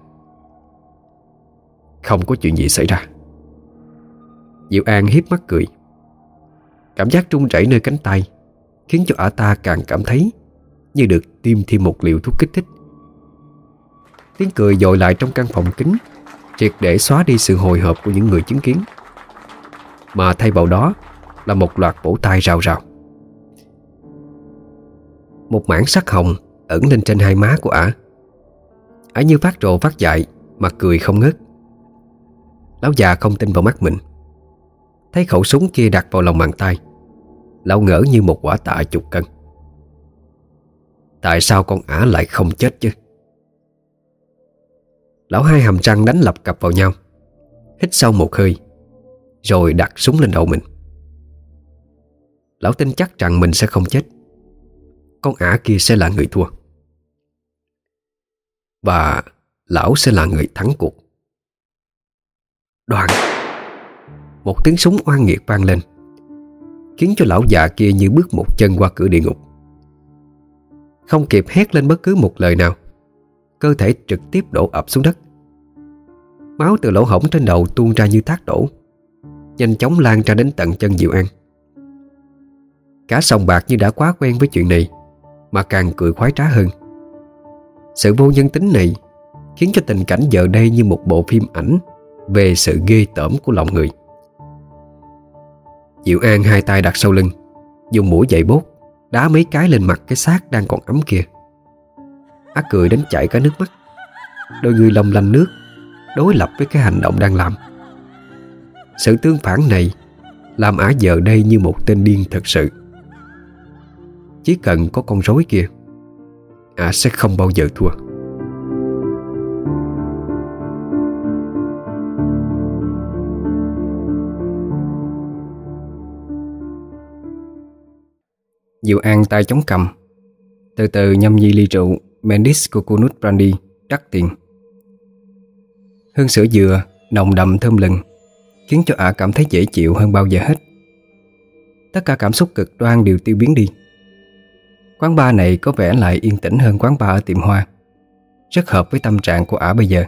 Không có chuyện gì xảy ra. Diệu An hiếp mắt cười. Cảm giác run rẩy nơi cánh tay khiến cho ả ta càng cảm thấy như được tiêm thêm một liều thuốc kích thích. Tiếng cười dội lại trong căn phòng kín, triệt để xóa đi sự hồi hộp của những người chứng kiến, mà thay vào đó là một loạt vỗ tay rào rào. Một mảng sắc hồng ẩn lên trên hai má của ả. Ả như phát rồ phát dại mà cười không ngớt. Lão già không tin vào mắt mình. Thấy khẩu súng kia đặt vào lòng bàn tay, lão ngỡ như một quả tạ chục cân. Tại sao con ả lại không chết chứ? Lão hai hàm răng đánh lập cập vào nhau, hít sâu một hơi, rồi đặt súng lên đầu mình. Lão tin chắc rằng mình sẽ không chết. Con ả kia sẽ là người thua, và lão sẽ là người thắng cuộc. Đoàn, một tiếng súng oan nghiệt vang lên, khiến cho lão già kia như bước một chân qua cửa địa ngục. Không kịp hét lên bất cứ một lời nào, cơ thể trực tiếp đổ ập xuống đất. Máu từ lỗ hổng trên đầu tuôn ra như thác đổ, nhanh chóng lan ra đến tận chân Diệu An. Cả sòng bạc như đã quá quen với chuyện này, mà càng cười khoái trá hơn. Sự vô nhân tính này khiến cho tình cảnh giờ đây như một bộ phim ảnh về sự ghê tởm của lòng người. Diệu An hai tay đặt sau lưng, dùng mũi giày bốt đá mấy cái lên mặt cái xác đang còn ấm kia. Ác cười đến chảy cả nước mắt, đôi người long lanh nước đối lập với cái hành động đang làm. Sự tương phản này làm ả giờ đây như một tên điên thật sự. Chỉ cần có con rối kia, ả sẽ không bao giờ thua. Diệu An tay chống cằm, từ từ nhâm nhi ly rượu Mendes Coconut Brandy đắt tiền. Hương sữa dừa nồng đậm thơm lừng khiến cho ả cảm thấy dễ chịu hơn bao giờ hết. Tất cả cảm xúc cực đoan đều tiêu biến đi. Quán bar này có vẻ lại yên tĩnh hơn quán bar ở tiệm hoa, rất hợp với tâm trạng của ả bây giờ.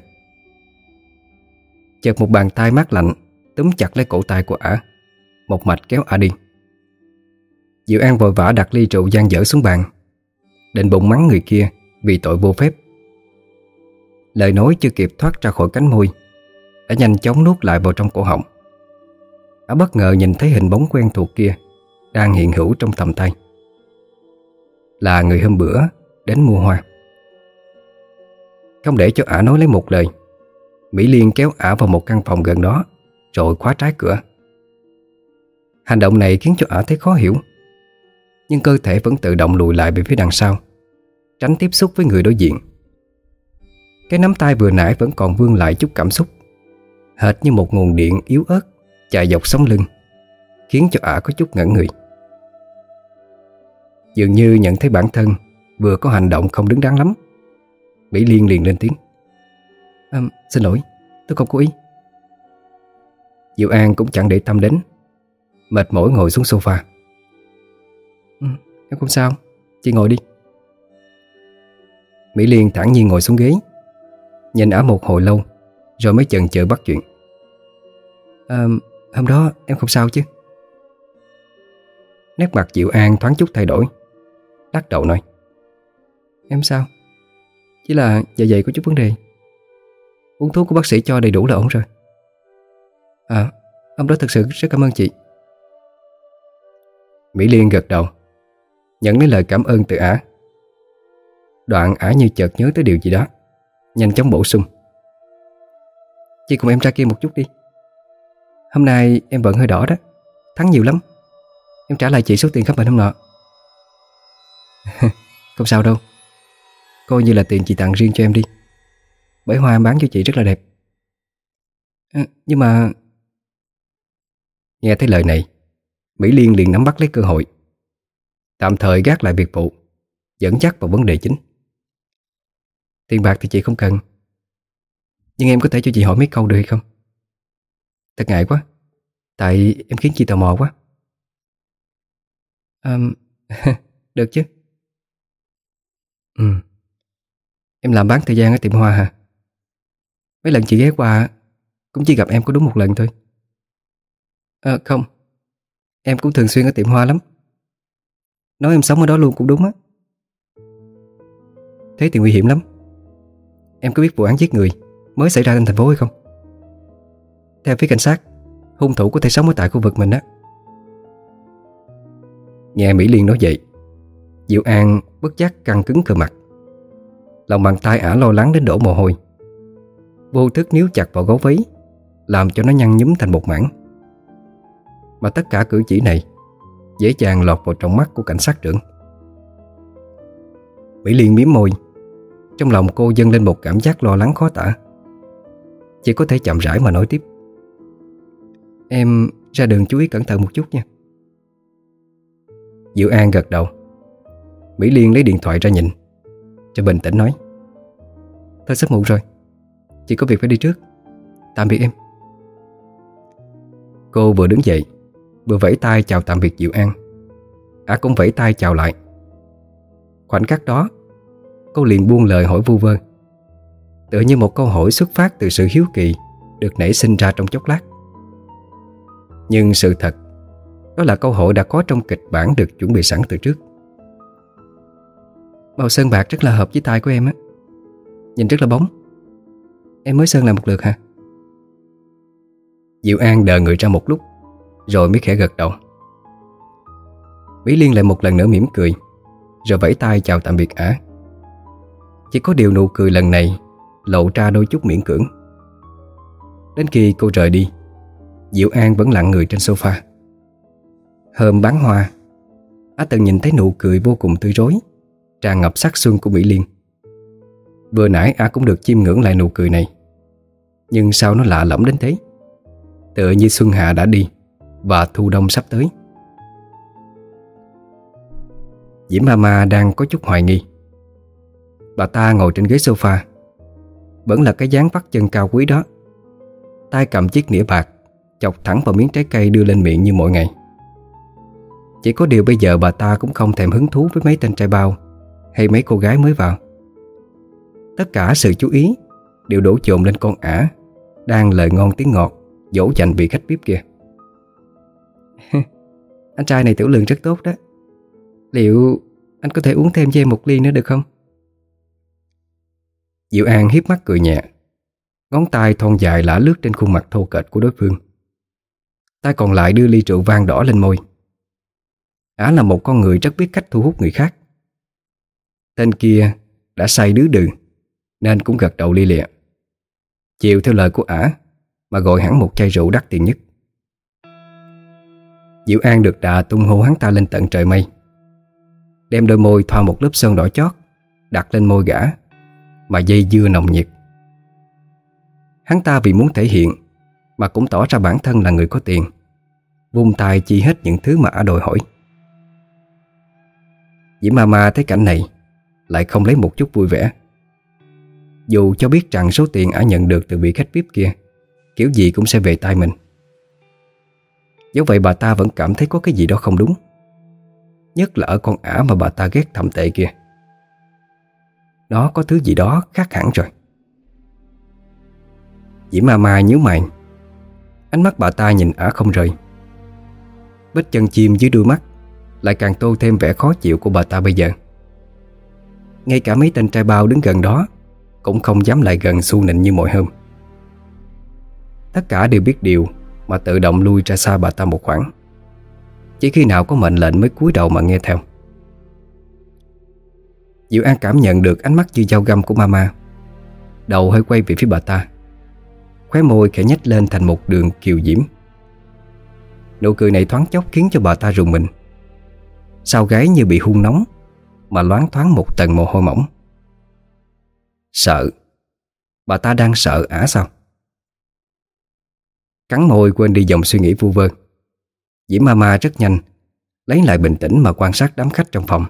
Chợt một bàn tay mát lạnh túm chặt lấy cổ tay của ả, một mạch kéo ả đi. Diệu An vội vã đặt ly rượu dang dở xuống bàn, định bụng mắng người kia vì tội vô phép. Lời nói chưa kịp thoát ra khỏi cánh môi đã nhanh chóng nuốt lại vào trong cổ họng. Ả bất ngờ nhìn thấy hình bóng quen thuộc kia đang hiện hữu trong tầm tay. Là người hôm bữa đến mua hoa. Không để cho ả nói lấy một lời, Mỹ Liên kéo ả vào một căn phòng gần đó, rồi khóa trái cửa. Hành động này khiến cho ả thấy khó hiểu, nhưng cơ thể vẫn tự động lùi lại về phía đằng sau, tránh tiếp xúc với người đối diện. Cái nắm tay vừa nãy vẫn còn vương lại chút cảm xúc, hệt như một nguồn điện yếu ớt chạy dọc sống lưng, khiến cho ả có chút ngẩn người. Dường như nhận thấy bản thân vừa có hành động không đứng đắn lắm, Mỹ Liên liền lên tiếng: à, Xin lỗi, tôi không cố ý. Diệu An cũng chẳng để tâm đến, mệt mỏi ngồi xuống sofa. ừ, Em không sao, chị ngồi đi. Mỹ Liên thản nhiên ngồi xuống ghế, nhìn ả một hồi lâu, rồi mới chần chừ bắt chuyện. à, Hôm đó em không sao chứ? Nét mặt Diệu An thoáng chút thay đổi, lắc đầu nói: Em sao? Chỉ là dạ dày có chút vấn đề. Uống thuốc của bác sĩ cho đầy đủ là ổn rồi. À, hôm đó thật sự rất cảm ơn chị. Mỹ Liên gật đầu, nhận lấy lời cảm ơn từ ả. Đoạn ả như chợt nhớ tới điều gì đó, nhanh chóng bổ sung: Chị cùng em ra kia một chút đi. Hôm nay em vận hơi đỏ đó, thắng nhiều lắm. Em trả lại chị số tiền khám bệnh hôm nọ. Không sao đâu, coi như là tiền chị tặng riêng cho em đi. Bể hoa em bán cho chị rất là đẹp. à, Nhưng mà... Nghe thấy lời này, Mỹ Liên liền nắm bắt lấy cơ hội, tạm thời gác lại việc vụ, dẫn dắt vào vấn đề chính. Tiền bạc thì chị không cần, nhưng em có thể cho chị hỏi mấy câu được hay không? Thật ngại quá, tại em khiến chị tò mò quá. à, Được chứ. Ừ. Em làm bán thời gian ở tiệm hoa hả? Mấy lần chị ghé qua cũng chỉ gặp em có đúng một lần thôi. À, không, em cũng thường xuyên ở tiệm hoa lắm. Nói em sống ở đó luôn cũng đúng á. thế thì nguy hiểm lắm. Em có biết vụ án giết người mới xảy ra trên thành phố hay không? Theo phía cảnh sát, hung thủ có thể sống ở tại khu vực mình á. Nghe Mỹ Liên nói vậy, Diệu An bất giác căng cứng cơ mặt. Lòng bàn tay ả lo lắng đến đổ mồ hôi. Vô thức níu chặt vào gấu váy, làm cho nó nhăn nhúm thành một mảng. Mà tất cả cử chỉ này dễ dàng lọt vào trong mắt của cảnh sát trưởng. Mỹ Liên mím môi. Trong lòng cô dâng lên một cảm giác lo lắng khó tả. Chỉ có thể chậm rãi mà nói tiếp. Em ra đường chú ý cẩn thận một chút nha. Diệu An gật đầu. Mỹ Liên lấy điện thoại ra nhìn, cho bình tĩnh nói: Thôi sắp muộn rồi, chị có việc phải đi trước. Tạm biệt em. Cô vừa đứng dậy, vừa vẫy tay chào tạm biệt Diệu An. Ả cũng vẫy tay chào lại. Khoảnh khắc đó, cô liền buông lời hỏi vu vơ, tựa như một câu hỏi xuất phát từ sự hiếu kỳ được nảy sinh ra trong chốc lát. Nhưng sự thật, đó là câu hỏi đã có trong kịch bản được chuẩn bị sẵn từ trước. Màu sơn bạc rất là hợp với tai của em á. Nhìn rất là bóng. Em mới sơn lại một lượt hả? Diệu An đờ người ra một lúc, rồi mới khẽ gật đầu. Mỹ Liên lại một lần nữa mỉm cười, rồi vẫy tay chào tạm biệt ả. Chỉ có điều nụ cười lần này lộ ra đôi chút miễn cưỡng. Đến khi cô rời đi, Diệu An vẫn lặng người trên sofa. Hôm bán hoa, ả từng nhìn thấy nụ cười vô cùng tươi rói, tràn ngập sắc xuân của Mỹ Liên. Vừa nãy ả cũng được chiêm ngưỡng lại nụ cười này. Nhưng sao nó lạ lẫm đến thế? Tựa như xuân hạ đã đi và thu đông sắp tới. Diễm Mama đang có chút hoài nghi. Bà ta ngồi trên ghế sofa, vẫn là cái dáng vắt chân cao quý đó, tay cầm chiếc nĩa bạc, chọc thẳng vào miếng trái cây đưa lên miệng như mọi ngày. Chỉ có điều bây giờ bà ta cũng không thèm hứng thú với mấy tên trai bao hay mấy cô gái mới vào. Tất cả sự chú ý đều đổ dồn lên con ả đang lời ngon tiếng ngọt dỗ dành vị khách vi ai pi kia. Anh trai này tiểu lượng rất tốt đó. Liệu anh có thể uống thêm cho em một ly nữa được không? Diệu An hiếp mắt cười nhẹ, ngón tay thon dài lả lướt trên khuôn mặt thô kệch của đối phương. Tay còn lại đưa ly rượu vang đỏ lên môi. Ả là một con người rất biết cách thu hút người khác. Tên kia đã say đứ đừ nên cũng gật đầu lia lịa, chiều theo lời của ả mà gọi hẳn một chai rượu đắt tiền nhất. Diệu An được đà tung hô hắn ta lên tận trời mây, đem đôi môi thoa một lớp sơn đỏ chót đặt lên môi gã mà dây dưa nồng nhiệt. Hắn ta vì muốn thể hiện mà cũng tỏ ra bản thân là người có tiền, vung tay chi hết những thứ mà ả đòi hỏi. Diễm Mama thấy cảnh này lại không lấy một chút vui vẻ. Dù cho biết rằng số tiền ả nhận được từ vị khách vi ai pi kia kiểu gì cũng sẽ về tay mình, dẫu vậy bà ta vẫn cảm thấy có cái gì đó không đúng, nhất là ở con ả mà bà ta ghét thậm tệ kia. Nó có thứ gì đó khác hẳn rồi. Diễm Mama nhíu mày, ánh mắt bà ta nhìn ả không rời. Vết chân chim dưới đuôi mắt lại càng tô thêm vẻ khó chịu của bà ta bây giờ. Ngay cả mấy tên trai bao đứng gần đó cũng không dám lại gần xu nịnh như mọi hôm. Tất cả đều biết điều mà tự động lui ra xa bà ta một khoảng, chỉ khi nào có mệnh lệnh mới cúi đầu mà nghe theo. Diệu An cảm nhận được ánh mắt như dao găm của Mama, đầu hơi quay về phía bà ta, khóe môi khẽ nhếch lên thành một đường kiều diễm. Nụ cười này thoáng chốc khiến cho bà ta rùng mình, sau gáy như bị hun nóng mà loáng thoáng một tầng mồ hôi mỏng. Sợ? Bà ta đang sợ ả sao? Cắn môi quên đi dòng suy nghĩ vu vơ, Diễm Mama rất nhanh lấy lại bình tĩnh mà quan sát đám khách trong phòng.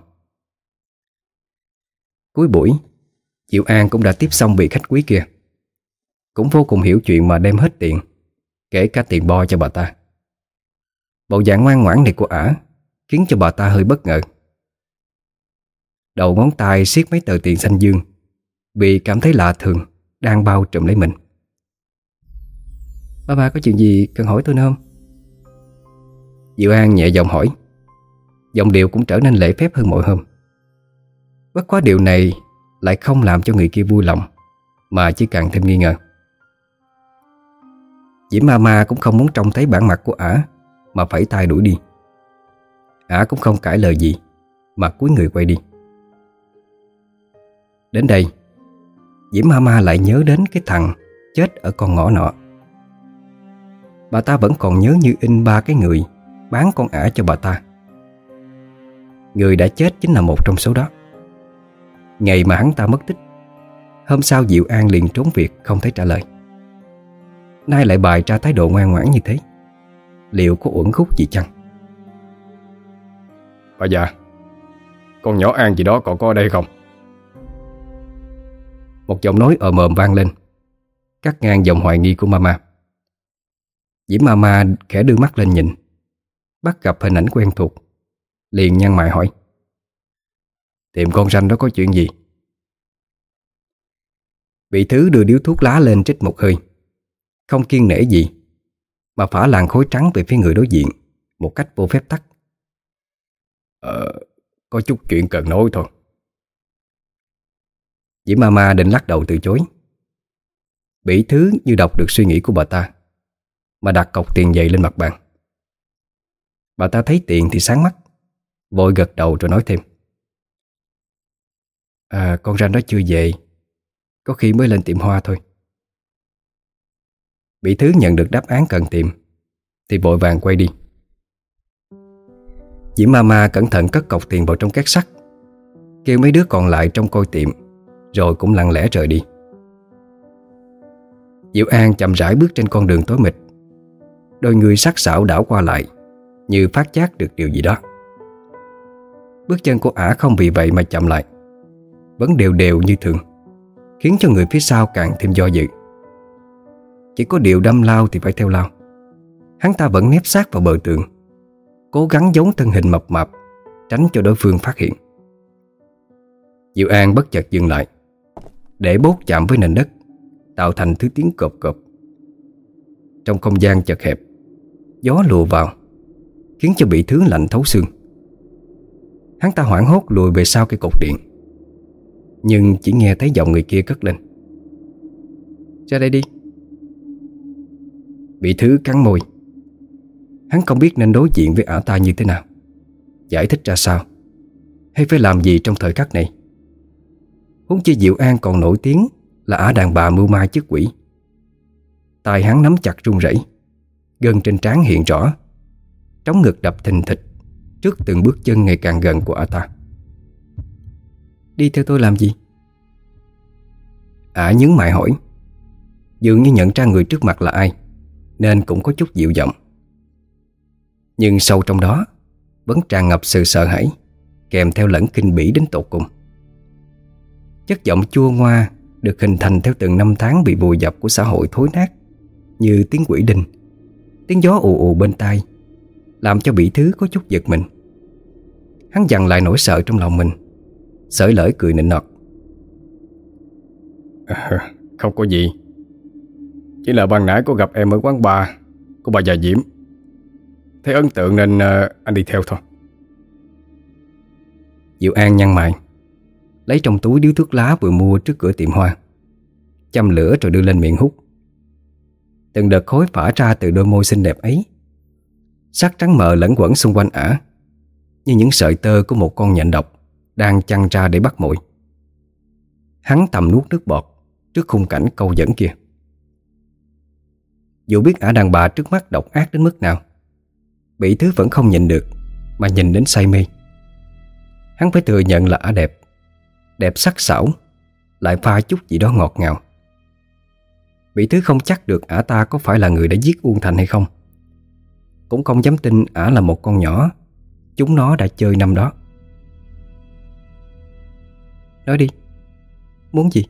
Cuối buổi, Diệu An cũng đã tiếp xong vị khách quý kia, cũng vô cùng hiểu chuyện mà đem hết tiền, kể cả tiền bo cho bà ta. Bộ dạng ngoan ngoãn này của ả khiến cho bà ta hơi bất ngờ. Đầu ngón tay siết mấy tờ tiền xanh dương vì cảm thấy lạ thường đang bao trùm lấy mình. Ba ba có chuyện gì cần hỏi tôi nữa không? Diệu An nhẹ giọng hỏi, giọng điệu cũng trở nên lễ phép hơn mọi hôm. Bất quá điều này lại không làm cho người kia vui lòng, mà chỉ càng thêm nghi ngờ. Diễm Ma Ma cũng không muốn trông thấy bản mặt của ả, mà phẩy tay đuổi đi. Ả cũng không cãi lời gì, mà cúi người quay đi. Đến đây, Diễm Ma Ma lại nhớ đến cái thằng chết ở con ngõ nọ. Bà ta vẫn còn nhớ như in ba cái người bán con ả cho bà ta. Người đã chết chính là một trong số đó. Ngày mà hắn ta mất tích, hôm sau Diệu An liền trốn việc không thấy trả lời. Nay lại bày ra thái độ ngoan ngoãn như thế, liệu có uẩn khúc gì chăng? Bà già, con nhỏ An gì đó còn có ở đây không? Một giọng nói ờ mồm vang lên, cắt ngang dòng hoài nghi của Mama. Diễm Mama khẽ đưa mắt lên nhìn, bắt gặp hình ảnh quen thuộc, liền nhăn mày hỏi: Tìm con ranh đó có chuyện gì? Vị Thứ đưa điếu thuốc lá lên trích một hơi, không kiêng nể gì, mà phả làn khói trắng về phía người đối diện một cách vô phép tắc. Ờ, có chút chuyện cần nói thôi. Diễm Mama định lắc đầu từ chối. Bỉ Thứ như đọc được suy nghĩ của bà ta, mà đặt cọc tiền dậy lên mặt bàn. Bà ta thấy tiền thì sáng mắt, vội gật đầu rồi nói thêm: À, con ranh đó chưa về, có khi mới lên tiệm hoa thôi. Bỉ Thứ nhận được đáp án cần tìm thì vội vàng quay đi. Diễm Mama cẩn thận cất cọc tiền vào trong két sắt, kêu mấy đứa còn lại trông coi tiệm, rồi cũng lặng lẽ rời đi. Diệu An chậm rãi bước trên con đường tối mịt, đôi người sắc sảo đảo qua lại, như phát giác được điều gì đó. Bước chân của ả không vì vậy mà chậm lại, vẫn đều đều như thường, khiến cho người phía sau càng thêm do dự. Chỉ có điều đâm lao thì phải theo lao. Hắn ta vẫn nép sát vào bờ tường, cố gắng giấu thân hình mập mạp, tránh cho đối phương phát hiện. Diệu An bất chợt dừng lại, để bốt chạm với nền đất, tạo thành thứ tiếng cộp cộp. Trong không gian chật hẹp, gió lùa vào, khiến cho Bỉ Thứ lạnh thấu xương. Hắn ta hoảng hốt lùi về sau cây cột điện, nhưng chỉ nghe thấy giọng người kia cất lên: Ra đây đi. Bỉ Thứ cắn môi. Hắn không biết nên đối diện với ả ta như thế nào, giải thích ra sao, hay phải làm gì trong thời khắc này. Huống chi Diệu An còn nổi tiếng là ả đàn bà mưu ma chức quỷ. Tay hắn nắm chặt run rẩy, gân trên trán hiện rõ, trống ngực đập thình thịch trước từng bước chân ngày càng gần của ả ta. Đi theo tôi làm gì? Ả nhướng mày hỏi, dường như nhận ra người trước mặt là ai, nên cũng có chút dịu giọng. Nhưng sâu trong đó vẫn tràn ngập sự sợ hãi, kèm theo lẫn kinh bỉ đến tột cùng. Chất giọng chua ngoa được hình thành theo từng năm tháng bị vùi dập của xã hội thối nát, như tiếng quỷ đinh, tiếng gió ù ù bên tai, làm cho Bỉ Thứ có chút giật mình. Hắn dằn lại nỗi sợ trong lòng mình, xởi lởi cười nịnh nọt: à, Không có gì, chỉ là ban nãy có gặp em ở quán bar của bà già Diễm, thấy ấn tượng nên uh, anh đi theo thôi. Diệu An nhăn mày, lấy trong túi điếu thuốc lá vừa mua trước cửa tiệm hoa, châm lửa rồi đưa lên miệng hút. Từng đợt khói phả ra từ đôi môi xinh đẹp ấy, sắc trắng mờ lẫn quẩn xung quanh ả, như những sợi tơ của một con nhện độc đang chăn ra để bắt mồi. Hắn thầm nuốt nước bọt trước khung cảnh câu dẫn kia. Dù biết ả đàn bà trước mắt độc ác đến mức nào, Bỉ Thứ vẫn không nhịn được mà nhìn đến say mê. Hắn phải thừa nhận là ả đẹp, đẹp sắc sảo, lại pha chút gì đó ngọt ngào. Bỉ Thứ không chắc được ả ta có phải là người đã giết Uông Thành hay không, cũng không dám tin ả là một con nhỏ chúng nó đã chơi năm đó. Nói đi, muốn gì?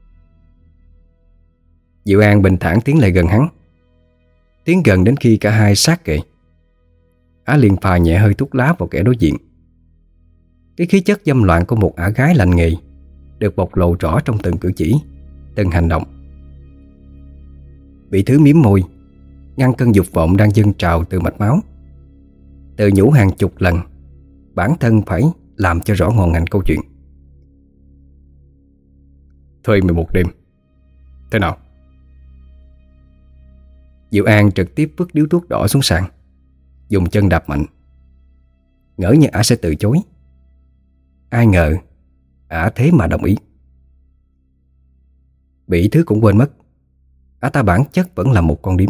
Diệu An bình thản tiến lại gần hắn, tiến gần đến khi cả hai sát kề. Ả liền phà nhẹ hơi thuốc lá vào kẻ đối diện. Cái khí chất dâm loạn của một ả gái lành nghề được bộc lộ rõ trong từng cử chỉ, từng hành động. Bỉ Thứ mím môi, ngăn cơn dục vọng đang dâng trào từ mạch máu, tự nhủ hàng chục lần bản thân phải làm cho rõ ngọn ngành câu chuyện. thuê mày một đêm. Thế nào? Diệu An trực tiếp vứt điếu thuốc đỏ xuống sàn, dùng chân đạp mạnh. Ngỡ như ả sẽ từ chối. Ai ngờ ả thế mà đồng ý. Bị Thứ cũng quên mất ả ta bản chất vẫn là một con điếm.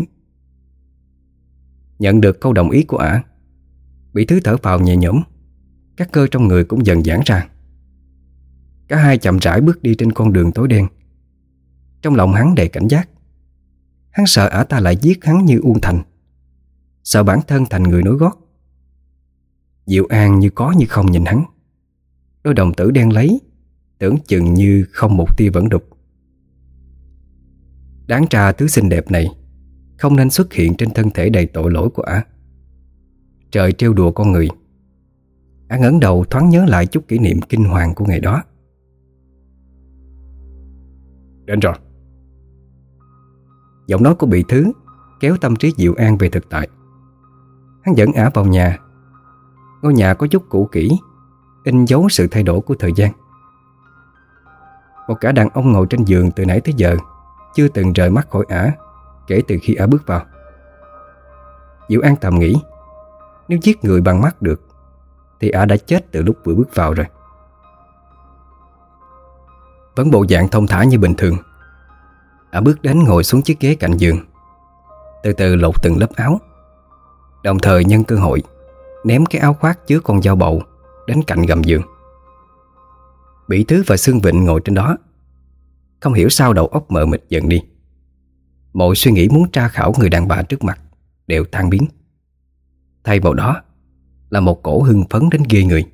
Nhận được câu đồng ý của ả, Bị Thứ thở phào nhẹ nhõm, các cơ trong người cũng dần giãn ra. Cả hai chậm rãi bước đi trên con đường tối đen. Trong lòng hắn đầy cảnh giác. Hắn sợ ả ta lại giết hắn như Uông Thành, sợ bản thân thành người nối gót. Diệu An như có như không nhìn hắn, đôi đồng tử đen lấy, tưởng chừng như không một tia vẫn đục. Đáng ra thứ xinh đẹp này không nên xuất hiện trên thân thể đầy tội lỗi của ả. Trời trêu đùa con người. Ả ngẩng đầu thoáng nhớ lại chút kỷ niệm kinh hoàng của ngày đó. Đến rồi. Giọng nói của Bị Thứ kéo tâm trí Diệu An về thực tại. Hắn dẫn ả vào nhà. Ngôi nhà có chút cũ kỹ, in dấu sự thay đổi của thời gian. Một gã đàn ông ngồi trên giường từ nãy tới giờ chưa từng rời mắt khỏi ả kể từ khi ả bước vào. Diệu An thầm nghĩ, nếu giết người bằng mắt được thì ả đã chết từ lúc vừa bước vào rồi. Vẫn bộ dạng thông thả như bình thường, ả bước đến ngồi xuống chiếc ghế cạnh giường, từ từ lột từng lớp áo, đồng thời nhân cơ hội ném cái áo khoác chứa con dao bầu đến cạnh gầm giường. Bị Thứ và Sương Vịnh ngồi trên đó. Không hiểu sao đầu óc mờ mịt dần đi. Mọi suy nghĩ muốn tra khảo người đàn bà trước mặt đều tan biến. Thay vào đó là một cổ hưng phấn đến ghê người.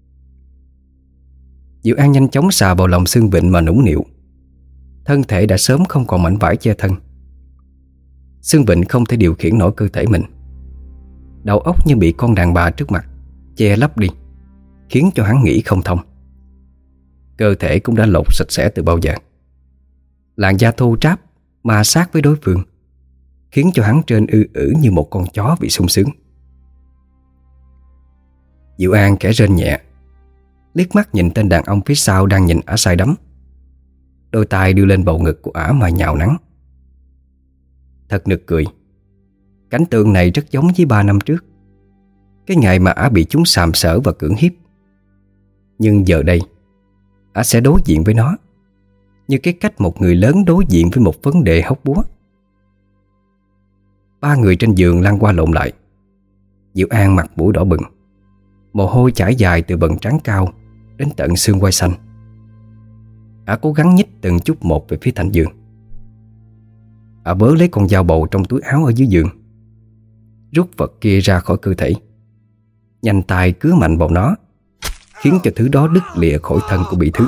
Diệu An nhanh chóng xà vào lòng Sương Vịnh mà nũng nịu. Thân thể đã sớm không còn mảnh vải che thân. Sương Vịnh không thể điều khiển nổi cơ thể mình. Đầu óc như bị con đàn bà trước mặt che lấp đi, khiến cho hắn nghĩ không thông. Cơ thể cũng đã lột sạch sẽ từ bao giờ. Làn da thô ráp ma sát với đối phương, khiến cho hắn trên ư ử như một con chó bị sung sướng. Diệu An khẽ rên nhẹ, liếc mắt nhìn tên đàn ông phía sau đang nhìn ả say đắm. Đôi tay đưa lên bầu ngực của ả mà nhào nắn. Thật nực cười. Cảnh tượng này rất giống với ba năm trước, cái ngày mà ả bị chúng sàm sỡ và cưỡng hiếp. Nhưng giờ đây ả sẽ đối diện với nó như cái cách một người lớn đối diện với một vấn đề hóc búa. Ba người trên giường lăn qua lộn lại. Diệu An mặt mũi đỏ bừng, mồ hôi chảy dài từ bần trán cao đến tận xương quai xanh. Ả cố gắng nhích từng chút một về phía thành giường. Ả bớ lấy con dao bầu trong túi áo ở dưới giường, rút vật kia ra khỏi cơ thể, nhanh tay cứa mạnh vào nó, khiến cho thứ đó đứt lìa khỏi thân của Bị Thứ.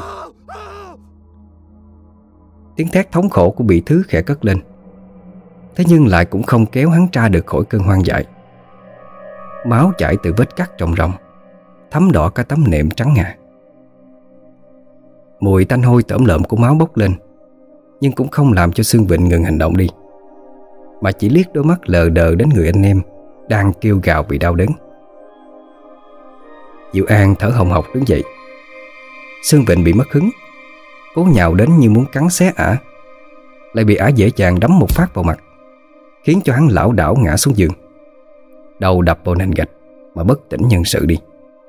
Tiếng thét thống khổ của Bị Thứ khẽ cất lên, thế nhưng lại cũng không kéo hắn ra được khỏi cơn hoang dại. Máu chảy từ vết cắt ròng ròng, thấm đỏ cả tấm nệm trắng ngà. Mùi tanh hôi tởm lợm của máu bốc lên, nhưng cũng không làm cho Sương Vịnh ngừng hành động đi, mà chỉ liếc đôi mắt lờ đờ đến người anh em đang kêu gào vì đau đớn. Diệu An thở hồng hộc đứng dậy. Sương Vịnh bị mất hứng, cố nhào đến như muốn cắn xé ả, lại bị ả dễ dàng đấm một phát vào mặt, khiến cho hắn lảo đảo ngã xuống giường, đầu đập vào nền gạch mà bất tỉnh nhân sự đi.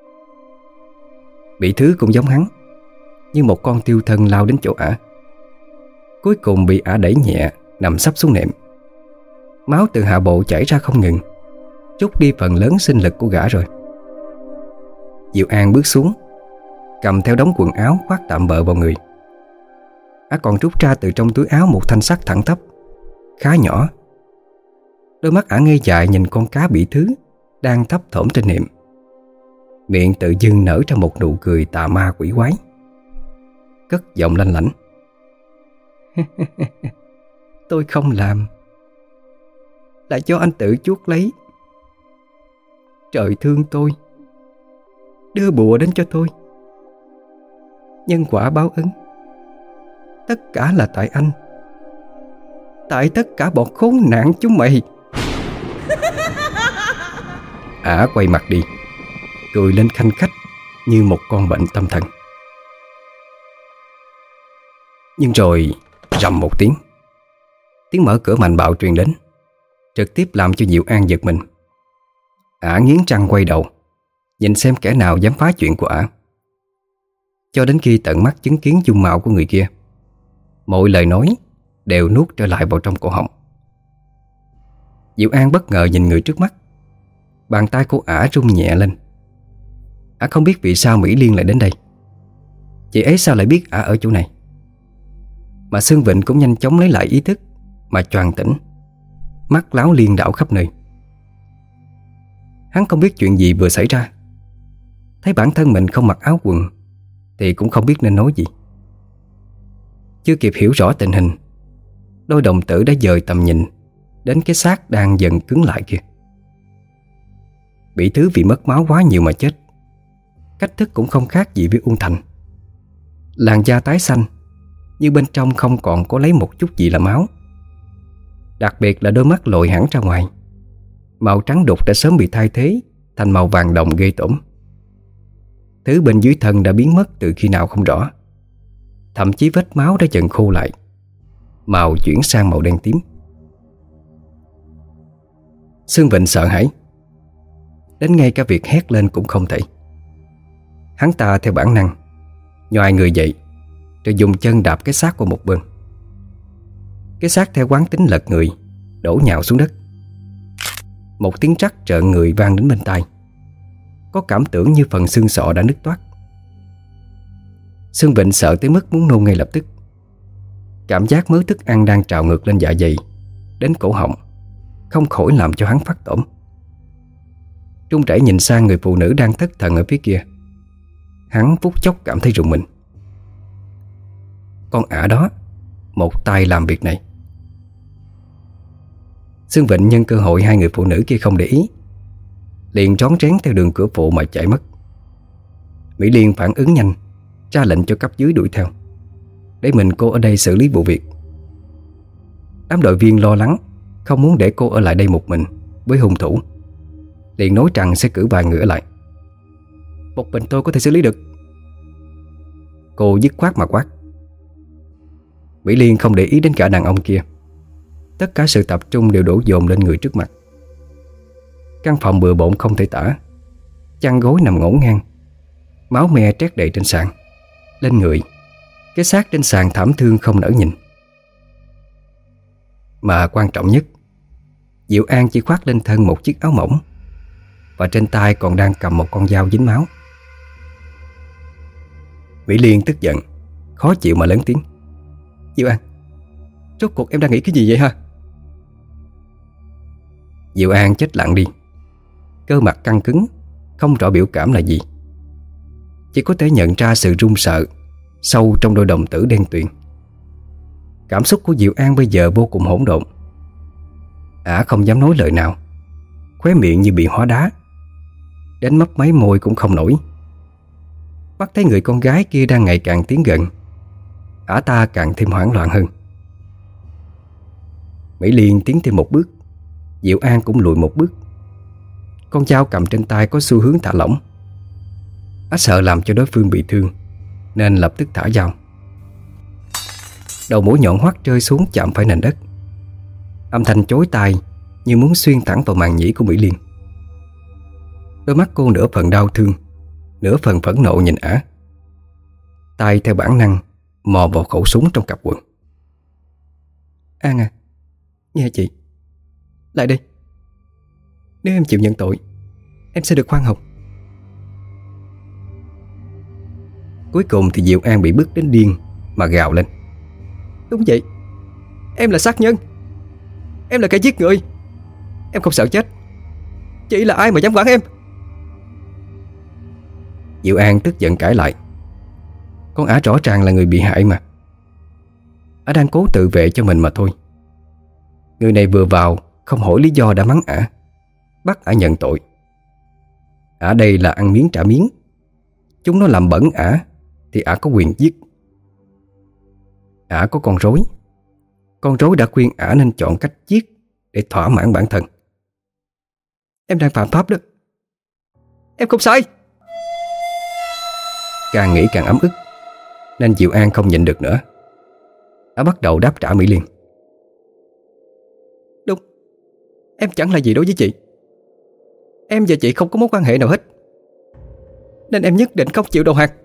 Bị Thứ cũng giống hắn, như một con tiêu thân lao đến chỗ ả. Cuối cùng bị ả đẩy nhẹ nằm sắp xuống nệm. Máu từ hạ bộ chảy ra không ngừng, trút đi phần lớn sinh lực của gã rồi. Diệu An bước xuống, cầm theo đống quần áo khoác tạm bợ vào người. Ả còn rút ra từ trong túi áo một thanh sắt thẳng tắp, khá nhỏ. Đôi mắt ả ngây dại nhìn con cá Bị Thứ đang thấp thỏm trên nệm, miệng tự dưng nở ra một nụ cười tà ma quỷ quái, cất giọng lanh lảnh. Tôi không làm, là do anh tự chuốc lấy. Trời thương tôi, đưa bùa đến cho tôi. Nhân quả báo ứng, tất cả là tại anh, tại tất cả bọn khốn nạn chúng mày. Ả quay mặt đi, cười lên khanh khách như một con bệnh tâm thần. Nhưng rồi rầm một tiếng, tiếng mở cửa mạnh bạo truyền đến, trực tiếp làm cho Diệu An giật mình. Ả nghiến răng quay đầu, nhìn xem kẻ nào dám phá chuyện của ả. Cho đến khi tận mắt chứng kiến dung mạo của người kia, mọi lời nói đều nuốt trở lại vào trong cổ họng. Diệu An bất ngờ nhìn người trước mắt. Bàn tay của ả rung nhẹ lên. Ả không biết vì sao Mỹ Liên lại đến đây. Chị ấy sao lại biết ả ở chỗ này? Mà Sương Vịnh cũng nhanh chóng lấy lại ý thức, mà choàng tỉnh, mắt láo liên đảo khắp nơi. Hắn không biết chuyện gì vừa xảy ra. Thấy bản thân mình không mặc áo quần thì cũng không biết nên nói gì. Chưa kịp hiểu rõ tình hình, đôi đồng tử đã dời tầm nhìn đến cái xác đang dần cứng lại kia. Bị thứ vì mất máu quá nhiều mà chết. Cách thức cũng không khác gì với Uông Thành. Làn da tái xanh, nhưng bên trong không còn có lấy một chút gì là máu. Đặc biệt là đôi mắt lồi hẳn ra ngoài. Màu trắng đục đã sớm bị thay thế thành màu vàng đồng ghê tởm. Thứ bên dưới thân đã biến mất từ khi nào không rõ. Thậm chí vết máu đã dần khô lại, màu chuyển sang màu đen tím. Sương Vịnh sợ hãi, đến ngay cả việc hét lên cũng không thể. Hắn ta theo bản năng nhoài người dậy, rồi dùng chân đạp cái xác qua một bên. Cái xác theo quán tính lật người, đổ nhào xuống đất. Một tiếng trắc trợn người vang đến bên tai. Có cảm tưởng như phần xương sọ đã nứt toác. Sương Vịnh sợ tới mức muốn nôn ngay lập tức. Cảm giác mớ thức ăn đang trào ngược lên dạ dày đến cổ họng, không khỏi làm cho hắn phát tổn. Trung rẩy nhìn sang người phụ nữ đang thất thần ở phía kia. Hắn phút chốc cảm thấy rùng mình. Con ả đó một tay làm việc này. Sương Vịnh nhân cơ hội hai người phụ nữ kia không để ý, liền rón rén theo đường cửa phụ mà chạy mất. Mỹ Liên phản ứng nhanh, ra lệnh cho cấp dưới đuổi theo, để mình cô ở đây xử lý vụ việc. Đám đội viên lo lắng, không muốn để cô ở lại đây một mình với hung thủ, liền nói rằng sẽ cử vài người ở lại. Một mình tôi có thể xử lý được, cô dứt khoát mà quát. Mỹ Liên không để ý đến cả đàn ông kia. Tất cả sự tập trung đều đổ dồn lên người trước mặt. Căn phòng bừa bộn không thể tả. Chăn gối nằm ngổn ngang, máu me trét đầy trên sàn. Lên người, cái xác trên sàn thảm thương không nỡ nhìn. Mà quan trọng nhất, Diệu An chỉ khoác lên thân một chiếc áo mỏng, và trên tay còn đang cầm một con dao dính máu. Mỹ Liên tức giận, khó chịu mà lớn tiếng. Diệu An, rốt cuộc em đang nghĩ cái gì vậy hả? Diệu An chết lặng đi. Cơ mặt căng cứng, không rõ biểu cảm là gì. Chỉ có thể nhận ra sự run sợ sâu trong đôi đồng tử đen tuyền. Cảm xúc của Diệu An bây giờ vô cùng hỗn độn. Ả không dám nói lời nào, khóe miệng như bị hóa đá, đến mấp máy môi cũng không nổi. Bắt thấy người con gái kia đang ngày càng tiến gần, Ả ta càng thêm hoảng loạn hơn. Mỹ Liên tiến thêm một bước, Diệu An cũng lùi một bước. Con dao cầm trên tay có xu hướng thả lỏng. Ả sợ làm cho đối phương bị thương, nên lập tức thả dao. Đầu mũi nhọn hoắt rơi xuống chạm phải nền đất. Âm thanh chói tai như muốn xuyên thẳng vào màng nhĩ của Mỹ Liên. Đôi mắt cô nửa phần đau thương, nửa phần phẫn nộ nhìn Ả. Tay theo bản năng mò vào khẩu súng trong cặp quần. An à, nghe chị, lại đây. Nếu em chịu nhận tội, em sẽ được khoan hồng. Cuối cùng thì Diệu An bị bức đến điên mà gào lên. Đúng vậy, em là sát nhân, em là kẻ giết người. Em không sợ chết. Chị là ai mà dám quản em? Diệu An tức giận cãi lại. Con Ả rõ ràng là người bị hại mà. Ả đang cố tự vệ cho mình mà thôi. Người này vừa vào không hỏi lý do đã mắng Ả, bắt Ả nhận tội. Ả đây là ăn miếng trả miếng. Chúng nó làm bẩn Ả thì Ả có quyền giết. Ả có con rối. Con rối đã khuyên Ả nên chọn cách giết để thỏa mãn bản thân. Em đang phạm pháp đó. Em không sai. Càng nghĩ càng ấm ức, nên Diệu An không nhịn được nữa, Ả bắt đầu đáp trả Mỹ Liên. Đúng, em chẳng là gì đối với chị. Em và chị không có mối quan hệ nào hết, nên em nhất định không chịu đầu hàng.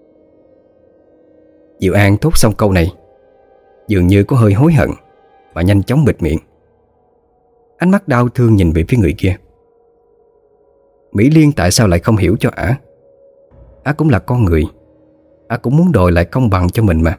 Diệu An thốt xong câu này, dường như có hơi hối hận và nhanh chóng bịt miệng. Ánh mắt đau thương nhìn về phía người kia. Mỹ Liên tại sao lại không hiểu cho ả? Ả cũng là con người, ả cũng muốn đòi lại công bằng cho mình mà.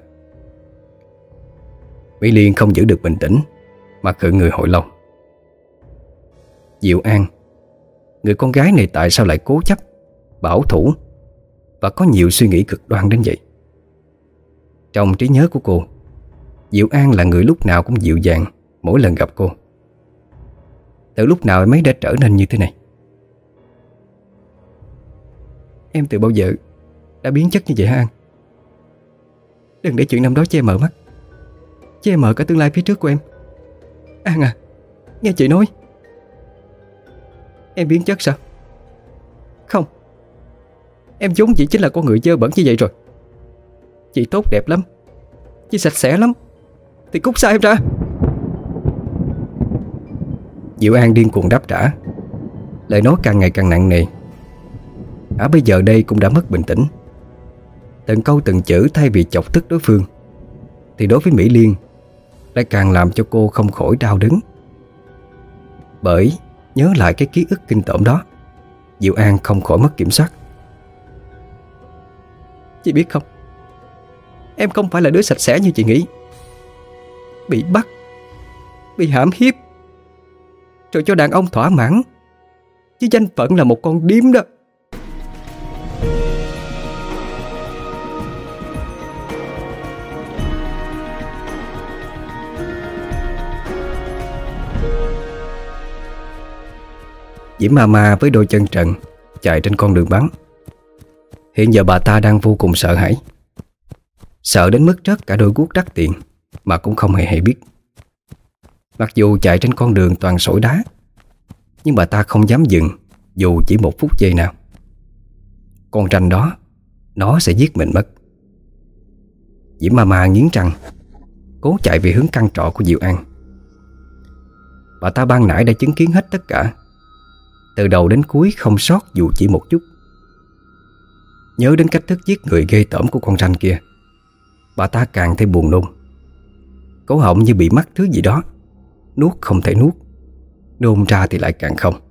Mỹ Liên không giữ được bình tĩnh mà khựng người hồi lâu. Diệu An, người con gái này tại sao lại cố chấp, bảo thủ và có nhiều suy nghĩ cực đoan đến vậy? Trong trí nhớ của cô, Diệu An là người lúc nào cũng dịu dàng mỗi lần gặp cô. Từ lúc nào em ấy đã trở nên như thế này? Em từ bao giờ đã biến chất như vậy hả An? Đừng để chuyện năm đó che mờ mắt, che mờ cả tương lai phía trước của em. An à, nghe chị nói. Em biến chất sao? Không, em vốn chỉ chính là con người dơ bẩn như vậy rồi. Chị tốt đẹp lắm, chị sạch sẽ lắm, thì cút xa em ra. Diệu An điên cuồng đáp trả, lời nói càng ngày càng nặng nề. Ả bây giờ đây cũng đã mất bình tĩnh. Từng câu từng chữ thay vì chọc tức đối phương, thì đối với Mỹ Liên lại càng làm cho cô không khỏi đau đớn. Bởi nhớ lại cái ký ức kinh tởm đó, Diệu An không khỏi mất kiểm soát. Chị biết không, em không phải là đứa sạch sẽ như chị nghĩ. Bị bắt, bị hãm hiếp, rồi cho đàn ông thỏa mãn, chứ danh phận là một con điếm đó. Diễm Mama với đôi chân trần chạy trên con đường bắn. Hiện giờ bà ta đang vô cùng sợ hãi, sợ đến mức rớt cả đôi guốc đắt tiền mà cũng không hề hay biết. Mặc dù chạy trên con đường toàn sỏi đá, nhưng bà ta không dám dừng dù chỉ một phút giây nào. Con ranh đó, nó sẽ giết mình mất. Diễm Mama nghiến răng, cố chạy về hướng căn trọ của Diệu An. Bà ta ban nãy đã chứng kiến hết tất cả, từ đầu đến cuối không sót dù chỉ một chút. Nhớ đến cách thức giết người ghê tởm của con ranh kia, bà ta càng thêm buồn nôn. Cổ họng như bị mắc thứ gì đó, nuốt không thể nuốt, nôn ra thì lại càng không.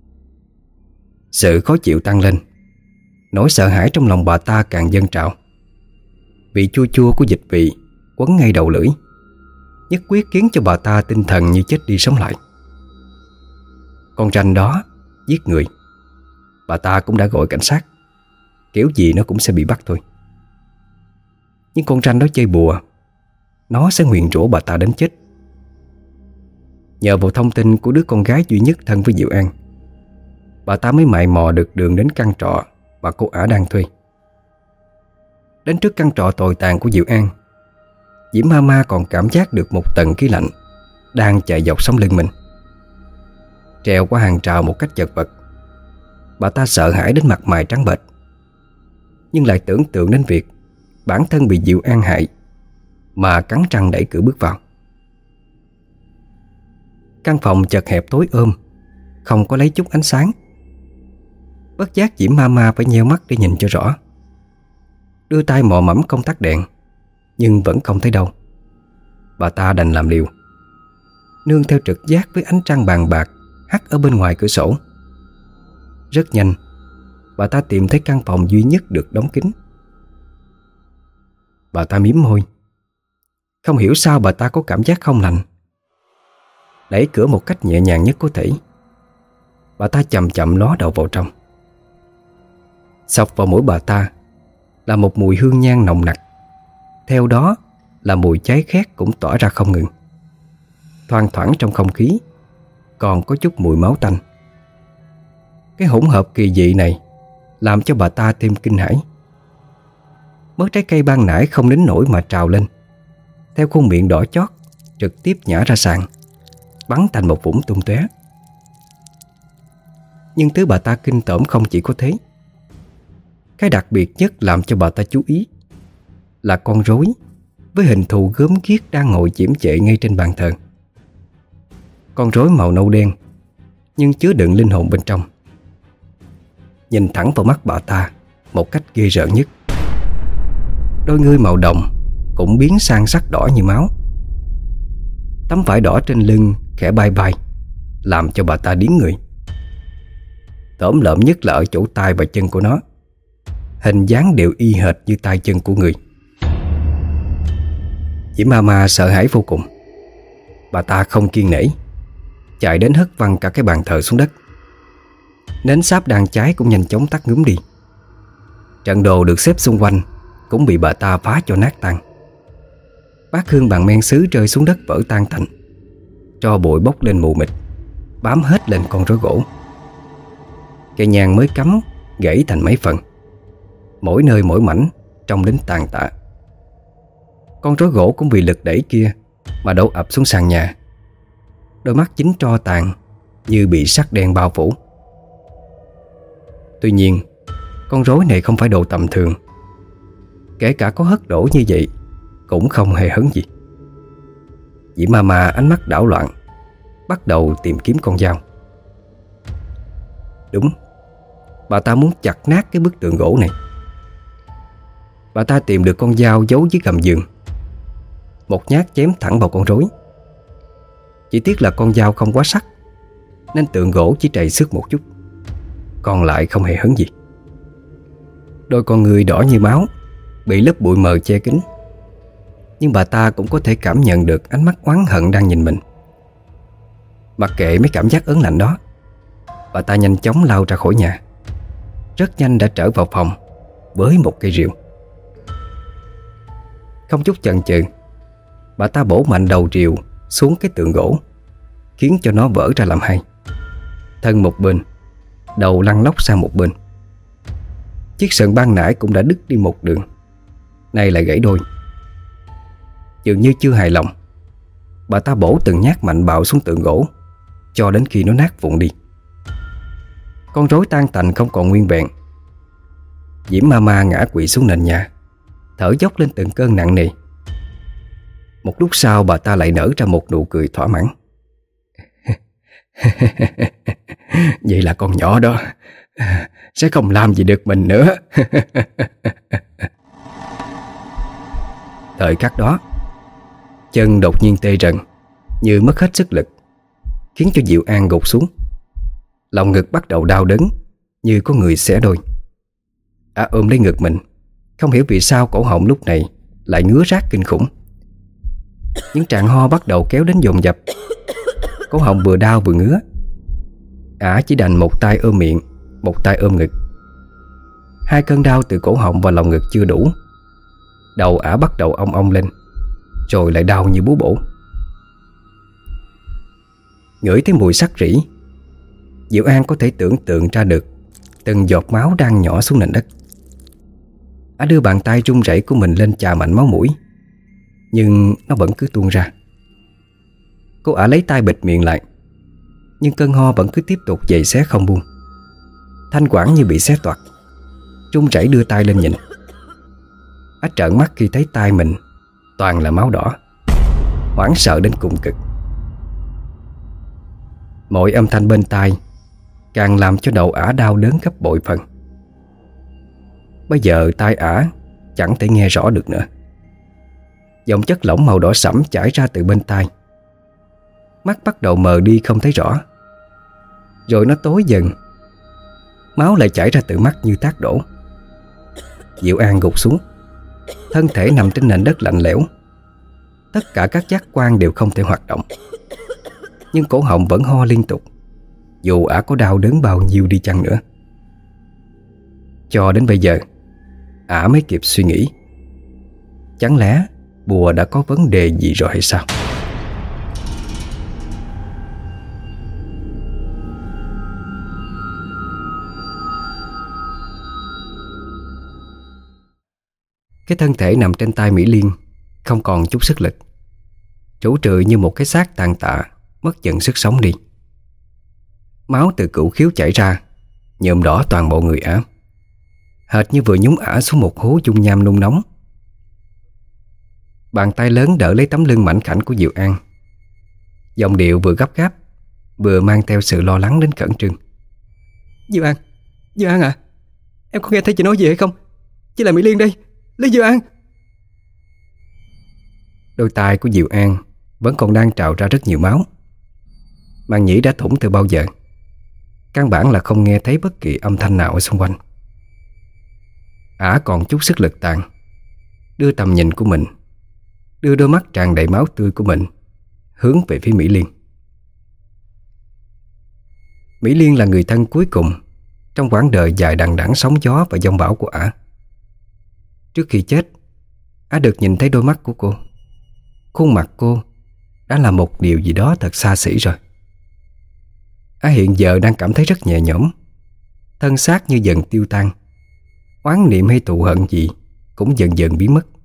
Sự khó chịu tăng lên, nỗi sợ hãi trong lòng bà ta càng dâng trào. Vị chua chua của dịch vị quấn ngay đầu lưỡi, nhất quyết khiến cho bà ta tinh thần như chết đi sống lại. Con ranh đó giết người, bà ta cũng đã gọi cảnh sát, kiểu gì nó cũng sẽ bị bắt thôi. Nhưng con ranh đó chơi bùa, nó sẽ nguyền rủa bà ta đến chết. Nhờ vào thông tin của đứa con gái duy nhất thân với Diệu An, bà ta mới mày mò được đường đến căn trọ mà cô ả đang thuê. Đến trước căn trọ tồi tàn của Diệu An, Diễm Mama còn cảm giác được một tầng khí lạnh đang chạy dọc sống lưng mình. Trèo qua hàng rào một cách chật vật, bà ta sợ hãi đến mặt mày trắng bệch, nhưng lại tưởng tượng đến việc bản thân bị Diệu An hại mà cắn răng đẩy cửa bước vào. Căn phòng chật hẹp tối ôm, không có lấy chút ánh sáng. Bất giác Diễm Mama phải nheo mắt để nhìn cho rõ. Đưa tay mò mẫm công tắc đèn, nhưng vẫn không thấy đâu. Bà ta đành làm liều, nương theo trực giác với ánh trăng bàn bạc hắt ở bên ngoài cửa sổ. Rất nhanh, bà ta tìm thấy căn phòng duy nhất được đóng kín. Bà ta mím môi. Không hiểu sao bà ta có cảm giác không lành. Đẩy cửa một cách nhẹ nhàng nhất có thể, bà ta chậm chậm ló đầu vào trong. Xộc vào mũi bà ta là một mùi hương nhang nồng nặc. Theo đó là mùi cháy khét cũng tỏa ra không ngừng. Thoang thoảng trong không khí còn có chút mùi máu tanh. Cái hỗn hợp kỳ dị này làm cho bà ta thêm kinh hãi. Mớ trái cây ban nãy không nín nổi mà trào lên, theo khuôn miệng đỏ chót trực tiếp nhả ra sàn, bắn thành một vũng tung tóe. Nhưng thứ bà ta kinh tởm không chỉ có thế. Cái đặc biệt nhất làm cho bà ta chú ý là con rối với hình thù gớm ghiếc đang ngồi chiếm trệ ngay trên bàn thờ. Con rối màu nâu đen nhưng chứa đựng linh hồn bên trong, nhìn thẳng vào mắt bà ta một cách ghê rợn nhất. Đôi ngươi màu đồng cũng biến sang sắc đỏ như máu. Tấm vải đỏ trên lưng khẽ bay bay, làm cho bà ta điếng người. Tởm lợm nhất là ở chỗ tay và chân của nó, hình dáng đều y hệt như tay chân của người. Diễm Ma Ma sợ hãi vô cùng. Bà ta không kiêng nể, chạy đến hất văng cả cái bàn thờ xuống đất. Nến sáp đang cháy cũng nhanh chóng tắt ngúm đi. Trận đồ được xếp xung quanh cũng bị bà ta phá cho nát tan. Bát hương bằng men sứ rơi xuống đất vỡ tan tành. Tro bụi bốc lên mù mịt, bám hết lên con rối gỗ. Cây nhang mới cắm gãy thành mấy phần, mỗi nơi mỗi mảnh trông đến tàn tạ. Con rối gỗ cũng vì lực đẩy kia mà đổ ập xuống sàn nhà. Đôi mắt chính tro tàn như bị sắt đen bao phủ. Tuy nhiên, con rối này không phải đồ tầm thường. Kể cả có hất đổ như vậy cũng không hề hấn gì. Diễm Ma Ma ánh mắt đảo loạn, bắt đầu tìm kiếm con dao. Đúng, bà ta muốn chặt nát cái bức tượng gỗ này. Bà ta tìm được con dao giấu dưới gầm giường, một nhát chém thẳng vào con rối. Chỉ tiếc là con dao không quá sắc, nên tượng gỗ chỉ trầy xước một chút, còn lại không hề hấn gì. Đôi con người đỏ như máu bị lớp bụi mờ che kín, nhưng bà ta cũng có thể cảm nhận được ánh mắt oán hận đang nhìn mình. Mặc kệ mấy cảm giác ớn lạnh đó, bà ta nhanh chóng lao ra khỏi nhà, rất nhanh đã trở vào phòng với một cây rìu. Không chút chần chừ, bà ta bổ mạnh đầu rìu xuống cái tượng gỗ, khiến cho nó vỡ ra làm hai. Thân một bên, đầu lăn lóc sang một bên. Chiếc sừng ban nãy cũng đã đứt đi một đường, nay lại gãy đôi. Dường như chưa hài lòng, bà ta bổ từng nhát mạnh bạo xuống tượng gỗ cho đến khi nó nát vụn đi. Con rối tan tành không còn nguyên vẹn. Diễm Ma Ma ngã quỵ xuống nền nhà, thở dốc lên từng cơn nặng nề. Một lúc sau bà ta lại nở ra một nụ cười thỏa mãn. Vậy là con nhỏ đó sẽ không làm gì được mình nữa. Thời khắc đó, chân đột nhiên tê rần, như mất hết sức lực, khiến cho Diệu An gục xuống. Lòng ngực bắt đầu đau đớn, như có người xẻ đôi. Ả ôm lấy ngực mình, không hiểu vì sao cổ họng lúc này lại ngứa rát kinh khủng. Những tràng ho bắt đầu kéo đến dồn dập. Cổ họng vừa đau vừa ngứa. Ả chỉ đành một tay ôm miệng, một tay ôm ngực. Hai cơn đau từ cổ họng và lòng ngực chưa đủ, đầu Ả bắt đầu ong ong lên, rồi lại đau như búa bổ. Ngửi thấy mùi sắt rỉ, Diệu An có thể tưởng tượng ra được từng giọt máu đang nhỏ xuống nền đất. Ả đưa bàn tay run rẩy của mình lên chà mạnh máu mũi, nhưng nó vẫn cứ tuôn ra. Cô Ả lấy tay bịt miệng lại, nhưng cơn ho vẫn cứ tiếp tục giày xé không buông. Thanh quản như bị xé toạc, run rẩy đưa tay lên nhìn. Ả trợn mắt khi thấy tay mình toàn là máu đỏ, hoảng sợ đến cùng cực. Mọi âm thanh bên tai càng làm cho đầu Ả đau đớn gấp bội phần. Bây giờ tai Ả chẳng thể nghe rõ được nữa. Dòng chất lỏng màu đỏ sẫm chảy ra từ bên tai. Mắt bắt đầu mờ đi không thấy rõ, rồi nó tối dần. Máu lại chảy ra từ mắt như thác đổ. Diệu An gục xuống, thân thể nằm trên nền đất lạnh lẽo. Tất cả các giác quan đều không thể hoạt động, nhưng cổ họng vẫn ho liên tục, dù Ả có đau đớn bao nhiêu đi chăng nữa. Cho đến bây giờ, Ả mới kịp suy nghĩ, chẳng lẽ bùa đã có vấn đề gì rồi hay sao? Cái thân thể nằm trên tay Mỹ Liên không còn chút sức lực, trũ trừ như một cái xác tàn tạ, mất dần sức sống đi. Máu từ cửu khiếu chảy ra, nhuộm đỏ toàn bộ người Ả, hệt như vừa nhúng Ả xuống một hố dung nham nung nóng. Bàn tay lớn đỡ lấy tấm lưng mảnh khảnh của Diệu An. Giọng điệu vừa gấp gáp, vừa mang theo sự lo lắng đến khẩn trương. Diệu An, Diệu An à, em có nghe thấy chị nói gì hay không? Chỉ là Mỹ Liên đây, lấy Diệu An. Đôi tai của Diệu An vẫn còn đang trào ra rất nhiều máu. Màng nhĩ đã thủng từ bao giờ, căn bản là không nghe thấy bất kỳ âm thanh nào ở xung quanh. Ả còn chút sức lực tàn, đưa tầm nhìn của mình, đưa đôi mắt tràn đầy máu tươi của mình hướng về phía Mỹ Liên. Mỹ Liên là người thân cuối cùng trong quãng đời dài đằng đẵng sóng gió và giông bão của Ả. Trước khi chết, Ả được nhìn thấy đôi mắt của cô. Khuôn mặt cô đã là một điều gì đó thật xa xỉ rồi. Ả hiện giờ đang cảm thấy rất nhẹ nhõm, thân xác như dần tiêu tan, oán niệm hay thù hận gì cũng dần dần biến mất.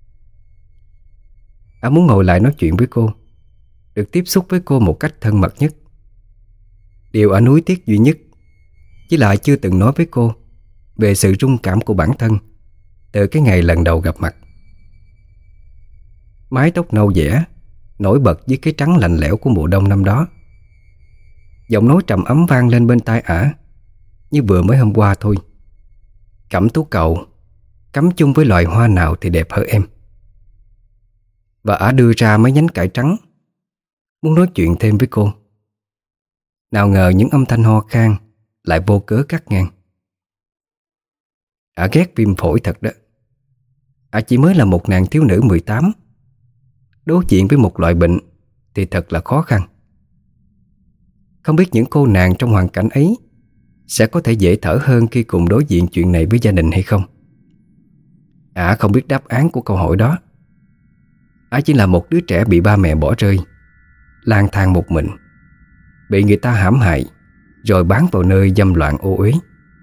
Ả muốn ngồi lại nói chuyện với cô, được tiếp xúc với cô một cách thân mật nhất. Điều Ả nuối tiếc duy nhất chỉ là chưa từng nói với cô về sự rung cảm của bản thân từ cái ngày lần đầu gặp mặt. Mái tóc nâu dẻ nổi bật dưới cái trắng lạnh lẽo của mùa đông năm đó. Giọng nói trầm ấm vang lên bên tai Ả như vừa mới hôm qua thôi. Cẩm tú cầu cắm chung với loài hoa nào thì đẹp hở em. Và Ả đưa ra mấy nhánh cải trắng, muốn nói chuyện thêm với cô. Nào ngờ những âm thanh ho khan lại vô cớ cắt ngang. Ả ghét viêm phổi thật đó. Ả chỉ mới là một nàng thiếu nữ mười tám, đối diện với một loại bệnh thì thật là khó khăn. Không biết những cô nàng trong hoàn cảnh ấy sẽ có thể dễ thở hơn khi cùng đối diện chuyện này với gia đình hay không. Ả không biết đáp án của câu hỏi đó. Ả chỉ là một đứa trẻ bị ba mẹ bỏ rơi, lang thang một mình, bị người ta hãm hại rồi bán vào nơi dâm loạn ô uế.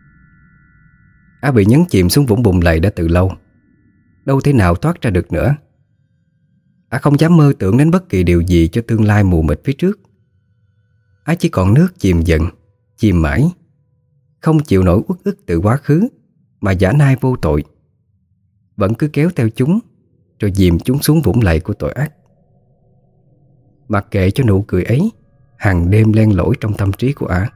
Ả bị nhấn chìm xuống vũng bùn lầy đã từ lâu, đâu thể nào thoát ra được nữa. Ả không dám mơ tưởng đến bất kỳ điều gì cho tương lai mù mịt phía trước. Ả chỉ còn nước chìm dần, chìm mãi, không chịu nổi uất ức từ quá khứ mà giả nai vô tội, vẫn cứ kéo theo chúng rồi dìm chúng xuống vũng lầy của tội ác. Mặc kệ cho nụ cười ấy hàng đêm len lỏi trong tâm trí của Ả.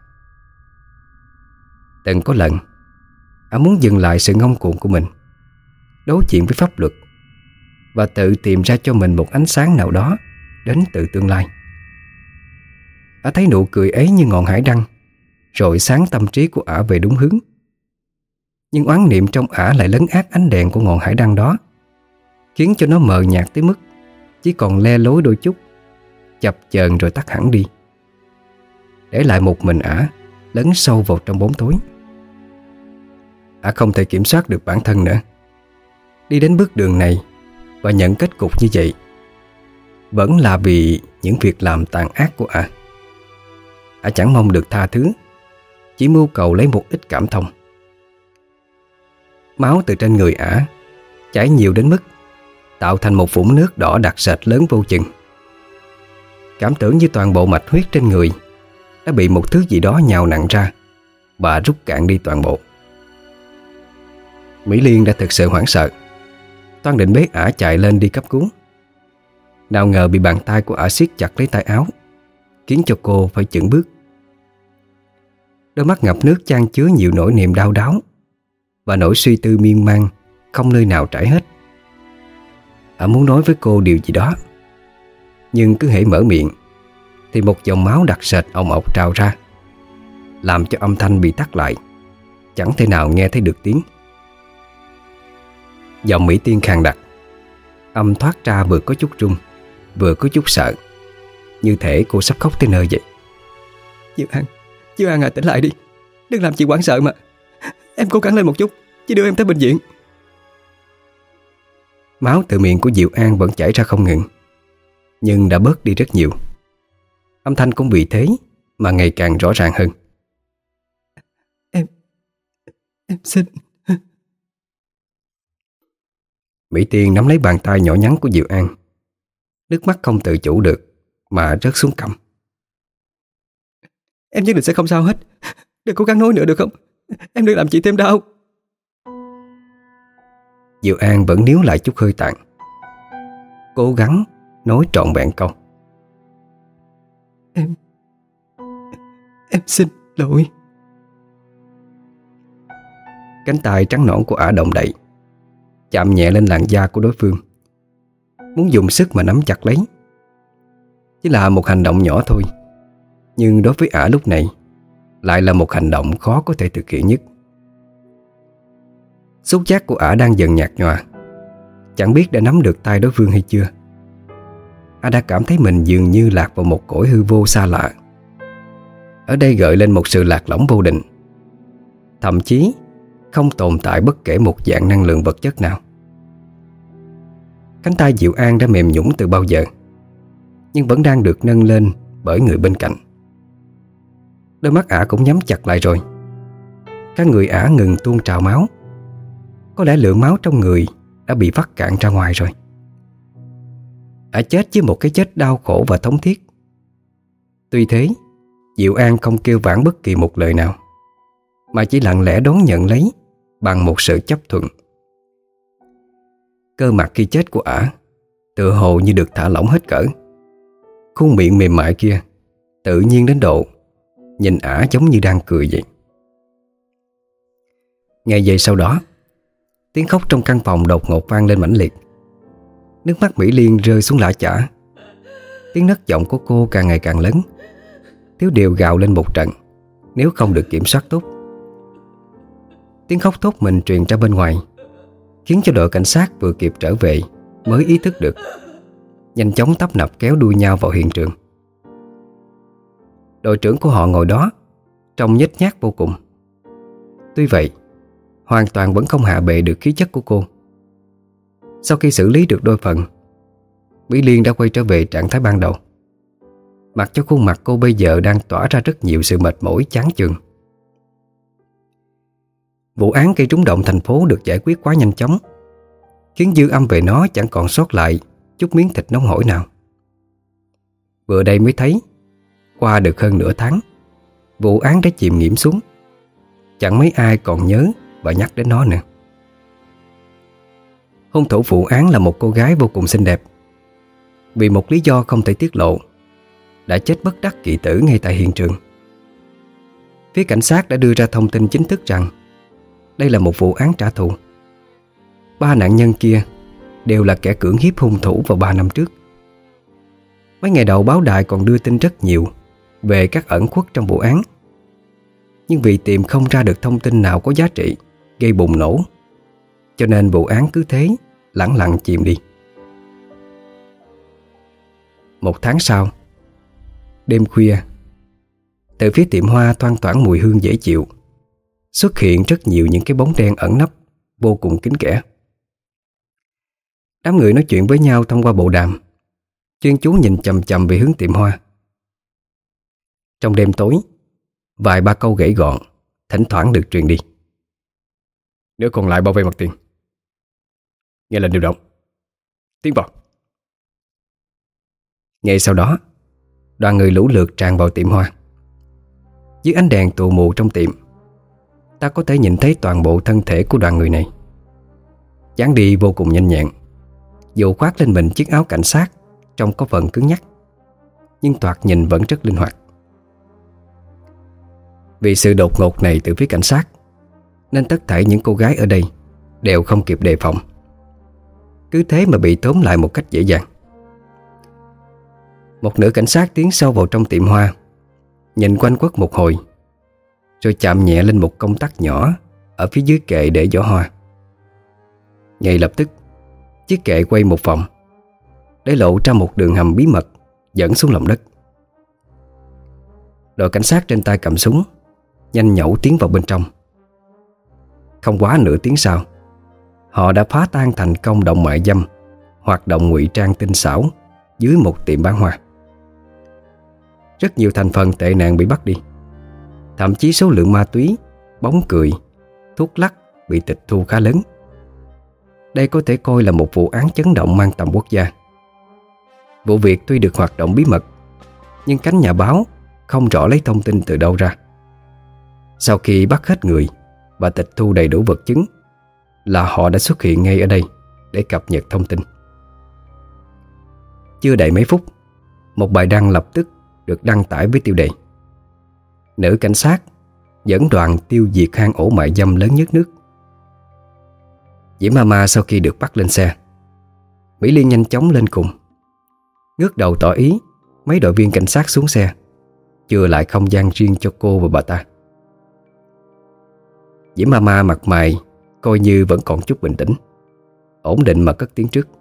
Từng có lần Ả muốn dừng lại sự ngông cuồng của mình, đối diện với pháp luật và tự tìm ra cho mình một ánh sáng nào đó đến từ tương lai. Ả thấy nụ cười ấy như ngọn hải đăng, rồi sáng tâm trí của Ả về đúng hướng. Nhưng oán niệm trong Ả lại lấn át ánh đèn của ngọn hải đăng đó, khiến cho nó mờ nhạt tới mức chỉ còn le lối đôi chút, chập chờn rồi tắt hẳn đi, để lại một mình Ả lấn sâu vào trong bóng tối. Ả không thể kiểm soát được bản thân nữa. Đi đến bước đường này và nhận kết cục như vậy vẫn là vì những việc làm tàn ác của Ả. Ả chẳng mong được tha thứ, chỉ mưu cầu lấy một ít cảm thông. Máu từ trên người Ả chảy nhiều đến mức tạo thành một vũng nước đỏ đặc sệt lớn vô chừng. Cảm tưởng như toàn bộ mạch huyết trên người đã bị một thứ gì đó nhào nặn ra và rút cạn đi toàn bộ. Mỹ Liên đã thực sự hoảng sợ, toan định bế Ả chạy lên đi cấp cứu. Nào ngờ bị bàn tay của Ả siết chặt lấy tay áo, khiến cho cô phải chững bước. Đôi mắt ngập nước chan chứa nhiều nỗi niềm đau đáu và nỗi suy tư miên man không nơi nào trải hết. Ả muốn nói với cô điều gì đó, nhưng cứ hễ mở miệng thì một dòng máu đặc sệt ồng ộc trào ra, làm cho âm thanh bị tắt lại, chẳng thể nào nghe thấy được tiếng. Giọng Mỹ Tiên khàn đặc, âm thoát ra vừa có chút run, vừa có chút sợ, như thể cô sắp khóc tới nơi vậy. Diệu An, Diệu An à, tỉnh lại đi, đừng làm chị hoảng sợ mà. Em cố gắng lên một chút, chị đưa em tới bệnh viện. Máu từ miệng của Diệu An vẫn chảy ra không ngừng, nhưng đã bớt đi rất nhiều. Âm thanh cũng vì thế mà ngày càng rõ ràng hơn. Em Em xin. Mỹ Tiên nắm lấy bàn tay nhỏ nhắn của Diệu An, nước mắt không tự chủ được mà rớt xuống cằm. Em nhất định sẽ không sao hết, đừng cố gắng nói nữa được không? Em đừng làm chị thêm đau. Diệu An vẫn níu lại chút hơi tàn. cố gắng nói trọn vẹn câu: Em Em xin lỗi. Cánh tay trắng nõn của ả động đậy, chạm nhẹ lên làn da của đối phương, muốn dùng sức mà nắm chặt lấy. Chỉ là một hành động nhỏ thôi, nhưng đối với ả lúc này lại là một hành động khó có thể thực hiện nhất. Xúc giác của ả đang dần nhạt nhòa, chẳng biết đã nắm được tay đối phương hay chưa. Ả đã cảm thấy mình dường như lạc vào một cõi hư vô xa lạ. Ở đây gợi lên một sự lạc lõng vô định, thậm chí không tồn tại bất kể một dạng năng lượng vật chất nào. Cánh tay Diệu An đã mềm nhũn từ bao giờ, nhưng vẫn đang được nâng lên bởi người bên cạnh. Đôi mắt ả cũng nhắm chặt lại rồi. Cả người ả ngừng tuôn trào máu. Có lẽ lượng máu trong người đã bị vắt cạn ra ngoài rồi. Ả chết với một cái chết đau khổ và thống thiết. Tuy thế, Diệu An không kêu vãn bất kỳ một lời nào, mà chỉ lặng lẽ đón nhận lấy bằng một sự chấp thuận. Cơ mặt khi chết của ả tựa hồ như được thả lỏng hết cỡ. Khuôn miệng mềm mại kia tự nhiên đến độ nhìn ả giống như đang cười vậy. Ngay giây sau đó, tiếng khóc trong căn phòng đột ngột vang lên mãnh liệt. Nước mắt Mỹ Liên rơi xuống lã chã. Tiếng nấc giọng của cô càng ngày càng lớn, thiếu điều gào lên một trận nếu không được kiểm soát tốt. Tiếng khóc thốt mình truyền ra bên ngoài, khiến cho đội cảnh sát vừa kịp trở về mới ý thức được, nhanh chóng tấp nập kéo đuôi nhau vào hiện trường. Đội trưởng của họ ngồi đó trông nhếch nhác vô cùng. Tuy vậy, hoàn toàn vẫn không hạ bệ được khí chất của cô. Sau khi xử lý được đôi phần, Mỹ Liên đã quay trở về trạng thái ban đầu, mặc cho khuôn mặt cô bây giờ đang tỏa ra rất nhiều sự mệt mỏi chán chường. Vụ án gây rúng động thành phố được giải quyết quá nhanh chóng, khiến dư âm về nó chẳng còn sót lại chút miếng thịt nóng hổi nào. Vừa đây mới thấy, qua được hơn nửa tháng, vụ án đã chìm nghiễm xuống. Chẳng mấy ai còn nhớ và nhắc đến nó nữa. Hung thủ vụ án là một cô gái vô cùng xinh đẹp. Vì một lý do không thể tiết lộ, đã chết bất đắc kỳ tử ngay tại hiện trường. Phía cảnh sát đã đưa ra thông tin chính thức rằng đây là một vụ án trả thù. Ba nạn nhân kia đều là kẻ cưỡng hiếp hung thủ vào ba năm trước. Mấy ngày đầu báo đài còn đưa tin rất nhiều về các ẩn khuất trong vụ án, nhưng vì tìm không ra được thông tin nào có giá trị gây bùng nổ, cho nên vụ án cứ thế lẳng lặng chìm đi. Một tháng sau, đêm khuya, từ phía tiệm hoa thoang thoảng mùi hương dễ chịu, xuất hiện rất nhiều những cái bóng đen ẩn nấp vô cùng kín kẽ. Đám người nói chuyện với nhau thông qua bộ đàm, chuyên chú nhìn chằm chằm về hướng tiệm hoa. Trong đêm tối, vài ba câu gãy gọn thỉnh thoảng được truyền đi. Nếu còn lại bao vây mặt tiền, nghe lệnh điều động, tiến vào. Ngay sau đó, đoàn người lũ lượt tràn vào tiệm hoa. Dưới ánh đèn tù mù trong tiệm, ta có thể nhìn thấy toàn bộ thân thể của đoàn người này. Dáng đi vô cùng nhanh nhẹn, dù khoác lên mình chiếc áo cảnh sát trông có phần cứng nhắc, nhưng thoạt nhìn vẫn rất linh hoạt. Vì sự đột ngột này từ phía cảnh sát, nên tất thảy những cô gái ở đây đều không kịp đề phòng, cứ thế mà bị tóm lại một cách dễ dàng. Một nữ cảnh sát tiến sâu vào trong tiệm hoa, nhìn quanh quất một hồi, rồi chạm nhẹ lên một công tắc nhỏ ở phía dưới kệ để giỏ hoa. Ngay lập tức, chiếc kệ quay một vòng, để lộ ra một đường hầm bí mật dẫn xuống lòng đất. Đội cảnh sát trên tay cầm súng nhanh nhẩu tiến vào bên trong. Không quá nửa tiếng sau, họ đã phá tan thành công động mại dâm hoạt động ngụy trang tinh xảo dưới một tiệm bán hoa. Rất nhiều thành phần tệ nạn bị bắt đi, thậm chí số lượng ma túy, bóng cười, thuốc lắc bị tịch thu khá lớn. Đây có thể coi là một vụ án chấn động mang tầm quốc gia. Vụ việc tuy được hoạt động bí mật, nhưng cánh nhà báo không rõ lấy thông tin từ đâu ra. Sau khi bắt hết người và tịch thu đầy đủ vật chứng, là họ đã xuất hiện ngay ở đây để cập nhật thông tin. Chưa đầy mấy phút, một bài đăng lập tức được đăng tải với tiêu đề: Nữ cảnh sát dẫn đoàn tiêu diệt hang ổ mại dâm lớn nhất nước. Diễm Mama sau khi được bắt lên xe, Mỹ Liên nhanh chóng lên cùng, ngước đầu tỏ ý mấy đội viên cảnh sát xuống xe, chừa lại không gian riêng cho cô và bà ta. Diễm Mama mặt mày coi như vẫn còn chút bình tĩnh, ổn định mà cất tiếng trước: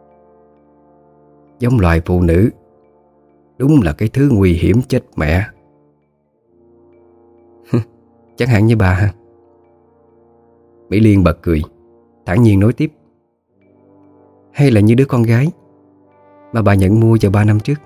Giống loài phụ nữ đúng là cái thứ nguy hiểm chết mẹ. Chẳng hạn như bà ha. Mỹ Liên bật cười, thản nhiên nói tiếp: Hay là như đứa con gái mà bà nhận mua vào ba năm trước.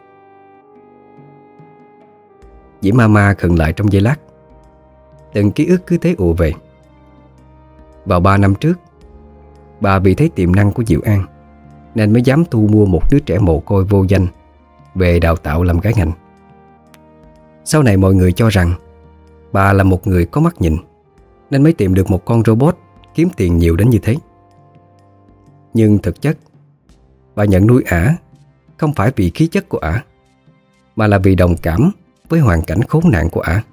Diễm Mama khựng lại trong giây lát. Từng ký ức cứ thế ùa về. Vào ba năm trước, bà vì thấy tiềm năng của Diệu An nên mới dám thu mua một đứa trẻ mồ côi vô danh về đào tạo làm gái ngành. Sau này mọi người cho rằng bà là một người có mắt nhìn nên mới tìm được một con robot kiếm tiền nhiều đến như thế. Nhưng thực chất, bà nhận nuôi ả không phải vì khí chất của ả, mà là vì đồng cảm với hoàn cảnh khốn nạn của ả.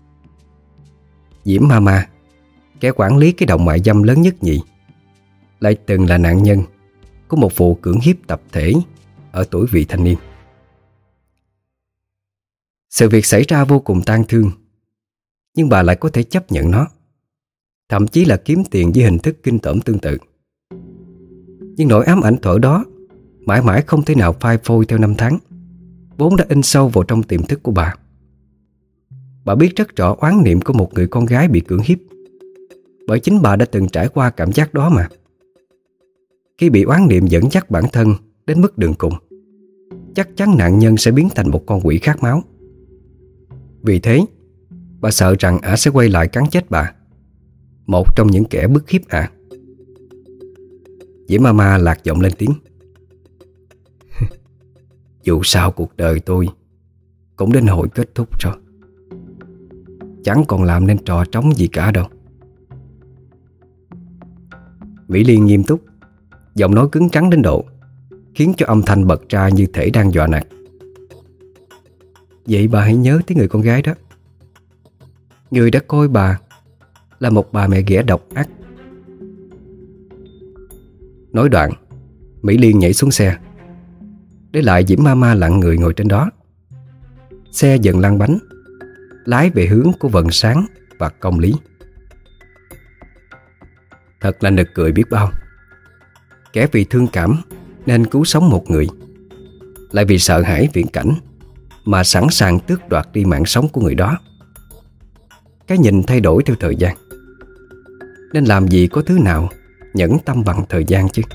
Diễm Mama, kẻ quản lý cái động mại dâm lớn nhất nhì, lại từng là nạn nhân của một vụ cưỡng hiếp tập thể ở tuổi vị thành niên. Sự việc xảy ra vô cùng tang thương, nhưng bà lại có thể chấp nhận nó, thậm chí là kiếm tiền với hình thức kinh tởm tương tự. Nhưng nỗi ám ảnh thuở đó mãi mãi không thể nào phai phôi theo năm tháng, vốn đã in sâu vào trong tiềm thức của bà. Bà biết rất rõ oán niệm của một người con gái bị cưỡng hiếp, bởi chính bà đã từng trải qua cảm giác đó mà. Khi bị oán niệm dẫn dắt bản thân đến mức đường cùng, chắc chắn nạn nhân sẽ biến thành một con quỷ khát máu. Vì thế, bà sợ rằng ả sẽ quay lại cắn chết bà, một trong những kẻ bức hiếp ả. Diễm Mama lạc giọng lên tiếng: Dù sao cuộc đời tôi cũng đến hồi kết thúc rồi, chẳng còn làm nên trò trống gì cả đâu. Mỹ Liên nghiêm túc, giọng nói cứng rắn đến độ khiến cho âm thanh bật ra như thể đang dọa nạt: Vậy bà hãy nhớ tới người con gái đó, người đã coi bà là một bà mẹ ghẻ độc ác. Nói đoạn, Mỹ Liên nhảy xuống xe, để lại Diễm Mama lặng người ngồi trên đó. Xe dần lăn bánh, lái về hướng của Vần Sáng và Công Lý. Thật là nực cười biết bao. Kẻ vì thương cảm nên cứu sống một người, lại vì sợ hãi viễn cảnh mà sẵn sàng tước đoạt đi mạng sống của người đó. Cái nhìn thay đổi theo thời gian, nên làm gì có thứ nào nhẫn tâm bằng thời gian chứ.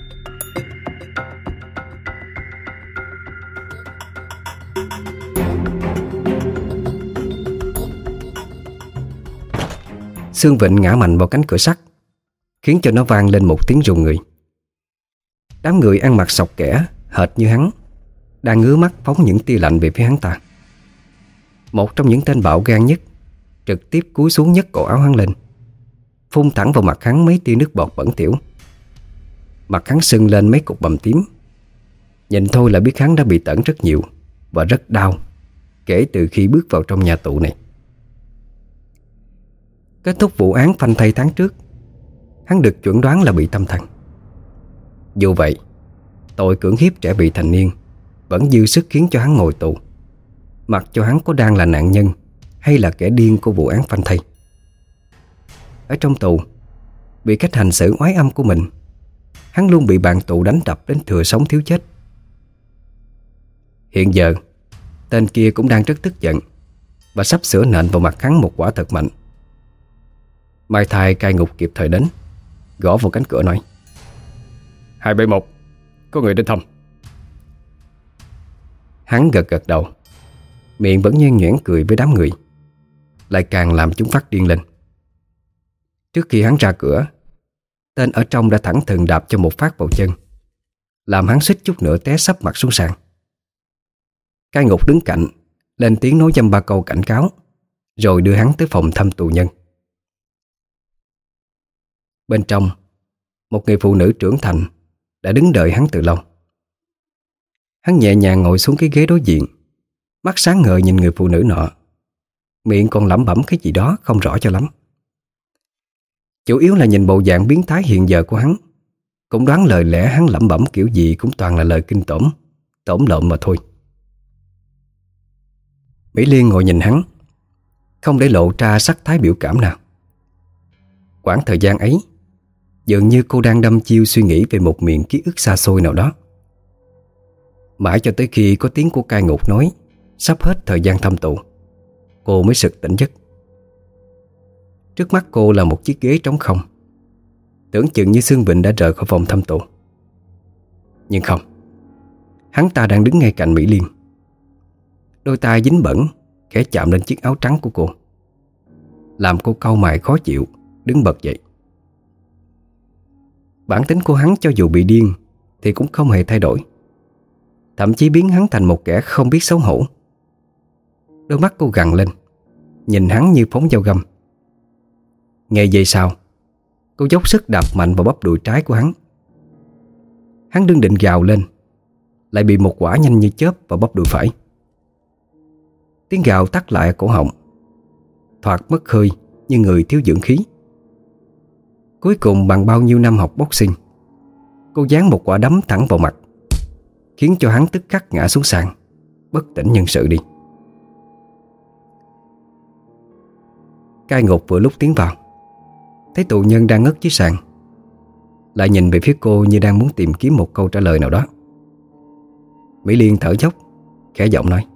Sương Vịnh ngã mạnh vào cánh cửa sắt, khiến cho nó vang lên một tiếng rùng người. Đám người ăn mặc sọc kẻ hệt như hắn đang ngứa mắt phóng những tia lạnh về phía hắn ta. Một trong những tên bạo gan nhất trực tiếp cúi xuống nhấc cổ áo hắn lên, phun thẳng vào mặt hắn mấy tia nước bọt bẩn thỉu. Mặt hắn sưng lên mấy cục bầm tím. Nhìn thôi là biết hắn đã bị tẩn rất nhiều và rất đau kể từ khi bước vào trong nhà tù này. Kết thúc vụ án phanh thây tháng trước, hắn được chuẩn đoán là bị tâm thần. Dù vậy, tội cưỡng hiếp trẻ vị thành niên vẫn dư sức khiến cho hắn ngồi tù, mặc cho hắn có đang là nạn nhân hay là kẻ điên của vụ án phanh thây. Ở trong tù, bị cách hành xử oái âm của mình, hắn luôn bị bạn tù đánh đập đến thừa sống thiếu chết. Hiện giờ, tên kia cũng đang rất tức giận và sắp sửa nện vào mặt hắn một quả thật mạnh. Mai Thai cai ngục kịp thời đến, gõ vào cánh cửa nói: hai bảy một, có người đến thăm. Hắn gật gật đầu, miệng vẫn nhoẻn nhoẻn cười với đám người, lại càng làm chúng phát điên lên. Trước khi hắn ra cửa, tên ở trong đã thẳng thừng đạp cho một phát vào chân, làm hắn suýt chút nữa té sấp mặt xuống sàn. Cai ngục đứng cạnh lên tiếng nói dăm ba câu cảnh cáo, rồi đưa hắn tới phòng thăm tù nhân. Bên trong, một người phụ nữ trưởng thành đã đứng đợi hắn từ lâu. Hắn nhẹ nhàng ngồi xuống cái ghế đối diện, mắt sáng ngời nhìn người phụ nữ nọ, miệng còn lẩm bẩm cái gì đó không rõ cho lắm. Chủ yếu là nhìn bộ dạng biến thái hiện giờ của hắn, cũng đoán lời lẽ hắn lẩm bẩm kiểu gì cũng toàn là lời kinh tởm, tởm lợm mà thôi. Mỹ Liên ngồi nhìn hắn, không để lộ ra sắc thái biểu cảm nào. Quãng thời gian ấy, dường như cô đang đăm chiêu suy nghĩ về một miền ký ức xa xôi nào đó. Mãi cho tới khi có tiếng của cai ngục nói sắp hết thời gian thăm tù, cô mới sực tỉnh giấc. Trước mắt cô là một chiếc ghế trống không, tưởng chừng như Xương Vịnh đã rời khỏi phòng thăm tù. Nhưng không, hắn ta đang đứng ngay cạnh Mỹ Liên. Đôi tay dính bẩn khẽ chạm lên chiếc áo trắng của cô, làm cô cau mày khó chịu, đứng bật dậy. Bản tính của hắn cho dù bị điên thì cũng không hề thay đổi, thậm chí biến hắn thành một kẻ không biết xấu hổ. Đôi mắt cô gằn lên, nhìn hắn như phóng dao găm. Ngay giây sau, cô dốc sức đạp mạnh vào bắp đùi trái của hắn. Hắn đương định gào lên, lại bị một quả nhanh như chớp vào bắp đùi phải. Tiếng gào tắt lại ở cổ họng, thoạt mất hơi như người thiếu dưỡng khí. Cuối cùng bằng bao nhiêu năm học boxing, cô giáng một quả đấm thẳng vào mặt, khiến cho hắn tức khắc ngã xuống sàn, bất tỉnh nhân sự đi. Cai ngục vừa lúc tiến vào, thấy tù nhân đang ngất dưới sàn, lại nhìn về phía cô như đang muốn tìm kiếm một câu trả lời nào đó. Mỹ Liên thở dốc, khẽ giọng nói: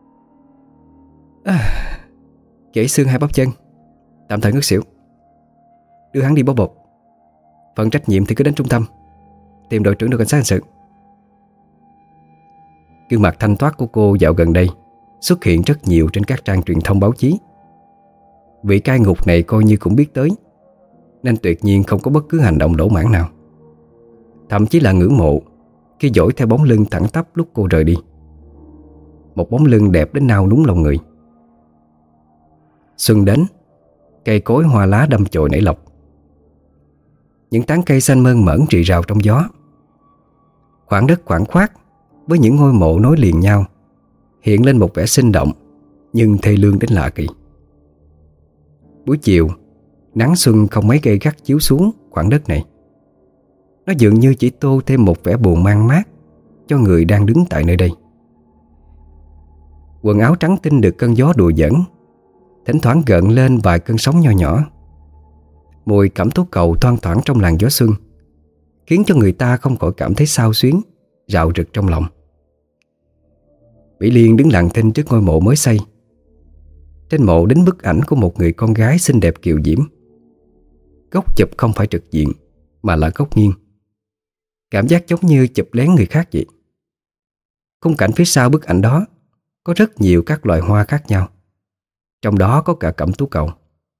à, gãy xương hai bắp chân, tạm thời ngất xỉu. Đưa hắn đi bó bột. Phần trách nhiệm thì cứ đến trung tâm tìm đội trưởng đội cảnh sát hình sự. Gương mặt thanh thoát của cô dạo gần đây xuất hiện rất nhiều trên các trang truyền thông báo chí. Vị cai ngục này coi như cũng biết tới, nên tuyệt nhiên không có bất cứ hành động lỗ mãng nào, thậm chí là ngưỡng mộ khi dõi theo bóng lưng thẳng tắp lúc cô rời đi. Một bóng lưng đẹp đến nao núng lòng người. Xuân đến, cây cối hoa lá đâm chồi nảy lộc. Những tán cây xanh mơn mởn rì rào trong gió. Khoảng đất khoảng khoát với những ngôi mộ nối liền nhau hiện lên một vẻ sinh động nhưng thê lương đến lạ kỳ. Buổi chiều, nắng xuân không mấy gay gắt chiếu xuống khoảng đất này. Nó dường như chỉ tô thêm một vẻ buồn man mát cho người đang đứng tại nơi đây. Quần áo trắng tinh được cơn gió đùa giỡn, thỉnh thoảng gợn lên vài cơn sóng nho nhỏ. Mùi cẩm tú cầu thoang thoảng trong làn gió xuân khiến cho người ta không khỏi cảm thấy xao xuyến, rạo rực trong lòng. Mỹ Liên đứng lặng thinh trước ngôi mộ mới xây. Trên mộ đính bức ảnh của một người con gái xinh đẹp kiều diễm. Góc chụp không phải trực diện mà là góc nghiêng, cảm giác giống như chụp lén người khác vậy. Khung cảnh phía sau bức ảnh đó có rất nhiều các loài hoa khác nhau, trong đó có cả cẩm tú cầu.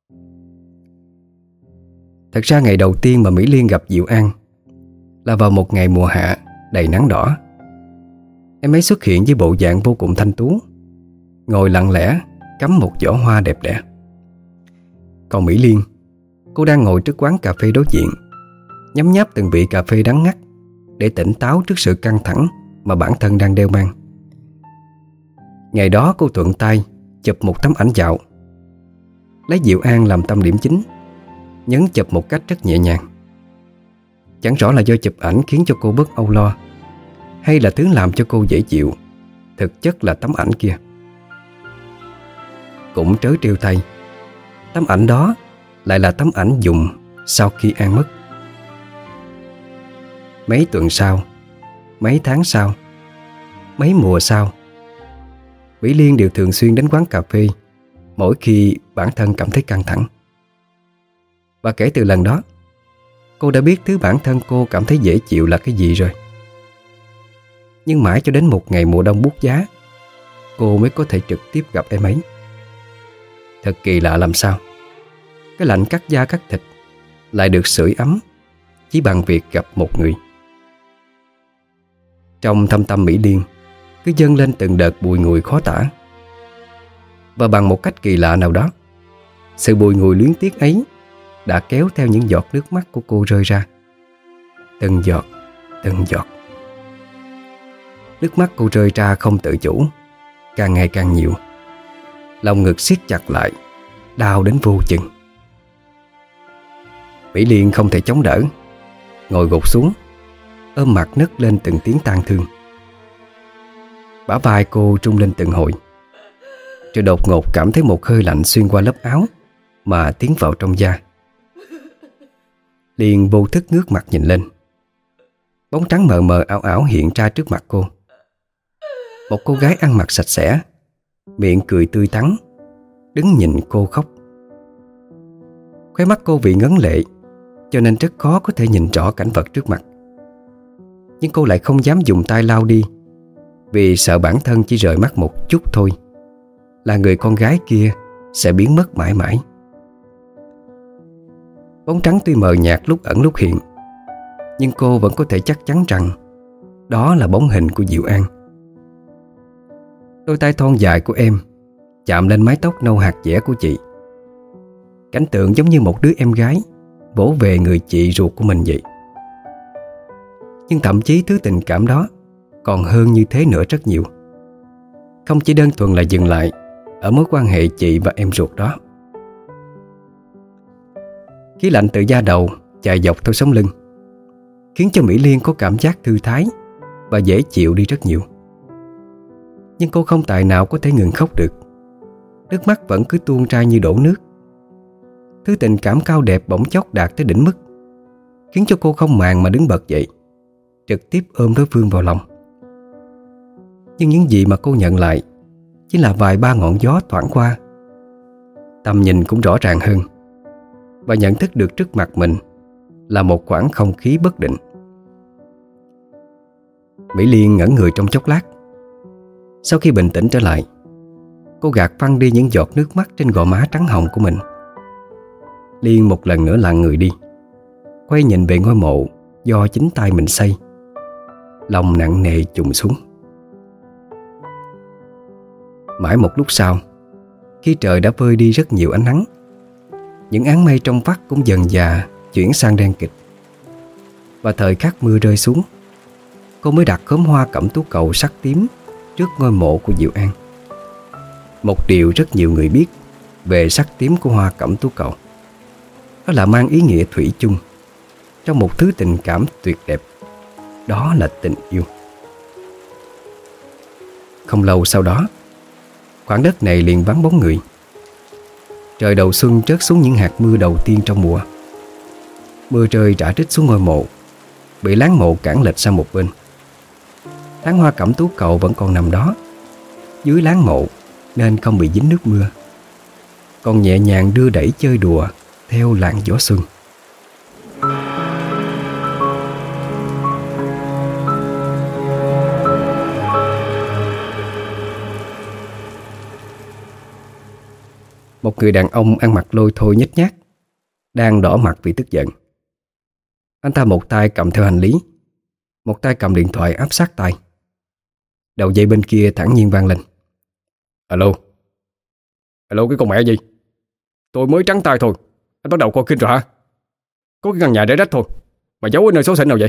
Thật ra ngày đầu tiên mà Mỹ Liên gặp Diệu An là vào một ngày mùa hạ đầy nắng đỏ. Em ấy xuất hiện với bộ dạng vô cùng thanh tú, ngồi lặng lẽ cắm một giỏ hoa đẹp đẽ. Còn Mỹ Liên, cô đang ngồi trước quán cà phê đối diện, nhấm nháp từng vị cà phê đắng ngắt để tỉnh táo trước sự căng thẳng mà bản thân đang đeo mang. Ngày đó cô thuận tay chụp một tấm ảnh dạo, lấy Diệu An làm tâm điểm chính, nhấn chụp một cách rất nhẹ nhàng. Chẳng rõ là do chụp ảnh khiến cho cô bớt âu lo, hay là thứ làm cho cô dễ chịu thực chất là tấm ảnh kia. Cũng trớ trêu thay, tấm ảnh đó lại là tấm ảnh dùng sau khi An mất. Mấy tuần sau, mấy tháng sau, mấy mùa sau, Mỹ Liên đều thường xuyên đến quán cà phê mỗi khi bản thân cảm thấy căng thẳng. Và kể từ lần đó, cô đã biết thứ bản thân cô cảm thấy dễ chịu là cái gì rồi. Nhưng mãi cho đến một ngày mùa đông buốt giá, cô mới có thể trực tiếp gặp em ấy. Thật kỳ lạ làm sao cái lạnh cắt da cắt thịt lại được sưởi ấm chỉ bằng việc gặp một người. Trong thâm tâm Mỹ Liên cứ dâng lên từng đợt bùi ngùi khó tả. Và bằng một cách kỳ lạ nào đó, sự bùi ngùi luyến tiếc ấy đã kéo theo những giọt nước mắt của cô rơi ra, từng giọt, từng giọt. Nước mắt cô rơi ra không tự chủ, càng ngày càng nhiều. Lòng ngực siết chặt lại, đau đến vô chừng. Mỹ Liên không thể chống đỡ, ngồi gục xuống, ôm mặt nấc lên từng tiếng tang thương. Bả vai cô trung lên từng hồi, rồi đột ngột cảm thấy một hơi lạnh xuyên qua lớp áo mà tiến vào trong da. Liền vô thức ngước mặt nhìn lên. Bóng trắng mờ mờ ảo ảo hiện ra trước mặt cô. Một cô gái ăn mặc sạch sẽ, miệng cười tươi tắn, đứng nhìn cô khóc. Khóe mắt cô vì ngấn lệ, cho nên rất khó có thể nhìn rõ cảnh vật trước mặt. Nhưng cô lại không dám dùng tay lau đi, vì sợ bản thân chỉ rời mắt một chút thôi là người con gái kia sẽ biến mất mãi mãi. Bóng trắng tuy mờ nhạt lúc ẩn lúc hiện, nhưng cô vẫn có thể chắc chắn rằng đó là bóng hình của Diệu An. Đôi tay thon dài của em chạm lên mái tóc nâu hạt dẻ của chị. Cảnh tượng giống như một đứa em gái vỗ về người chị ruột của mình vậy. Nhưng thậm chí thứ tình cảm đó còn hơn như thế nữa rất nhiều. Không chỉ đơn thuần là dừng lại ở mối quan hệ chị và em ruột đó. Khí lạnh từ da đầu chạy dọc theo sống lưng, khiến cho Mỹ Liên có cảm giác thư thái và dễ chịu đi rất nhiều. Nhưng cô không tài nào có thể ngừng khóc được. Nước mắt vẫn cứ tuôn ra như đổ nước. Thứ tình cảm cao đẹp bỗng chốc đạt tới đỉnh mức, khiến cho cô không màng mà đứng bật dậy, trực tiếp ôm đối phương vào lòng. Nhưng những gì mà cô nhận lại chỉ là vài ba ngọn gió thoảng qua. Tầm nhìn cũng rõ ràng hơn, và nhận thức được trước mặt mình là một khoảng không khí bất định. Mỹ Liên ngẩn người trong chốc lát. Sau khi bình tĩnh trở lại, cô gạt phăng đi những giọt nước mắt trên gò má trắng hồng của mình. Liên một lần nữa lặng người đi, quay nhìn về ngôi mộ do chính tay mình xây. Lòng nặng nề trùng xuống. Mãi một lúc sau, khi trời đã vơi đi rất nhiều ánh nắng, những áng mây trong vắt cũng dần dà chuyển sang đen kịt. Và thời khắc mưa rơi xuống, cô mới đặt khóm hoa cẩm tú cầu sắc tím trước ngôi mộ của Diệu An. Một điều rất nhiều người biết về sắc tím của hoa cẩm tú cầu, đó là mang ý nghĩa thủy chung trong một thứ tình cảm tuyệt đẹp. Đó là tình yêu. Không lâu sau đó, khoảng đất này liền vắng bóng người. Trời đầu xuân trớt xuống những hạt mưa đầu tiên trong mùa. Mưa rơi rã rít xuống ngôi mộ, bị láng mộ cản lệch sang một bên. Tán hoa cẩm tú cầu vẫn còn nằm đó dưới láng mộ, nên không bị dính nước mưa, còn nhẹ nhàng đưa đẩy chơi đùa theo làn gió xuân. Một người đàn ông ăn mặc lôi thôi nhếch nhác đang đỏ mặt vì tức giận. Anh ta một tay cầm theo hành lý, một tay cầm điện thoại áp sát tai. Đầu dây bên kia thản nhiên vang lên: Alo. Alo cái con mẹ gì? Tôi mới trắng tay thôi, anh bắt đầu coi kinh rồi hả? Có cái căn nhà để rách thôi mà giấu ở nơi xấu xỉnh nào vậy?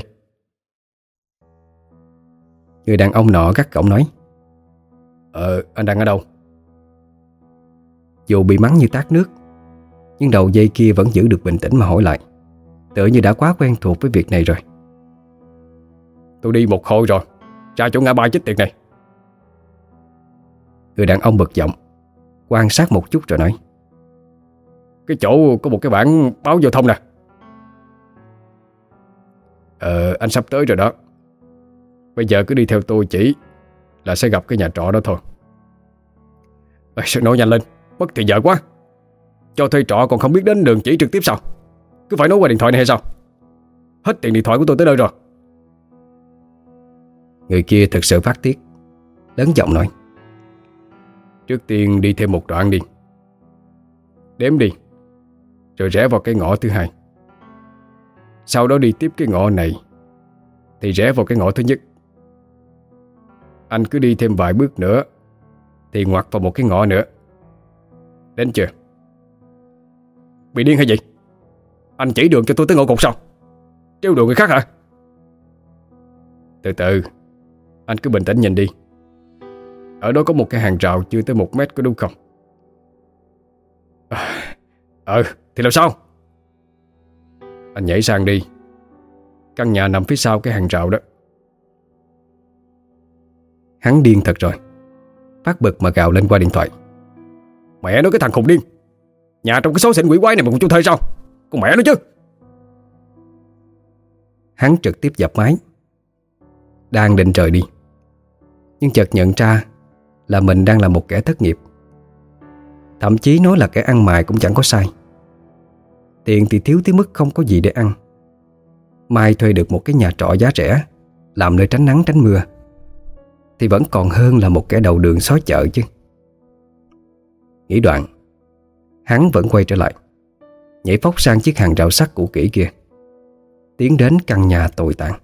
Người đàn ông nọ gắt gỏng nói: Ờ, anh đang ở đâu? Dù bị mắng như tát nước, nhưng đầu dây kia vẫn giữ được bình tĩnh mà hỏi lại, tựa như đã quá quen thuộc với việc này rồi. Tôi đi một hồi rồi, ra chỗ ngã ba chích tiền này. Người đàn ông bực giọng, quan sát một chút rồi nói: Cái chỗ có một cái bảng báo giao thông nè. Ờ, anh sắp tới rồi đó. Bây giờ cứ đi theo tôi chỉ là sẽ gặp cái nhà trọ đó thôi. Ê, sao nói nhanh lên, mất thì giờ quá. Cho thuê trọ còn không biết đến đường chỉ trực tiếp sao? Cứ phải nói qua điện thoại này hay sao? Hết tiền điện thoại của tôi tới nơi rồi. Người kia thực sự phát tiết, lớn giọng nói: Trước tiên đi thêm một đoạn đi. Đếm đi, rồi rẽ vào cái ngõ thứ hai. Sau đó đi tiếp cái ngõ này thì rẽ vào cái ngõ thứ nhất. Anh cứ đi thêm vài bước nữa thì ngoặt vào một cái ngõ nữa. Đến chưa? Bị điên hay gì? Anh chỉ đường cho tôi tới ngõ cụt sao? Trêu đùa người khác hả? Từ từ, Anh cứ bình tĩnh nhìn đi. Ở đó có một cái hàng rào chưa tới một mét, có đúng không? Ờ thì làm sao? Anh nhảy sang đi. Căn nhà nằm phía sau cái hàng rào đó. Hắn điên thật rồi, phát bực mà gào lên qua điện thoại. Mẹ nó, cái thằng khùng điên! Nhà trong cái xó xỉnh quỷ quái này mà còn cho thuê sao? Con mẹ nó chứ! Hắn trực tiếp dập máy, đang định rời đi, nhưng chợt nhận ra là mình đang là một kẻ thất nghiệp. Thậm chí nói là kẻ ăn mày cũng chẳng có sai. Tiền thì thiếu tới mức không có gì để ăn. Mai thuê được một cái nhà trọ giá rẻ, làm nơi tránh nắng tránh mưa, thì vẫn còn hơn là một kẻ đầu đường xó chợ chứ. Nghĩ đoạn, hắn vẫn quay trở lại, nhảy phóc sang chiếc hàng rào sắt cũ kỹ kia, tiến đến căn nhà tồi tàn.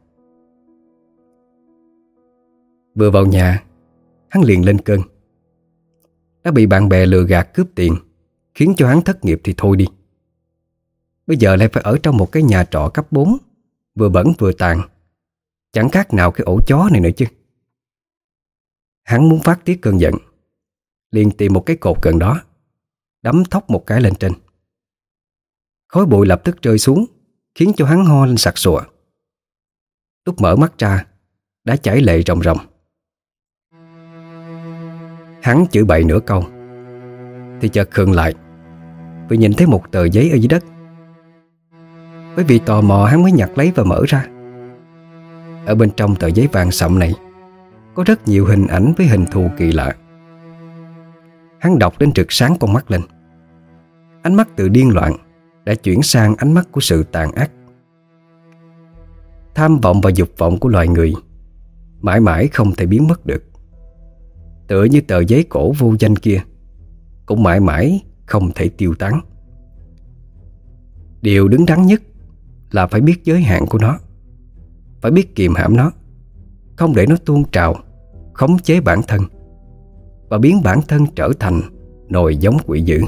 Vừa vào nhà, hắn liền lên cơn. Đã bị bạn bè lừa gạt cướp tiền, khiến cho hắn thất nghiệp thì thôi đi. Bây giờ lại phải ở trong một cái nhà trọ cấp bốn, vừa bẩn vừa tàn, chẳng khác nào cái ổ chó này nữa chứ. Hắn muốn phát tiết cơn giận, liền tìm một cái cột gần đó, đấm thốc một cái lên trên. Khói bụi lập tức rơi xuống, khiến cho hắn ho lên sặc sụa. Lúc mở mắt ra, đã chảy lệ ròng ròng. Hắn chửi bậy nửa câu thì chợt khựng lại, vì nhìn thấy một tờ giấy ở dưới đất. Bởi vì tò mò, hắn mới nhặt lấy và mở ra. Ở bên trong tờ giấy vàng sậm này có rất nhiều hình ảnh với hình thù kỳ lạ. Hắn đọc đến rực sáng con mắt lên. Ánh mắt từ điên loạn đã chuyển sang ánh mắt của sự tàn ác. Tham vọng và dục vọng của loài người mãi mãi không thể biến mất được. Tựa như tờ giấy cổ vô danh kia, cũng mãi mãi không thể tiêu tán. Điều đứng đắn nhất là phải biết giới hạn của nó, phải biết kiềm hãm nó, không để nó tuôn trào, khống chế bản thân và biến bản thân trở thành nồi giống quỷ dữ.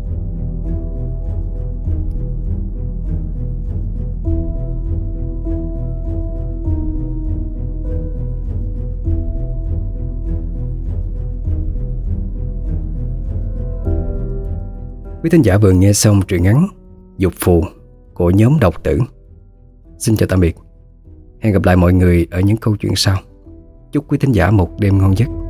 Quý thính giả vừa nghe xong truyện ngắn Dục Phù của nhóm Độc Tử. Xin chào tạm biệt. Hẹn gặp lại mọi người ở những câu chuyện sau. Chúc quý thính giả một đêm ngon giấc.